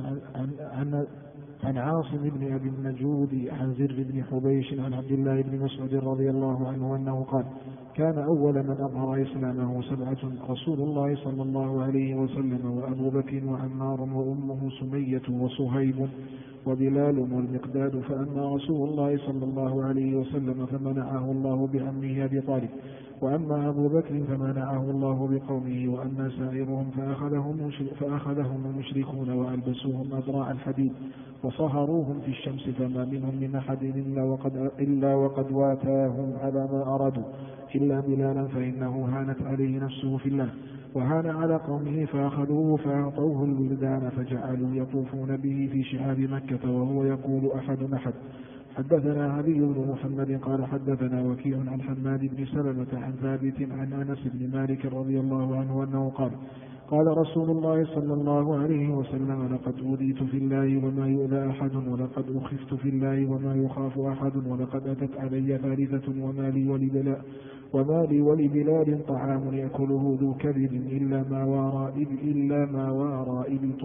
عن عاصم بن أبي النجود عن زر بن حبيش عن عبد الله بن مسعود رضي الله عنه أنه قال كان أول من أظهر إسلامه 7 رسول الله صلى الله عليه وسلم وأبو بكر وعمار وأمه سمية وصهيب وبلال والمقداد. فأما رسول الله صلى الله عليه وسلم فمنعه الله بعمه أبي طالب، وأما أبو بكر فمنعه الله بقومه، وأما سائرهم فأخذهم المشركون وألبسوهم أذراع الحديد وصهروهم في الشمس، فما منهم من أحد إلا وقد واتاهم على ما أرادوا إلا بلالا فإنه هانت عليه نفسه في الله، وهان على قومه فأخذوه فأعطوه الولدان فجعلوا يطوفون به في شعاب مكة وهو يقول أحد أحد. حدثنا علي بن محمد قال حدثنا وكيع عن حماد بن سلمة عن ثابت عن أنس بن مالك رضي الله عنه أنه قال قال رسول الله صلى الله عليه وسلم: لقد أوذيت في الله وما يؤذى أحد، ولقد أخفت في الله وما يخاف أحد، ولقد أتت علي ثالثة وما لي ولبلال طعام يأكله ذو كبد إلا ما وارى إبط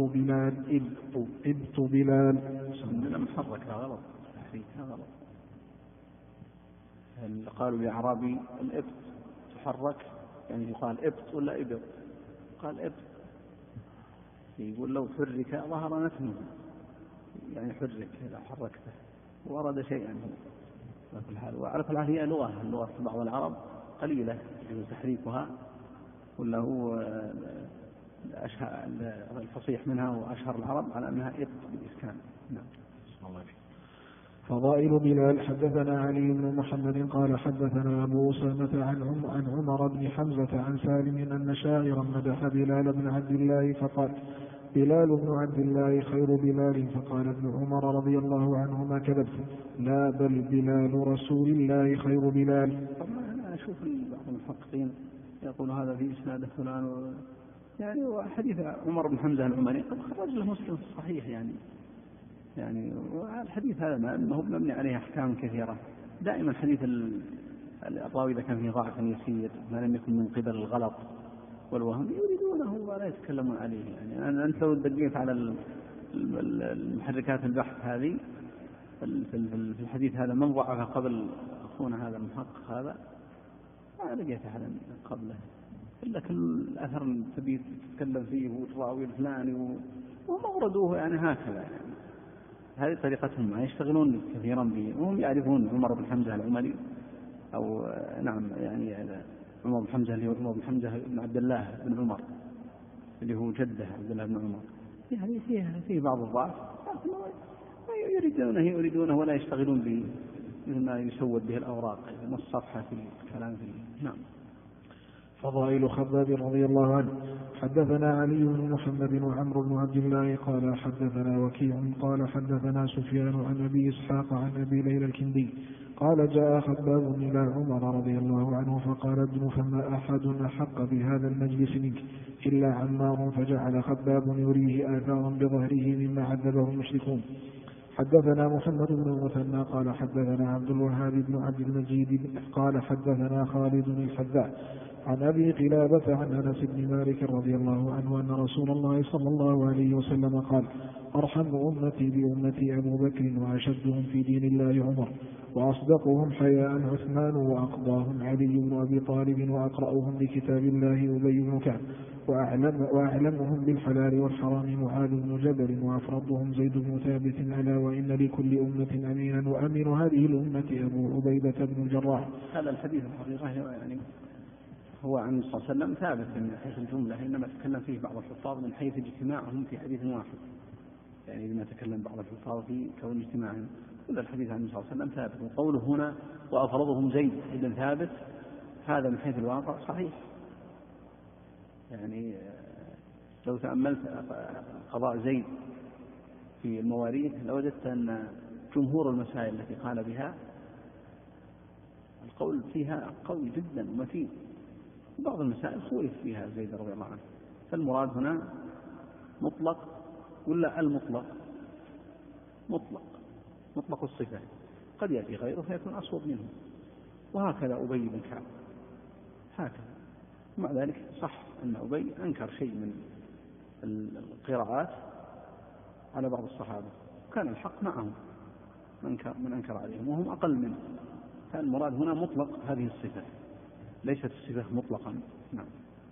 بلال. محرك هذا غلط، هذا غلط. قالوا لأعرابي الإبط تحرك، يعني يقال إبط ولا إبط؟ قال إبط. يقول لو حرك ظهر نتنه، يعني حرك إذا حركته ورد شيئا على كل حال. وعلى كل حال هي اللغة في بعض العرب قليلة يجوز تحريكها، ولا هو الفصيح منها وأشهر العرب على أنها إبط بالإسكان. نعم. فضائل بلال. حدثنا علي بن محمد قال حدثنا أبو أسامة عن عمر بن حمزة عن سالم أن شاعرا مدح بلال بن عبد الله فقال: بلال بن عبد الله خير بلال. فقال ابن عمر رضي الله عنهما: كذبت، لا بل بلال رسول الله خير بلال. طبعا أنا أشوف بعض المحققين يقول هذا في إسناده فلان، يعني وحديث عمر بن حمزة العمري قد خرج له مسلم في الصحيح، يعني الحديث هذا ما هو مبني عليه أحكام كثيرة. دائما حديث الراوي إذا كان فيه ضعف يسير ما لم يكن من قبل الغلط والوهم يريدونه ولا يتكلمون عليه. يعني أنت لو دقيت على المحركات البحث هذه في الحديث هذا من ضعف قبل أخونا هذا المحقق هذا، ما لقيت أحدا قبله إلا كل أثر تبي تتكلم فيه والراوي الفلاني وموردوه، يعني هكذا. يعني هذه طريقتهم، ما يشتغلون كثيرا به، وهم يعرفون عمر بن حمزة العمري، أو نعم يعني عمر بن حمزة اللي هو عمر بن حمزة بن عبد الله بن عمر اللي هو جده عبد الله بن عمر. يعني فيه بعض الضعف، يريدونه ولا يشتغلون به مثل ما يسود به الأوراق، نص صفحة في الكلام فيه. نعم. فضائل خباب رضي الله عنه. حدثنا علي بن محمد وعمرو بن عبد الله قال حدثنا وكيع قال حدثنا سفيان عن أبي إسحاق عن أبي ليلى الكندي قال: جاء خباب إلى عمر رضي الله عنه فقال: ابن فما أحد أحق بهذا المجلس منك إلا عمار. فجعل خباب يريه آثارا بظهره مما عذبه المشركون. حدثنا محمد بن المثنى قال حدثنا عبد الوهاب بن عبد المجيد قال حدثنا خالد الحذاء عن أبي قلابة عن أنس بن مالك رضي الله عنه أن رسول الله صلى الله عليه وسلم قال: أرحم أمتي بأمتي أبو بكر، وأشدهم في دين الله عمر، وأصدقهم حياء عثمان، وأقضاهم علي بن أبي طالب، وأقرأهم لكتاب الله أبي بن كعب، وأعلمهم بالحلال والحرام معاذ بن جبل، وأفرضهم زيد بن ثابت. ألا وإن لكل أمة أمينا، وأمين هذه الأمة أبو عبيدة بن الجراح. هذا الحديث الحقيقة يعني هو عن صلى الله عليه وسلم ثابت من حيث الجملة، إنما تكلم فيه بعض الحفاظ من حيث اجتماعهم في حديث واحد. يعني لما تكلم بعض الحفاظ في كون اجتماعهم، كل الحديث عن صلى الله عليه وسلم ثابت. وقوله هنا وأفرضهم زيد بن ثابت هذا من حيث الواقع صحيح. يعني لو تأملت قضاء زيد في المواريث لوجدت أن جمهور المسائل التي قال بها القول فيها قوي جدا ومتين، وبعض المسائل خولف فيها زيد رضي الله عنه. فالمراد هنا مطلق ولا المطلق؟ مطلق الصفة، قد يأتي غيره فيكون أصوب منه. وهكذا أبي بن كعب هكذا. ومع ذلك صح أن أبي أنكر شيء من القراءات على بعض الصحابة، وكان الحق معهم من أنكر عليهم وهم أقل منه. فالمراد هنا مطلق هذه الصفة، ليست الصفة مطلقا. نعم.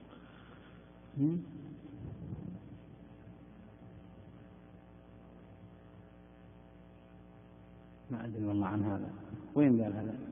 ما أدري والله عن هذا، وين قال هذا؟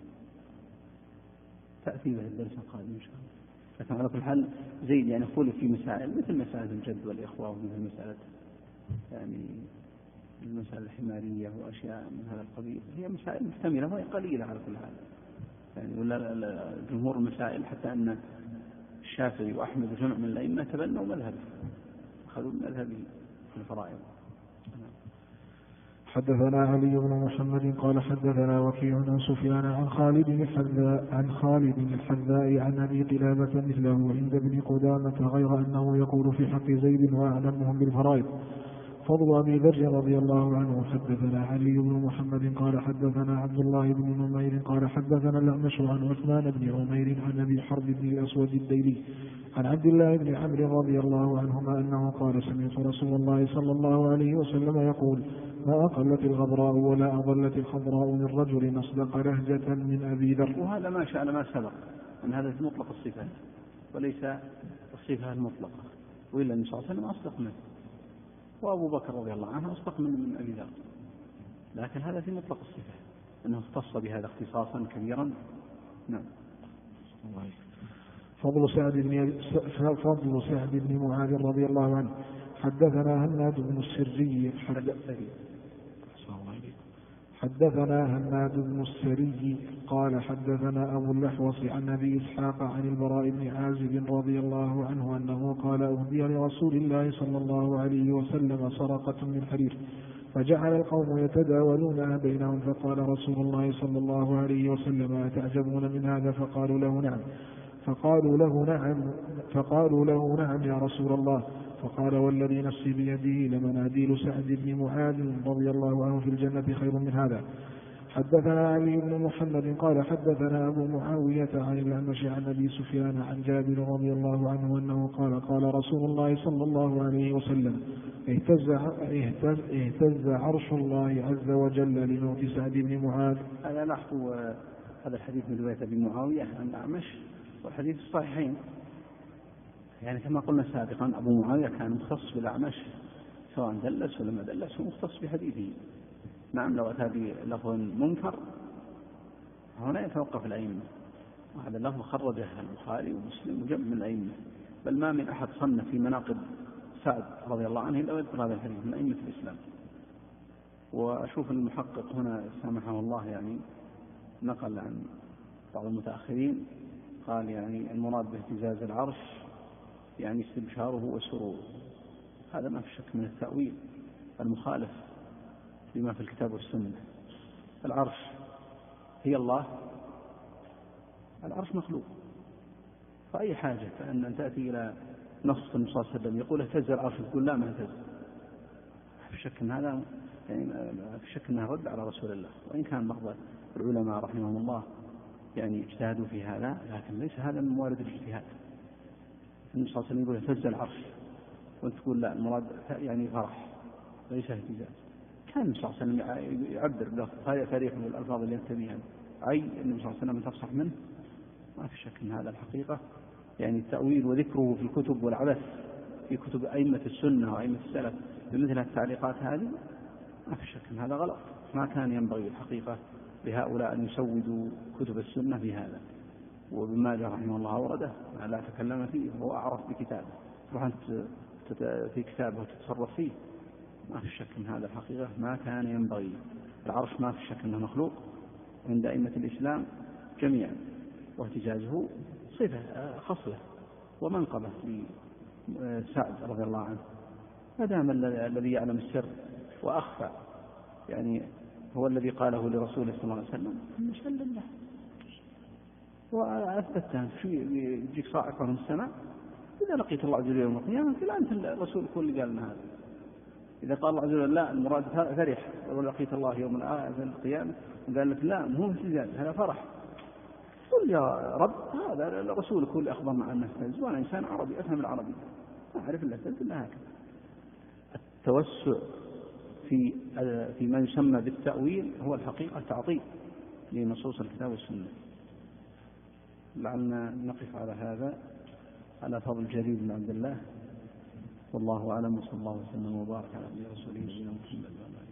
تأتي به الدرس القادم إن شاء الله. لكن على كل حال زيد يعني خولف في مسائل مثل مسائل الجد والإخوة، ومثل مسألة يعني المسائل الحمارية وأشياء من هذا القبيل، هي مسائل محتملة وهي قليلة على كل حال. يعني ولا جمهور المسائل حتى أن الشافعي وأحمد وجمع من الأئمة تبنوا مذهبه، أخذوا مذهبه في الفرائض. حدثنا علي بن محمد قال حدثنا وكيع عن سفيان عن خالد الحذاء عن أبي قلابة مثله عند ابن قدامة غير أنه يقول في حق زيد وأعلمهم بالفرائض. فضل أبي ذر رضي الله عنه. حدثنا علي بن محمد قال حدثنا عبد الله بن نمير قال حدثنا الأعمش عن عثمان بن عمير عن أبي حرب بن الأسود الديلي عن عبد الله بن عمرو رضي الله عنهما أنه قال سمعت رسول الله صلى الله عليه وسلم يقول ما أقلت الغبراء ولا أضلت الخضراء من رجل أصدق لهجة من أبي ذر. وهذا ما شاء ما سبق أن هذا في مطلق الصفات وليس الصفة المطلقة، وإلا النبي صلى الله عليه وسلم أصدق منه، وأبو بكر رضي الله عنه أصدق من أبي ذر، لكن هذا في مطلق الصفة أنه اختص بهذا اختصاصا كبيرا. نعم. فضل سعد بن معاذ رضي الله عنه. حدثنا هناد بن السري قال حدثنا أبو الأحوص عن أبي إسحاق عن البراء بن عازب رضي الله عنه أنه قال أهدي لرسول الله صلى الله عليه وسلم سرقة من حرير فجعل القوم يتداولونها بينهم فقال رسول الله صلى الله عليه وسلم أتعجبون من هذا؟ فقالوا له نعم يا رسول الله. فقال والذي نفسي بيده لمناديل سعد بن معاذ رضي الله عنه في الجنة خير من هذا. حدثنا علي بن محمد قال حدثنا أبو معاوية عن الأعمش عن أبي سفيان عن جابر رضي الله عنه أنه قال رسول الله صلى الله عليه وسلم اهتز عرش الله عز وجل لموت سعد بن معاذ. أنا لاحظوا هذا الحديث من رواية أبي معاوية عن الأعمش والحديث الصحيحين، يعني كما قلنا سابقا أبو معاوية كان مختص بالأعمش سواء دلس ولا ما دلس، هو مختص بحديثه. نعم، لو أتى بلفظ منكر هنا يتوقف الأئمة، وهذا اللفظ خرجه البخاري ومسلم وجمع من الأئمة، بل ما من أحد صنف في مناقب سعد رضي الله عنه إلا ويذكر هذا الحديث من أئمة الإسلام. وأشوف المحقق هنا سامحه الله يعني نقل عن بعض المتأخرين قال يعني المراد باهتزاز العرش يعني استبشاره وسروره، هذا ما في شك من التأويل المخالف لما في الكتاب والسنة. العرش هي الله، العرش مخلوق، فأي حاجة أن تأتي إلى نص النبي صلى الله عليه وسلم يقول اهتز العرش تقول لا ما اهتز، في شك أن هذا يعني في شك أنها رد على رسول الله، وإن كان بعض العلماء رحمهم الله يعني اجتهدوا في هذا، لكن ليس هذا من موارد الاجتهاد. النبي صلى الله عليه وسلم يقول اهتز العرش وانت تقول لا المراد يعني فرح ليس اهتزاز. كان النبي صلى الله عليه وسلم يعبر له فريح بالألفاظ اللي ينتبهها أي النبي صلى الله عليه وسلم تفصح منه، ما في شك من هذا الحقيقة يعني التأويل وذكره في الكتب والعبث في كتب أئمة السنة وأئمة السلف بمثل التعليقات هذه، ما في شك من هذا غلط. ما كان ينبغي الحقيقة لهؤلاء أن يسودوا كتب السنة بهذا. وابن ماجه رحمه الله أورده لا تكلم فيه وهو أعرف بكتابه، تروح أنت في كتابه وتتصرف فيه، ما في شك من هذا الحقيقة ما كان ينبغي. العرش ما في شك أنه مخلوق عند أئمة الإسلام جميعا، واهتزازه صفة خصلة ومنقبة لسعد رضي الله عنه، ما دام الذي يعلم السر وأخفى يعني هو الذي قاله لرسوله صلى الله عليه وسلم نسلم له. وأثبتها يجيك صاعقة من السماء إذا لقيت الله عز وجل يوم القيامة لا أنت الرسول كل اللي قال لنا هذا. إذا قال الله عز وجل لا المراد فرح ولقيت الله يوم القيامة وقال لك لا مو اهتزاز هذا فرح، قل يا رب هذا الرسول كل أخبرنا عنه اهتز وأنا إنسان عربي أفهم العربي ما أعرف إلا اهتز إلا هكذا. التوسع في ما يسمى بالتأويل هو الحقيقة تعطيل لنصوص الكتاب والسنة. لعلنا نقف على هذا على فضل جرير بن عبد الله، والله أعلم، وصلى الله وسلم وبارك على نبينا ورسوله محمد.